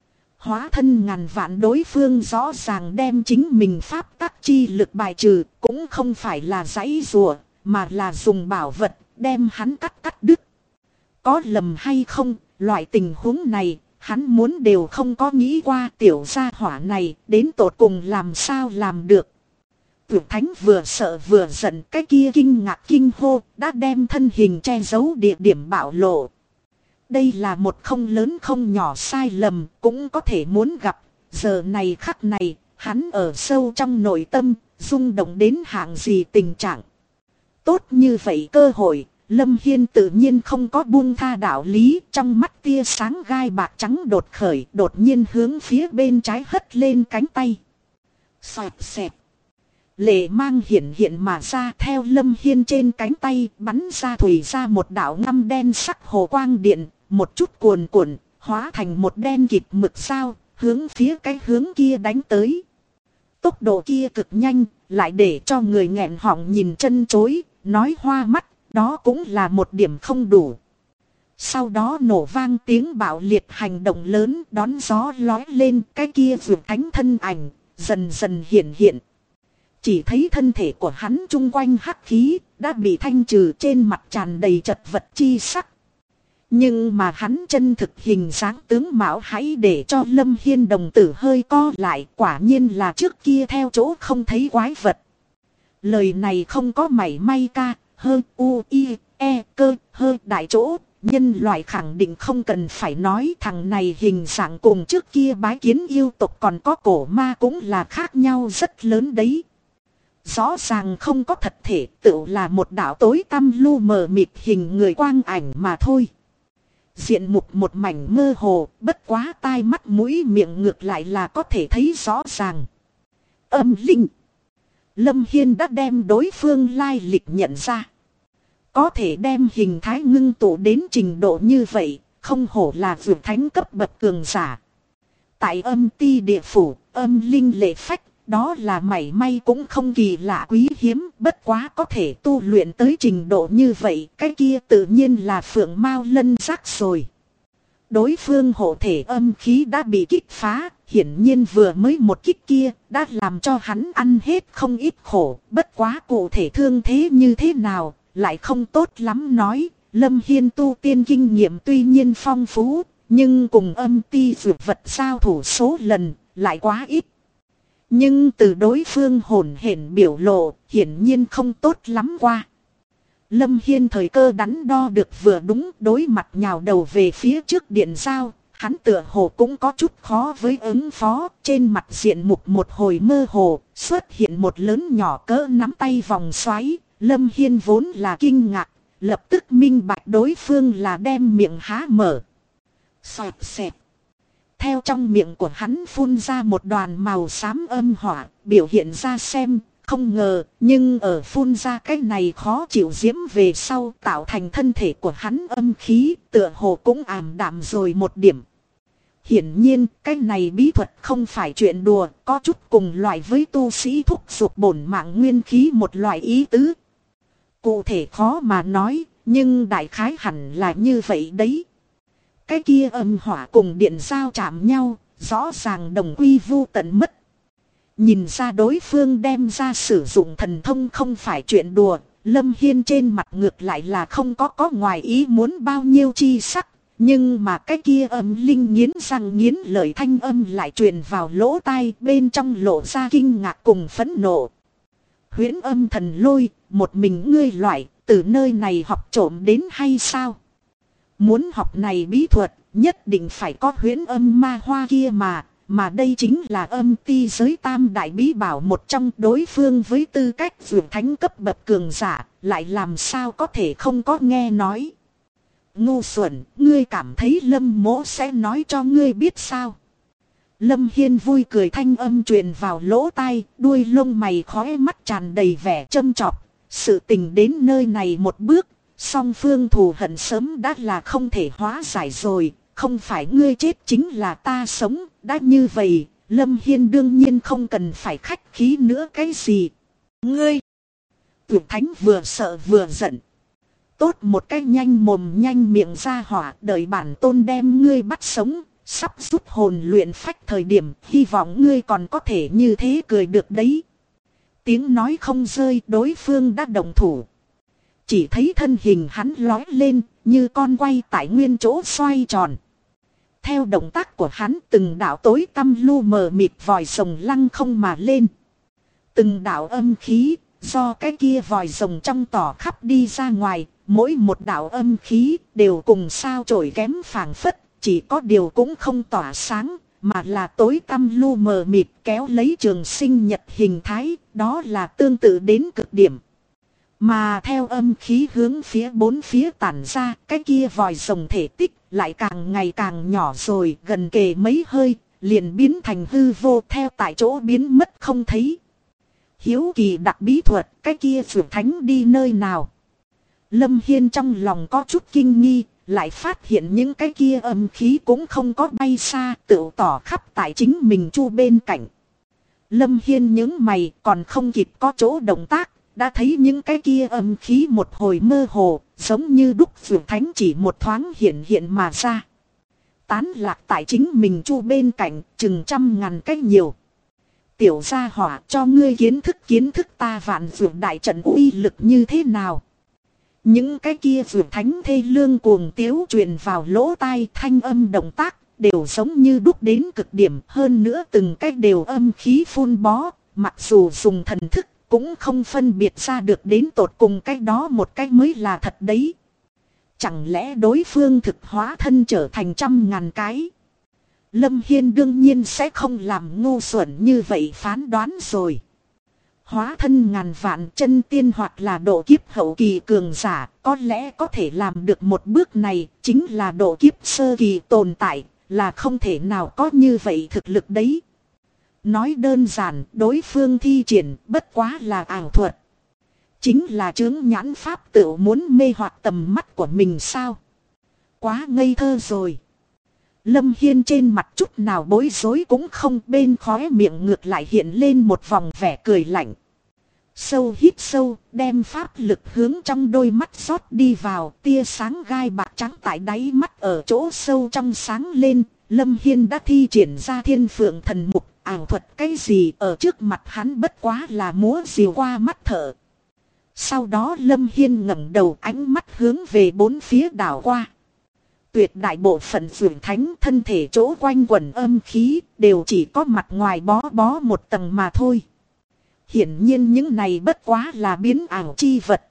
Hóa thân ngàn vạn. Đối phương rõ ràng đem chính mình pháp tắc chi lực bài trừ, cũng không phải là giãy giụa, mà là dùng bảo vật đem hắn cắt đứt. Có lầm hay không, loại tình huống này hắn muốn đều không có nghĩ qua. Tiểu gia hỏa này đến tột cùng làm sao làm được. Tuyệt Thánh vừa sợ vừa giận, cái kia kinh ngạc kinh hô đã đem thân hình che giấu địa điểm bạo lộ. Đây là một không lớn không nhỏ sai lầm, cũng có thể muốn gặp. Giờ này khắc này, hắn ở sâu trong nội tâm, rung động đến hạng gì tình trạng. Tốt như vậy cơ hội, Lâm Hiên tự nhiên không có buông tha đạo lý. Trong mắt tia sáng gai bạc trắng đột khởi, đột nhiên hướng phía bên trái hất lên cánh tay. Xoẹt xẹt. Lệ mang hiện hiện mà ra, theo Lâm Hiên trên cánh tay bắn ra thủy ra một đạo ngăm đen sắc hồ quang điện, một chút cuồn cuộn, hóa thành một đen kịt mực sao, hướng phía cái hướng kia đánh tới. Tốc độ kia cực nhanh, lại để cho người nghẹn họng nhìn chân chối, nói hoa mắt, đó cũng là một điểm không đủ. Sau đó nổ vang tiếng bạo liệt, hành động lớn đón gió lói lên, cái kia vượt thánh thân ảnh, dần dần hiện hiện. Chỉ thấy thân thể của hắn chung quanh hắc khí đã bị thanh trừ, trên mặt tràn đầy chật vật chi sắc. Nhưng mà hắn chân thực hình dáng tướng mạo hãy để cho Lâm Hiên đồng tử hơi co lại, quả nhiên là trước kia theo chỗ không thấy quái vật. Lời này không có mảy may ca, hơ u i e cơ hơ đại chỗ, nhân loại khẳng định không cần phải nói. Thằng này hình dạng cùng trước kia bái kiến yêu tộc còn có cổ ma cũng là khác nhau rất lớn đấy. Rõ ràng không có thật thể, tự là một đạo tối tăm lu mờ mịt hình người quang ảnh mà thôi. Diện mục một mảnh mơ hồ, bất quá tai mắt mũi miệng ngược lại là có thể thấy rõ ràng. Âm linh. Lâm Hiên đã đem đối phương lai lịch nhận ra. Có thể đem hình thái ngưng tụ đến trình độ như vậy, không hổ là vượt thánh cấp bậc cường giả. Tại âm ti địa phủ, âm linh lệ phách, đó là mảy may cũng không kỳ lạ quý hiếm, bất quá có thể tu luyện tới trình độ như vậy, cái kia tự nhiên là phượng mao lân giác rồi. Đối phương hộ thể âm khí đã bị kích phá, hiển nhiên vừa mới một kích kia đã làm cho hắn ăn hết không ít khổ, bất quá cụ thể thương thế như thế nào, lại không tốt lắm nói. Lâm Hiên tu tiên kinh nghiệm tuy nhiên phong phú, nhưng cùng âm ti dược vật giao thủ số lần lại quá ít. Nhưng từ đối phương hồn hển biểu lộ, hiển nhiên không tốt lắm qua. Lâm Hiên thời cơ đắn đo được vừa đúng, đối mặt nhào đầu về phía trước điện giao, hắn tựa hồ cũng có chút khó với ứng phó. Trên mặt diện mục một hồi mơ hồ, xuất hiện một lớn nhỏ cỡ nắm tay vòng xoáy. Lâm Hiên vốn là kinh ngạc, lập tức minh bạch đối phương là đem miệng há mở. Xoẹt xẹt. Theo trong miệng của hắn phun ra một đoàn màu xám âm hỏa, biểu hiện ra xem, không ngờ, nhưng ở phun ra cái này khó chịu diễm về sau tạo thành thân thể của hắn âm khí, tựa hồ cũng ảm đạm rồi một điểm. Hiển nhiên, cái này bí thuật không phải chuyện đùa, có chút cùng loại với tu sĩ thúc giục bổn mạng nguyên khí một loại ý tứ. Cụ thể khó mà nói, nhưng đại khái hẳn là như vậy đấy. Cái kia âm hỏa cùng điện giao chạm nhau, rõ ràng đồng quy vu tận mất. Nhìn ra đối phương đem ra sử dụng thần thông không phải chuyện đùa, Lâm Hiên trên mặt ngược lại là không có ngoài ý muốn bao nhiêu chi sắc. Nhưng mà cái kia âm linh nghiến răng nghiến lợi thanh âm lại truyền vào lỗ tai, bên trong lộ ra kinh ngạc cùng phẫn nộ. Huyễn âm thần lôi, một mình ngươi loại, từ nơi này học trộm đến hay sao? Muốn học này bí thuật, nhất định phải có huyễn âm ma hoa kia mà đây chính là âm ti giới tam đại bí bảo một trong. Đối phương với tư cách vượt thánh cấp bậc cường giả, lại làm sao có thể không có nghe nói. Ngu xuẩn, ngươi cảm thấy Lâm mỗ sẽ nói cho ngươi biết sao? Lâm Hiên vui cười thanh âm truyền vào lỗ tai, đuôi lông mày khóe mắt tràn đầy vẻ châm chọc. Sự tình đến nơi này một bước, song phương thù hận sớm đã là không thể hóa giải rồi. Không phải ngươi chết chính là ta sống, đã như vậy, Lâm Hiên đương nhiên không cần phải khách khí nữa cái gì. Ngươi! Tuyệt thánh vừa sợ vừa giận. Tốt một cái nhanh mồm nhanh miệng ra hỏa, đợi bản tôn đem ngươi bắt sống, sắp rút hồn luyện phách thời điểm, hy vọng ngươi còn có thể như thế cười được đấy. Tiếng nói không rơi, đối phương đã động thủ. Chỉ thấy thân hình hắn lói lên, như con quay tại nguyên chỗ xoay tròn. Theo động tác của hắn, từng đạo tối tăm lu mờ mịt vòi rồng lăng không mà lên. Từng đạo âm khí, do cái kia vòi rồng trong tỏ khắp đi ra ngoài, mỗi một đạo âm khí đều cùng sao chổi kém phảng phất, chỉ có điều cũng không tỏa sáng, mà là tối tăm lu mờ mịt kéo lấy trường sinh nhật hình thái, đó là tương tự đến cực điểm. Mà theo âm khí hướng phía bốn phía tản ra, cái kia vòi rồng thể tích lại càng ngày càng nhỏ rồi, gần kề mấy hơi, liền biến thành hư vô, theo tại chỗ biến mất không thấy. Hiếu kỳ đặc bí thuật, cái kia vượt thánh đi nơi nào? Lâm Hiên trong lòng có chút kinh nghi, lại phát hiện những cái kia âm khí cũng không có bay xa, tự tỏ khắp tại chính mình chu bên cạnh. Lâm Hiên nhướng mày, còn không kịp có chỗ động tác, đã thấy những cái kia âm khí một hồi mơ hồ, giống như đúc vượt thánh chỉ một thoáng hiện mà ra. Tán lạc tại chính mình chu bên cạnh, chừng 100.000 cái nhiều. Tiểu gia hỏa, cho ngươi kiến thức ta vạn vượt đại trận uy lực như thế nào. Những cái kia vượt thánh thê lương cuồng tiếu truyền vào lỗ tai, thanh âm động tác đều giống như đúc đến cực điểm, hơn nữa từng cái đều âm khí phun bó, mặc dù dùng thần thức cũng không phân biệt ra được đến tột cùng cái đó một cái mới là thật đấy. Chẳng lẽ đối phương thực hóa thân trở thành 100.000 cái? Lâm Hiên đương nhiên sẽ không làm ngu xuẩn như vậy phán đoán rồi. Hóa thân ngàn vạn chân tiên hoặc là độ kiếp hậu kỳ cường giả, có lẽ có thể làm được một bước này, chính là độ kiếp sơ kỳ tồn tại, là không thể nào có như vậy thực lực đấy. Nói đơn giản, đối phương thi triển bất quá là ảo thuật. Chính là chướng nhãn pháp tự muốn mê hoặc tầm mắt của mình sao? Quá ngây thơ rồi. Lâm Hiên trên mặt chút nào bối rối cũng không, bên khóe miệng ngược lại hiện lên một vòng vẻ cười lạnh. Sâu hít sâu, đem pháp lực hướng trong đôi mắt rót đi vào, tia sáng gai bạc trắng tại đáy mắt ở chỗ sâu trong sáng lên. Lâm Hiên đã thi triển ra thiên phượng thần mục, ảo thuật cái gì ở trước mặt hắn bất quá là múa rìu qua mắt thở. Sau đó Lâm Hiên ngẩng đầu, ánh mắt hướng về bốn phía đảo qua. Tuyệt đại bộ phận vượt thánh thân thể chỗ quanh quẩn âm khí đều chỉ có mặt ngoài bó một tầng mà thôi. Hiển nhiên những này bất quá là biến ảo chi vật.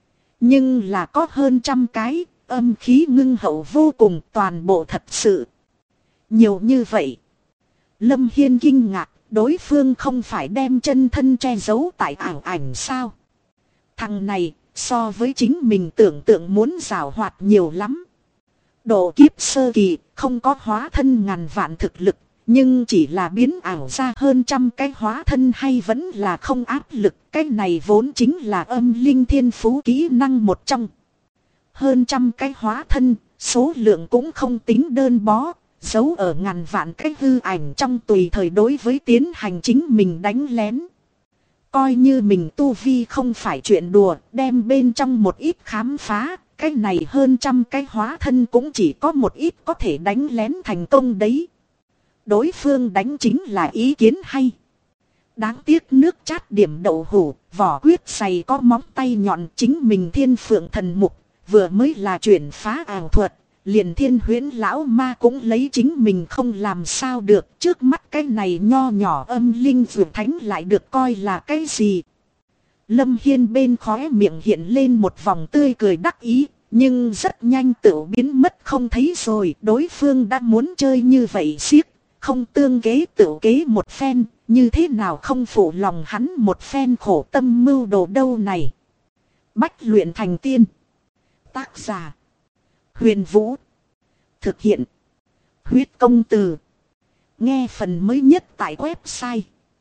Nhưng là có hơn 100 cái, âm khí ngưng hậu vô cùng, toàn bộ thật sự. Nhiều như vậy. Lâm Hiên kinh ngạc, đối phương không phải đem chân thân che giấu tại ảo ảnh sao? Thằng này, so với chính mình tưởng tượng muốn giảo hoạt nhiều lắm. Độ kiếp sơ kỳ, không có hóa thân ngàn vạn thực lực, nhưng chỉ là biến ảo ra hơn trăm cái hóa thân hay vẫn là không áp lực. Cái này vốn chính là âm linh thiên phú kỹ năng một trong. Hơn trăm cái hóa thân, số lượng cũng không tính đơn bó, giấu ở ngàn vạn cái hư ảnh trong tùy thời đối với tiến hành chính mình đánh lén. Coi như mình tu vi không phải chuyện đùa, đem bên trong một ít khám phá, cái này hơn trăm cái hóa thân cũng chỉ có một ít có thể đánh lén thành công đấy. Đối phương đánh chính là ý kiến hay. Đáng tiếc nước chát điểm đậu hủ, vỏ quyết dày có móng tay nhọn, chính mình thiên phượng thần mục, vừa mới là chuyển phá ảo thuật. Liền thiên huyễn lão ma cũng lấy chính mình không làm sao được. Trước mắt cái này nho nhỏ âm linh vượt thánh lại được coi là cái gì? Lâm Hiên bên khóe miệng hiện lên một vòng tươi cười đắc ý. Nhưng rất nhanh tự biến mất không thấy rồi. Đối phương đã muốn chơi như vậy siếc. Không tương kế tự kế một phen. Như thế nào không phụ lòng hắn một phen khổ tâm mưu đồ đâu này. Bách luyện thành tiên. Tác giả Huyền Vũ. Thực hiện Huyết Công Từ. Nghe phần mới nhất tại website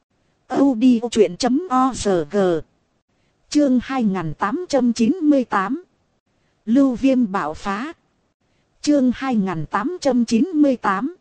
audiochuyện.org. Chương 2898. Lưu viêm bạo phá. Chương 2898.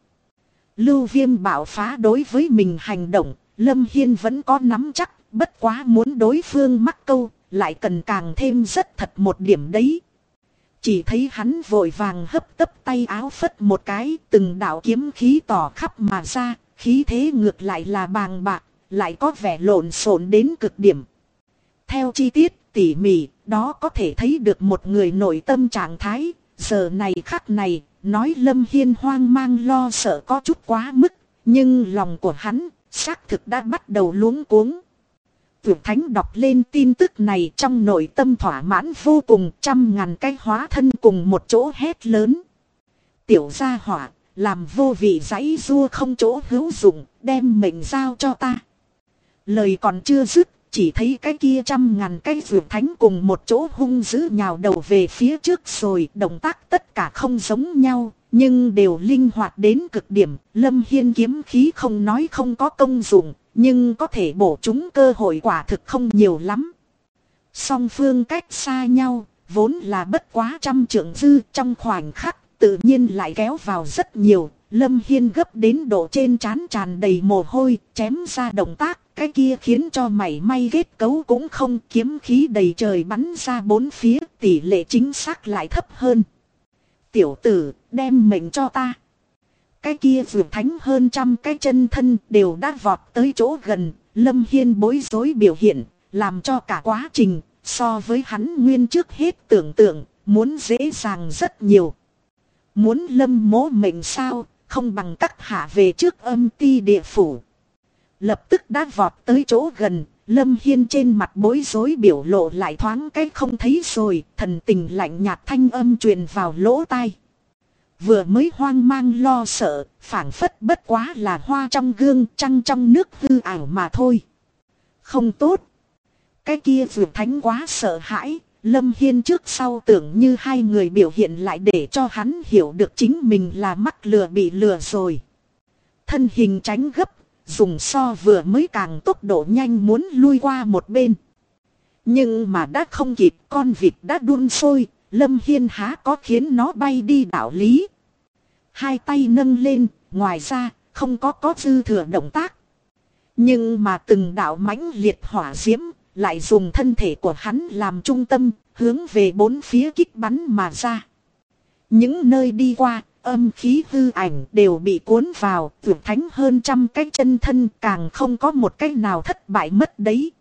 Lưu viêm bạo phá. Đối với mình hành động, Lâm Hiên vẫn có nắm chắc. Bất quá muốn đối phương mắc câu, lại cần càng thêm rất thật một điểm đấy. Chỉ thấy hắn vội vàng hấp tấp tay áo phất một cái, từng đạo kiếm khí tỏ khắp mà ra, khí thế ngược lại là bàng bạc, lại có vẻ lộn xộn đến cực điểm. Theo chi tiết tỉ mỉ, đó có thể thấy được một người nội tâm trạng thái, giờ này khắc này, nói Lâm Hiên hoang mang lo sợ có chút quá mức, nhưng lòng của hắn, xác thực đã bắt đầu luống cuống. Vượt Thánh đọc lên tin tức này trong nội tâm thỏa mãn vô cùng, trăm ngàn cái hóa thân cùng một chỗ hét lớn. Tiểu gia hỏa, làm vô vị giãy rua không chỗ hữu dụng, đem mệnh giao cho ta. Lời còn chưa dứt, chỉ thấy cái kia trăm ngàn cái vượt thánh cùng một chỗ hung dữ nhào đầu về phía trước rồi. Động tác tất cả không giống nhau, nhưng đều linh hoạt đến cực điểm. Lâm Hiên kiếm khí không nói không có công dụng, nhưng có thể bổ trúng cơ hội quả thực không nhiều lắm. Song phương cách xa nhau, vốn là bất quá trăm trượng dư, trong khoảnh khắc tự nhiên lại kéo vào rất nhiều. Lâm Hiên gấp đến độ trên trán tràn đầy mồ hôi, chém ra động tác, cái kia khiến cho mảy may kết cấu cũng không, kiếm khí đầy trời bắn ra bốn phía, tỷ lệ chính xác lại thấp hơn. Tiểu tử, đem mệnh cho ta. Cái kia vượt thánh hơn trăm cái chân thân đều đã vọt tới chỗ gần, Lâm Hiên bối rối biểu hiện, làm cho cả quá trình, so với hắn nguyên trước hết tưởng tượng, muốn dễ dàng rất nhiều. Muốn Lâm mố mệnh sao, không bằng các hạ về trước âm ti địa phủ. Lập tức đã vọt tới chỗ gần, Lâm Hiên trên mặt bối rối biểu lộ lại thoáng cái không thấy rồi, thần tình lạnh nhạt thanh âm truyền vào lỗ tai. Vừa mới hoang mang lo sợ, phảng phất bất quá là hoa trong gương, trăng trong nước hư ảo mà thôi. Không tốt. Cái kia vượt thánh quá sợ hãi, Lâm Hiên trước sau tưởng như hai người biểu hiện lại để cho hắn hiểu được chính mình là mắc lừa bị lừa rồi. Thân hình tránh gấp, dùng so vừa mới càng tốc độ nhanh muốn lui qua một bên. Nhưng mà đã không kịp, con vịt đã đun sôi, Lâm Hiên há có khiến nó bay đi đạo lý. Hai tay nâng lên, ngoài ra, không có dư thừa động tác. Nhưng mà từng đạo mãnh liệt hỏa diễm, lại dùng thân thể của hắn làm trung tâm, hướng về bốn phía kích bắn mà ra. Những nơi đi qua, âm khí hư ảnh đều bị cuốn vào, vượt thánh hơn trăm cái chân thân càng không có một cái nào thất bại mất đấy.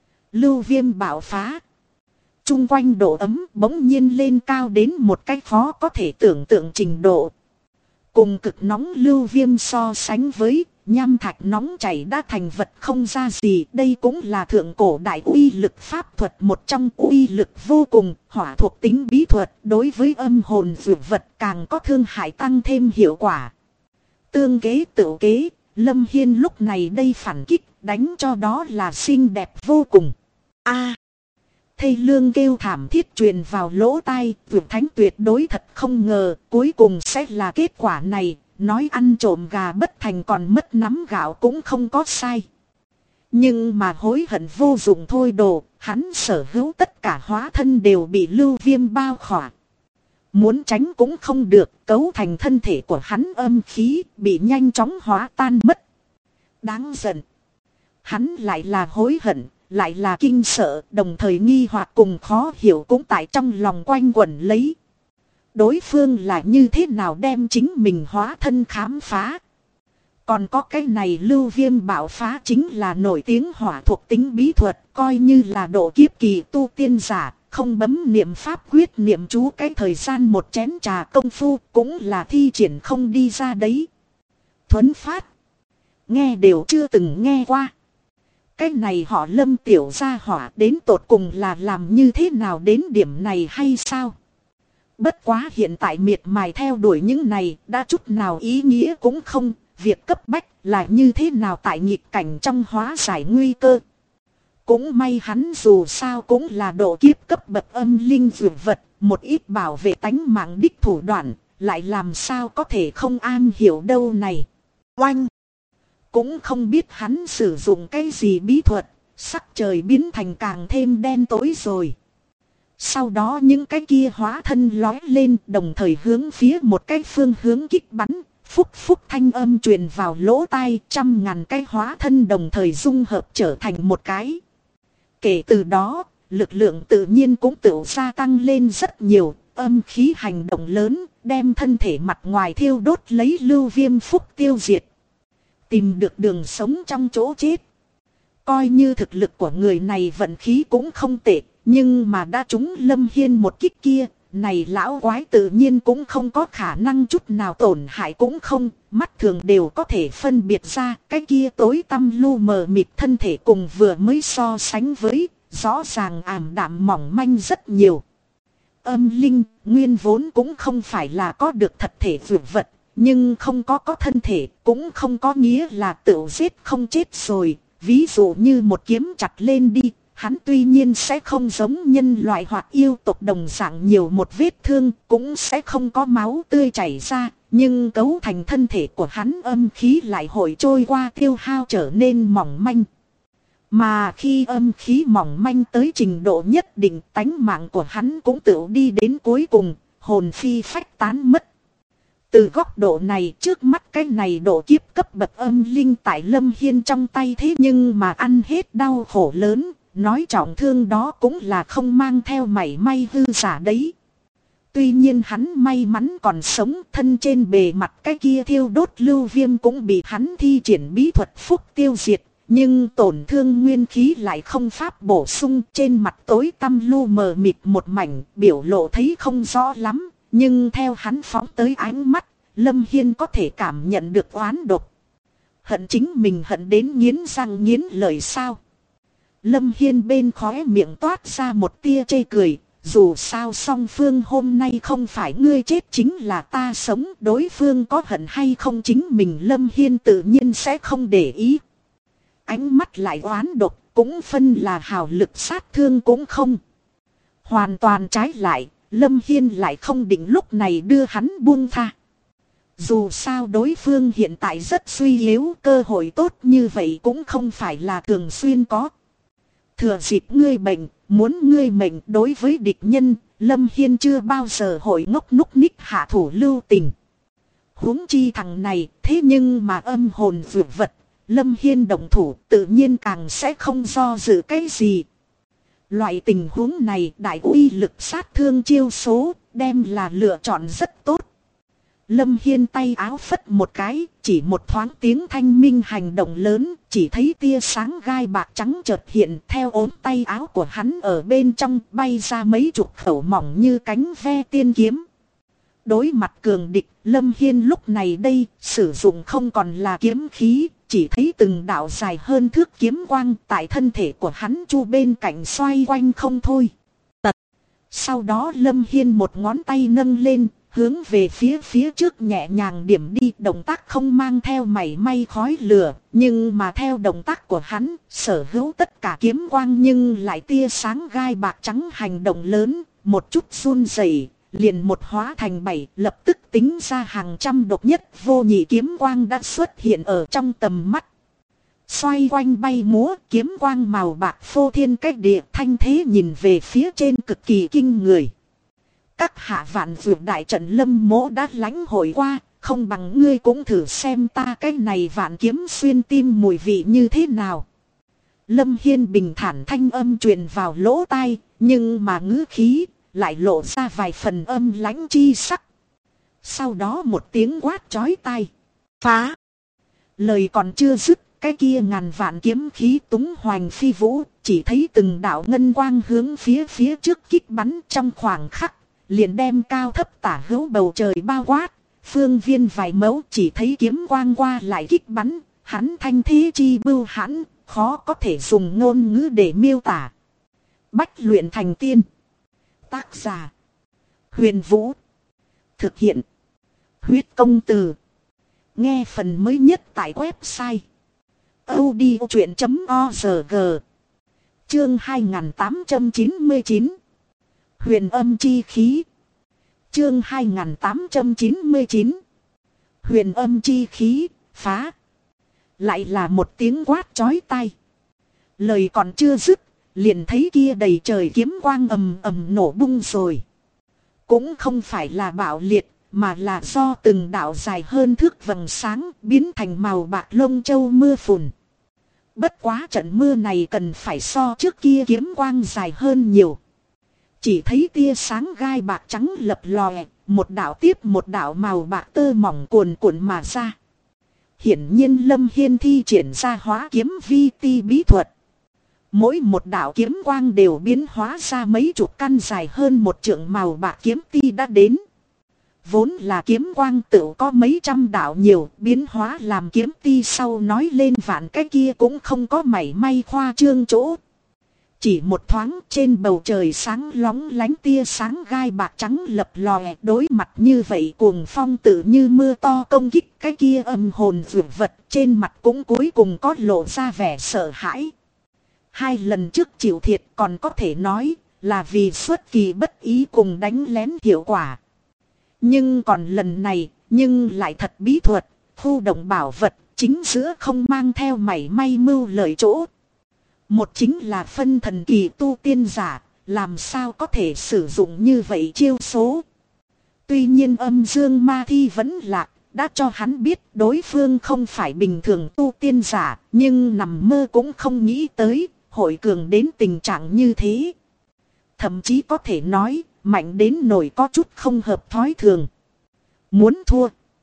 Lưu viêm bạo phá. Trung quanh độ ấm bỗng nhiên lên cao đến một cái khó có thể tưởng tượng trình độ. Cùng cực nóng lưu viêm so sánh với nham thạch nóng chảy đã thành vật không ra gì. Đây cũng là thượng cổ đại uy lực pháp thuật, một trong uy lực vô cùng, hỏa thuộc tính bí thuật đối với âm hồn dược vật càng có thương hại tăng thêm hiệu quả. Tương kế tự kế, Lâm Hiên lúc này đây phản kích, đánh cho đó là xinh đẹp vô cùng. A, thê lương kêu thảm thiết truyền vào lỗ tai, Vượt Thánh tuyệt đối thật không ngờ, cuối cùng sẽ là kết quả này, nói ăn trộm gà bất thành còn mất nắm gạo cũng không có sai. Nhưng mà hối hận vô dụng thôi đồ, hắn sở hữu tất cả hóa thân đều bị lưu viêm bao khỏa. Muốn tránh cũng không được, cấu thành thân thể của hắn âm khí, bị nhanh chóng hóa tan mất. Đáng giận. Hắn lại là hối hận, lại là kinh sợ, đồng thời nghi hoặc cùng khó hiểu cũng tại trong lòng quanh quẩn lấy. Đối phương là như thế nào đem chính mình hóa thân khám phá. Còn có cái này lưu viêm bạo phá chính là nổi tiếng hỏa thuộc tính bí thuật, coi như là độ kiếp kỳ tu tiên giả, không bấm niệm pháp quyết niệm chú cái thời gian một chén trà công phu cũng là thi triển không đi ra đấy. Thuấn phát. Nghe đều chưa từng nghe qua. Cái này họ Lâm tiểu gia hỏa đến tột cùng là làm như thế nào đến điểm này hay sao? Bất quá hiện tại miệt mài theo đuổi những này đã chút nào ý nghĩa cũng không. Việc cấp bách là như thế nào tại nghịch cảnh trong hóa giải nguy cơ. Cũng may hắn dù sao cũng là độ kiếp cấp bậc âm linh dược vật. Một ít bảo vệ tánh mạng đích thủ đoạn. Lại làm sao có thể không an hiểu đâu này. Oanh! Cũng không biết hắn sử dụng cái gì bí thuật. Sắc trời biến thành càng thêm đen tối rồi. Sau đó những cái kia hóa thân lói lên đồng thời hướng phía một cái phương hướng kích bắn. Phúc phúc thanh âm truyền vào lỗ tai, 100.000 cái hóa thân đồng thời dung hợp trở thành một cái. Kể từ đó, lực lượng tự nhiên cũng tự gia tăng lên rất nhiều, âm khí hành động lớn, đem thân thể mặt ngoài thiêu đốt lấy lưu viêm phúc tiêu diệt. Tìm được đường sống trong chỗ chết. Coi như thực lực của người này vận khí cũng không tệ, nhưng mà đã trúng Lâm Hiên một kích kia. Này lão quái tự nhiên cũng không có khả năng chút nào tổn hại cũng không, mắt thường đều có thể phân biệt ra cái kia tối tăm lu mờ mịt thân thể cùng vừa mới so sánh với, rõ ràng ảm đạm mỏng manh rất nhiều. Âm linh, nguyên vốn cũng không phải là có được thật thể vượt vật, nhưng không có thân thể cũng không có nghĩa là tự giết không chết rồi, ví dụ như một kiếm chặt lên đi. Hắn tuy nhiên sẽ không giống nhân loại hoặc yêu tộc đồng dạng nhiều một vết thương, cũng sẽ không có máu tươi chảy ra, nhưng cấu thành thân thể của hắn âm khí lại hội trôi qua tiêu hao trở nên mỏng manh. Mà khi âm khí mỏng manh tới trình độ nhất định, tánh mạng của hắn cũng tự đi đến cuối cùng, hồn phi phách tán mất. Từ góc độ này, trước mắt cái này độ kiếp cấp bậc âm linh tại Lâm Hiên trong tay thế nhưng mà ăn hết đau khổ lớn. Nói trọng thương đó cũng là không mang theo mảy may hư giả đấy. Tuy nhiên hắn may mắn còn sống, thân trên bề mặt cái kia thiêu đốt lưu viêm cũng bị hắn thi triển bí thuật phúc tiêu diệt. Nhưng tổn thương nguyên khí lại không pháp bổ sung, trên mặt tối tăm lu mờ mịt một mảnh, biểu lộ thấy không rõ lắm. Nhưng theo hắn phóng tới ánh mắt, Lâm Hiên có thể cảm nhận được oán độc. Hận chính mình hận đến nghiến răng nghiến lợi sao. Lâm Hiên bên khóe miệng toát ra một tia chê cười, dù sao song phương hôm nay không phải ngươi chết chính là ta sống, đối phương có hận hay không chính mình Lâm Hiên tự nhiên sẽ không để ý. Ánh mắt lại oán độc, cũng phân là hào lực sát thương cũng không. Hoàn toàn trái lại, Lâm Hiên lại không định lúc này đưa hắn buông tha. Dù sao đối phương hiện tại rất suy yếu, cơ hội tốt như vậy cũng không phải là thường xuyên có. Thừa dịp ngươi bệnh, muốn ngươi mệnh đối với địch nhân, Lâm Hiên chưa bao giờ hội ngốc núc ních hạ thủ lưu tình. Huống chi thằng này, thế nhưng mà âm hồn vượt vật, Lâm Hiên động thủ tự nhiên càng sẽ không do dự cái gì. Loại tình huống này đại uy lực sát thương chiêu số, đem là lựa chọn rất tốt. Lâm Hiên tay áo phất một cái, chỉ một thoáng tiếng thanh minh hành động lớn, chỉ thấy tia sáng gai bạc trắng chợt hiện theo ốm tay áo của hắn ở bên trong bay ra mấy chục khẩu mỏng như cánh ve tiên kiếm. Đối mặt cường địch, Lâm Hiên lúc này đây sử dụng không còn là kiếm khí, chỉ thấy từng đạo dài hơn thước kiếm quang tại thân thể của hắn chu bên cạnh xoay quanh không thôi. Tật. Sau đó Lâm Hiên một ngón tay nâng lên, hướng về phía trước nhẹ nhàng điểm đi, động tác không mang theo mảy may khói lửa, nhưng mà theo động tác của hắn, sở hữu tất cả kiếm quang nhưng lại tia sáng gai bạc trắng hành động lớn, một chút run rẩy, liền một hóa thành 7, lập tức tính ra hàng trăm độc nhất vô nhị kiếm quang đã xuất hiện ở trong tầm mắt. Xoay quanh bay múa, kiếm quang màu bạc phô thiên cách địa, thanh thế nhìn về phía trên cực kỳ kinh người. Các hạ vạn vượt đại trận Lâm Mỗ đã lãnh hội qua, không bằng ngươi cũng thử xem ta cái này vạn kiếm xuyên tim mùi vị như thế nào. Lâm Hiên bình thản thanh âm truyền vào lỗ tai, nhưng mà ngữ khí lại lộ ra vài phần âm lãnh chi sắc. Sau đó một tiếng quát chói tai. Phá! Lời còn chưa dứt, cái kia ngàn vạn kiếm khí túng hoành phi vũ, chỉ thấy từng đạo ngân quang hướng phía trước kích bắn trong khoảng khắc, liền đem cao thấp tả hữu bầu trời bao quát, phương viên vài mẫu, chỉ thấy kiếm quang qua lại kích bắn, hắn thanh thế chi bưu hãn, khó có thể dùng ngôn ngữ để miêu tả. Bách luyện thành tiên. Tác giả: Huyền Vũ. Thực hiện: Huyết Công Từ. Nghe phần mới nhất tại website audiochuyện.org. Chương 2899. Huyền âm chi khí. Chương 2899. Huyền âm chi khí, phá. Lại là một tiếng quát chói tai. Lời còn chưa dứt, liền thấy kia đầy trời kiếm quang ầm ầm nổ bung rồi. Cũng không phải là bạo liệt, mà là do từng đạo dài hơn thước vầng sáng biến thành màu bạc lông châu mưa phùn. Bất quá trận mưa này cần phải so trước kia kiếm quang dài hơn nhiều. Chỉ thấy tia sáng gai bạc trắng lập lòe, một đạo tiếp một đạo màu bạc tơ mỏng cuồn cuộn mà ra. Hiển nhiên Lâm Hiên thi triển ra hóa kiếm vi ti bí thuật. Mỗi một đạo kiếm quang đều biến hóa ra mấy chục căn dài hơn một trượng màu bạc kiếm ti đã đến. Vốn là kiếm quang tự có mấy trăm đạo nhiều, biến hóa làm kiếm ti sau nói lên vạn cái kia cũng không có mảy may khoa trương chỗ. Chỉ một thoáng trên bầu trời sáng lóng lánh tia sáng gai bạc trắng lập lòe, đối mặt như vậy cuồng phong tự như mưa to công kích cái kia âm hồn vượt vật, trên mặt cũng cuối cùng có lộ ra vẻ sợ hãi. Hai lần trước chịu thiệt còn có thể nói là vì xuất kỳ bất ý cùng đánh lén hiệu quả. Nhưng còn lần này, nhưng lại thật bí thuật, khu động bảo vật, chính giữa không mang theo mảy may mưu lợi chỗ. Một chính là phân thần kỳ tu tiên giả, làm sao có thể sử dụng như vậy chiêu số. Tuy nhiên âm dương ma thi vẫn lạc, đã cho hắn biết đối phương không phải bình thường tu tiên giả, nhưng nằm mơ cũng không nghĩ tới, hội cường đến tình trạng như thế. Thậm chí có thể nói, mạnh đến nỗi có chút không hợp thói thường. Muốn thua.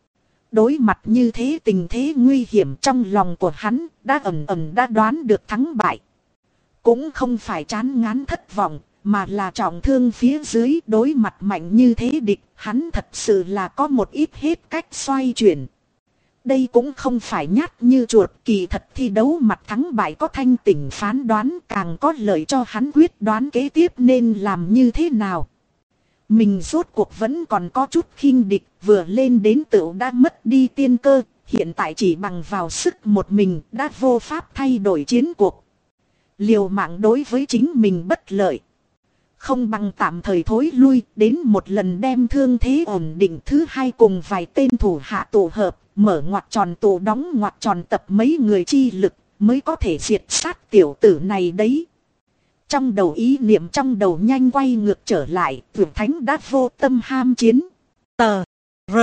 Đối mặt như thế tình thế nguy hiểm trong lòng của hắn, đã đã đoán được thắng bại. Cũng không phải chán ngán thất vọng, mà là trọng thương phía dưới đối mặt mạnh như thế địch, hắn thật sự là có một ít hết cách xoay chuyển. Đây cũng không phải nhát như chuột, kỳ thật thi đấu mặt thắng bại có thanh tỉnh phán đoán, càng có lợi cho hắn quyết đoán kế tiếp nên làm như thế nào. Mình rốt cuộc vẫn còn có chút khinh địch, vừa lên đến tựu đã mất đi tiên cơ, hiện tại chỉ bằng vào sức một mình đã vô pháp thay đổi chiến cuộc. Liều mạng đối với chính mình bất lợi. Không bằng tạm thời thối lui, đến một lần đem thương thế ổn định, thứ hai cùng vài tên thủ hạ tụ hợp, mở ngoặc tròn tụ đóng ngoặc tròn tập mấy người chi lực, mới có thể diệt sát tiểu tử này đấy. Trong đầu ý niệm trong đầu nhanh quay ngược trở lại, Tưởng Thánh đã vô tâm ham chiến. Tờ R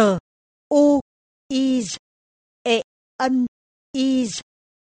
U Iz E N Iz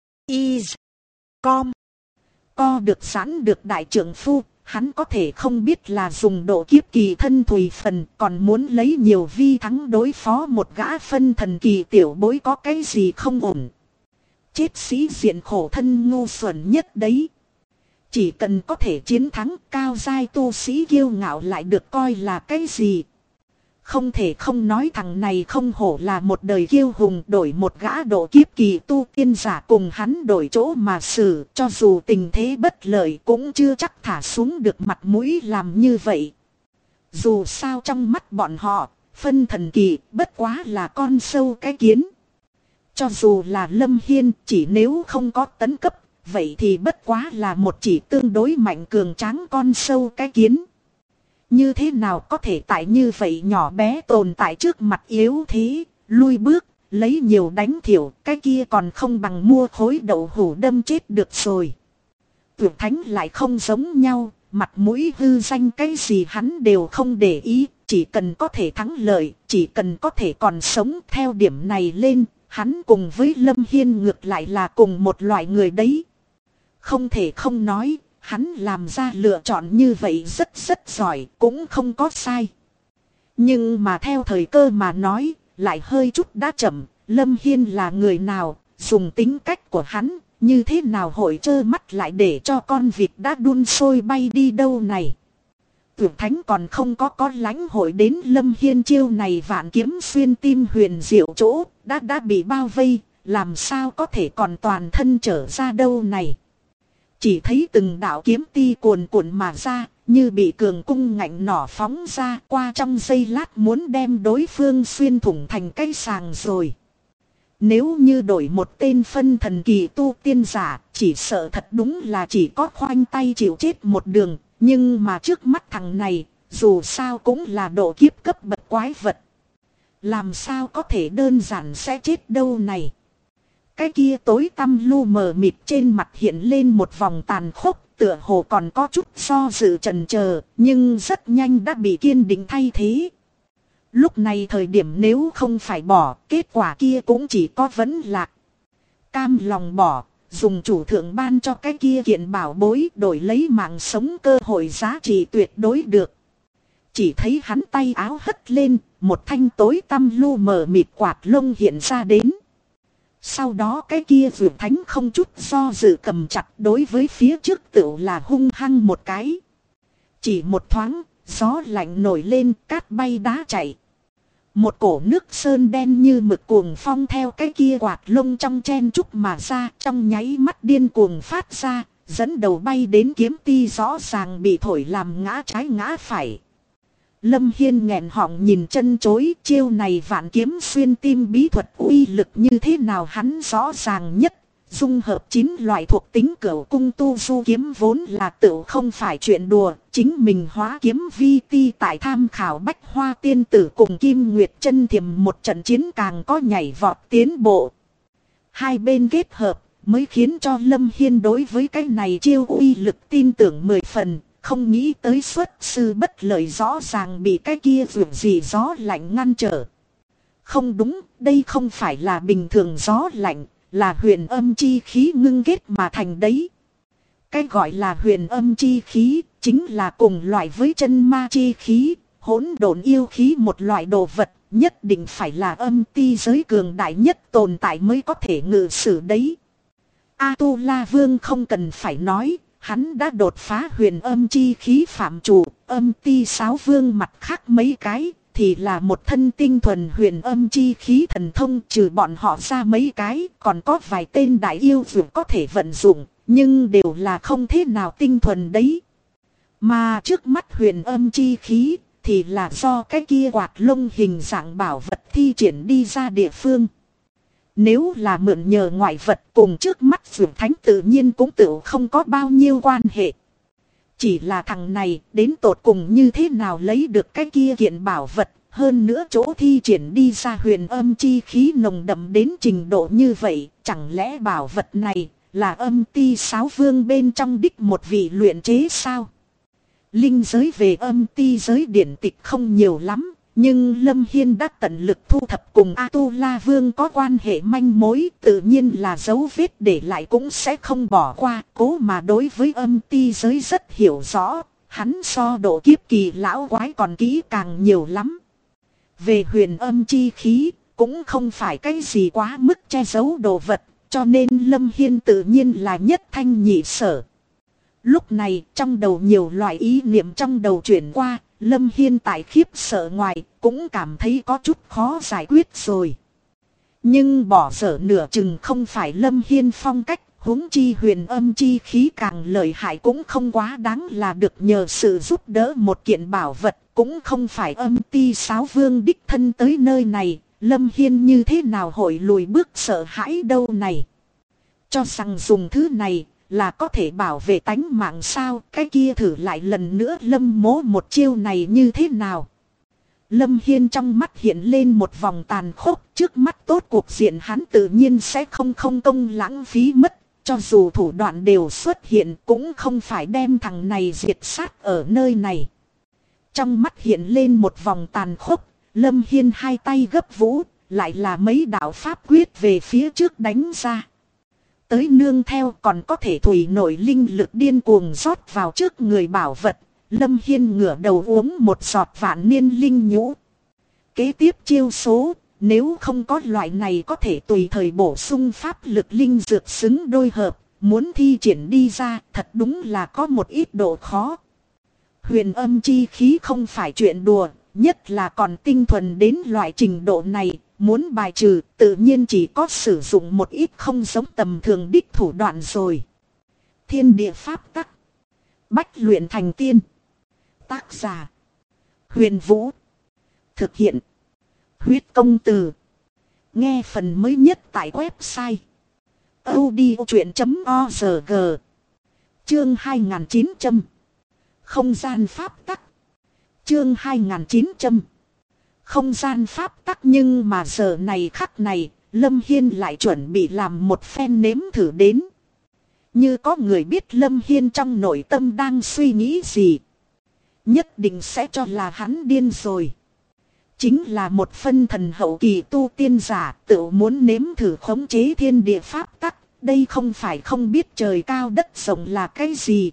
Iz Com. Co được sẵn được đại trưởng phu, hắn có thể không biết là dùng độ kiếp kỳ thân thùy phần, còn muốn lấy nhiều vi thắng đối phó một gã phân thần kỳ tiểu bối có cái gì không ổn. Chết sĩ diện khổ thân ngu xuẩn nhất đấy. Chỉ cần có thể chiến thắng, cao giai tu sĩ kiêu ngạo lại được coi là cái gì. Không thể không nói thằng này không hổ là một đời kiêu hùng, đổi một gã độ kiếp kỳ tu tiên giả cùng hắn đổi chỗ mà xử, cho dù tình thế bất lợi cũng chưa chắc thả xuống được mặt mũi làm như vậy. Dù sao trong mắt bọn họ, phân thần kỳ bất quá là con sâu cái kiến. Cho dù là Lâm Hiên chỉ nếu không có tấn cấp, vậy thì bất quá là một chỉ tương đối mạnh cường tráng con sâu cái kiến. Như thế nào có thể tại như vậy nhỏ bé tồn tại trước mặt yếu thế, lui bước, lấy nhiều đánh thiểu, cái kia còn không bằng mua khối đậu hũ đâm chết được rồi. Tuyệt thánh lại không giống nhau, mặt mũi hư danh cái gì hắn đều không để ý, chỉ cần có thể thắng lợi, chỉ cần có thể còn sống theo điểm này lên, hắn cùng với Lâm Hiên ngược lại là cùng một loại người đấy. Không thể không nói, hắn làm ra lựa chọn như vậy rất giỏi, cũng không có sai. Nhưng mà theo thời cơ mà nói, lại hơi chút đã chậm, Lâm Hiên là người nào, dùng tính cách của hắn, như thế nào hội trơ mắt lại để cho con vịt đã đun sôi bay đi đâu này. Tuyệt thánh còn không có lãnh hội đến Lâm Hiên chiêu này vạn kiếm xuyên tim huyền diệu chỗ, đã bị bao vây, làm sao có thể còn toàn thân trở ra đâu này. Chỉ thấy từng đạo kiếm ti cuồn cuộn mà ra, như bị cường cung ngạnh nỏ phóng ra qua trong giây lát muốn đem đối phương xuyên thủng thành cái sàng rồi. Nếu như đổi một tên phân thần kỳ tu tiên giả, chỉ sợ thật đúng là chỉ có khoanh tay chịu chết một đường, nhưng mà trước mắt thằng này, dù sao cũng là độ kiếp cấp bậc quái vật. Làm sao có thể đơn giản sẽ chết đâu này. Cái kia tối tăm lu mờ mịt trên mặt hiện lên một vòng tàn khốc, tựa hồ còn có chút do dự chần chờ, nhưng rất nhanh đã bị kiên định thay thế. Lúc này thời điểm nếu không phải bỏ, kết quả kia cũng chỉ có vấn lạc. Cam lòng bỏ, dùng chủ thượng ban cho cái kia kiện bảo bối đổi lấy mạng sống cơ hội giá trị tuyệt đối được. Chỉ thấy hắn tay áo hất lên, một thanh tối tăm lu mờ mịt quạt lông hiện ra đến. Sau đó cái kia vượt thánh không chút do dự cầm chặt đối với phía trước tựu là hung hăng một cái. Chỉ một thoáng, gió lạnh nổi lên, cát bay đá chạy. Một cổ nước sơn đen như mực cuồng phong theo cái kia quạt lông trong chen trúc mà ra, trong nháy mắt điên cuồng phát ra, dẫn đầu bay đến kiếm ti rõ ràng bị thổi làm ngã trái ngã phải. Lâm Hiên nghẹn họng nhìn chân chối, chiêu này vạn kiếm xuyên tim bí thuật uy lực như thế nào hắn rõ ràng nhất. Dung hợp 9 loại thuộc tính cửu cung tu du kiếm vốn là tự không phải chuyện đùa, chính mình hóa kiếm vi ti tại tham khảo Bách Hoa Tiên Tử cùng Kim Nguyệt Chân Thiềm một trận chiến càng có nhảy vọt tiến bộ. Hai bên kết hợp mới khiến cho Lâm Hiên đối với cái này chiêu uy lực tin tưởng 10 phần, không nghĩ tới xuất sư bất lợi rõ ràng bị cái kia vượt gì gió lạnh ngăn trở. Không đúng, đây không phải là bình thường gió lạnh, là huyền âm chi khí ngưng kết mà thành đấy. Cái gọi là huyền âm chi khí, chính là cùng loại với chân ma chi khí, hỗn độn yêu khí một loại đồ vật, nhất định phải là âm ti giới cường đại nhất tồn tại mới có thể ngự sử đấy. A-tu-la vương không cần phải nói, hắn đã đột phá huyền âm chi khí phạm chủ, âm ti sáo vương mặt khác mấy cái, thì là một thân tinh thuần huyền âm chi khí thần thông, trừ bọn họ ra mấy cái, còn có vài tên đại yêu dược có thể vận dụng, nhưng đều là không thế nào tinh thuần đấy. Mà trước mắt huyền âm chi khí, thì là do cái kia quạt lông hình dạng bảo vật thi triển đi ra địa phương. Nếu là mượn nhờ ngoại vật cùng trước mắt dược thánh tự nhiên cũng tự không có bao nhiêu quan hệ. Chỉ là thằng này đến tột cùng như thế nào lấy được cái kia kiện bảo vật, hơn nữa chỗ thi triển đi ra huyền âm chi khí nồng đậm đến trình độ như vậy, chẳng lẽ bảo vật này là âm ti sáo vương bên trong đích một vị luyện chế sao? Linh giới về âm ti giới điển tịch không nhiều lắm, nhưng Lâm Hiên đã tận lực thu thập cùng A-tu-la vương có quan hệ manh mối, tự nhiên là dấu vết để lại cũng sẽ không bỏ qua. Cố mà đối với âm ti giới rất hiểu rõ, hắn so độ kiếp kỳ lão quái còn kỹ càng nhiều lắm. Về huyền âm chi khí, cũng không phải cái gì quá mức che giấu đồ vật, cho nên Lâm Hiên tự nhiên là nhất thanh nhị sở. Lúc này trong đầu nhiều loại ý niệm trong đầu chuyển qua, Lâm Hiên tại khiếp sợ ngoài cũng cảm thấy có chút khó giải quyết rồi. Nhưng bỏ dở nửa chừng không phải Lâm Hiên phong cách, huống chi huyền âm chi khí càng lợi hại cũng không quá đáng là được nhờ sự giúp đỡ một kiện bảo vật, cũng không phải âm ti sáo vương đích thân tới nơi này, Lâm Hiên như thế nào hội lùi bước sợ hãi đâu này. Cho rằng dùng thứ này là có thể bảo vệ tánh mạng sao, cái kia thử lại lần nữa Lâm Mỗ một chiêu này như thế nào. Lâm Hiên trong mắt hiện lên một vòng tàn khốc, trước mắt tốt cuộc diện hắn tự nhiên sẽ không công lãng phí mất. Cho dù thủ đoạn đều xuất hiện cũng không phải đem thằng này diệt sát ở nơi này. Trong mắt hiện lên một vòng tàn khốc, Lâm Hiên hai tay gấp vũ, lại là mấy đạo pháp quyết về phía trước đánh ra. Tới nương theo còn có thể thủy nổi linh lực điên cuồng rót vào trước người bảo vật. Lâm Hiên ngửa đầu uống một giọt vạn niên linh nhũ. Kế tiếp chiêu số, nếu không có loại này có thể tùy thời bổ sung pháp lực linh dược xứng đôi hợp, muốn thi triển đi ra thật đúng là có một ít độ khó. Huyền âm chi khí không phải chuyện đùa, nhất là còn tinh thuần đến loại trình độ này, muốn bài trừ tự nhiên chỉ có sử dụng một ít không giống tầm thường đích thủ đoạn rồi. Thiên địa pháp tắc, bách luyện thành tiên. Tác giả Huyền Vũ, thực hiện Huyết Công Từ. Nghe phần mới nhất tại website audiochuyện.org. Chương 2900 Không gian pháp tắc. Chương 2900 Không gian pháp tắc. Nhưng mà giờ này khắc này, Lâm Hiên lại chuẩn bị làm một phen nếm thử đến. Như có người biết Lâm Hiên trong nội tâm đang suy nghĩ gì, nhất định sẽ cho là hắn điên rồi. Chính là một phân thần hậu kỳ tu tiên giả tự muốn nếm thử khống chế thiên địa pháp tắc. Đây không phải không biết trời cao đất rộng là cái gì.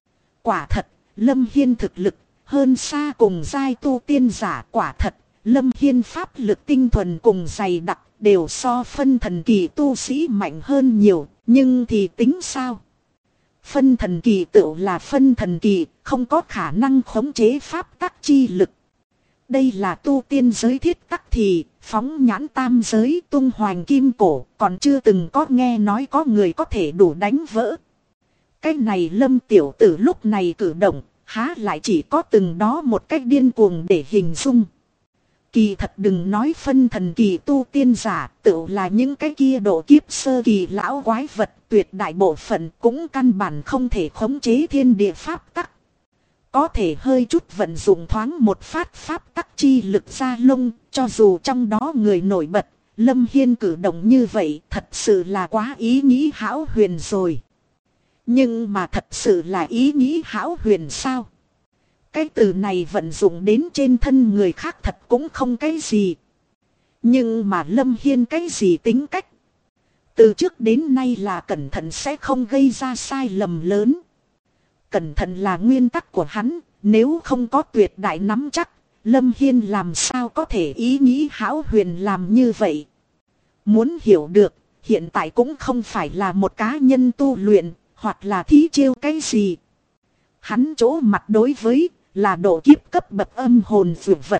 Quả thật, Lâm Hiên thực lực hơn xa cùng giai tu tiên giả. Quả thật, Lâm Hiên pháp lực tinh thuần cùng dày đặc đều so phân thần kỳ tu sĩ mạnh hơn nhiều. Nhưng thì tính sao? Phân thần kỳ tự là phân thần kỳ, không có khả năng khống chế pháp tắc chi lực. Đây là tu tiên giới thiết tắc thì, phóng nhãn tam giới tung hoành kim cổ, còn chưa từng có nghe nói có người có thể đủ đánh vỡ. Cái này Lâm tiểu tử lúc này cử động, há lại chỉ có từng đó một cách điên cuồng để hình dung. Kỳ thật đừng nói phân thần kỳ tu tiên giả, tự là những cái kia độ kiếp sơ kỳ lão quái vật, tuyệt đại bộ phận cũng căn bản không thể khống chế thiên địa pháp tắc. Có thể hơi chút vận dụng thoáng một phát pháp tắc chi lực ra lông, cho dù trong đó người nổi bật, Lâm Hiên cử động như vậy thật sự là quá ý nghĩ hão huyền rồi. Nhưng mà thật sự là ý nghĩ hão huyền sao? Cái từ này vận dụng đến trên thân người khác thật cũng không cái gì. Nhưng mà Lâm Hiên cái gì tính cách? Từ trước đến nay là cẩn thận sẽ không gây ra sai lầm lớn. Cẩn thận là nguyên tắc của hắn, nếu không có tuyệt đại nắm chắc, Lâm Hiên làm sao có thể ý nghĩ hão huyền làm như vậy. Muốn hiểu được, hiện tại cũng không phải là một cá nhân tu luyện, hoặc là thí chiêu cái gì. Hắn chỗ mặt đối với là độ kiếp cấp bậc âm hồn vượt vật.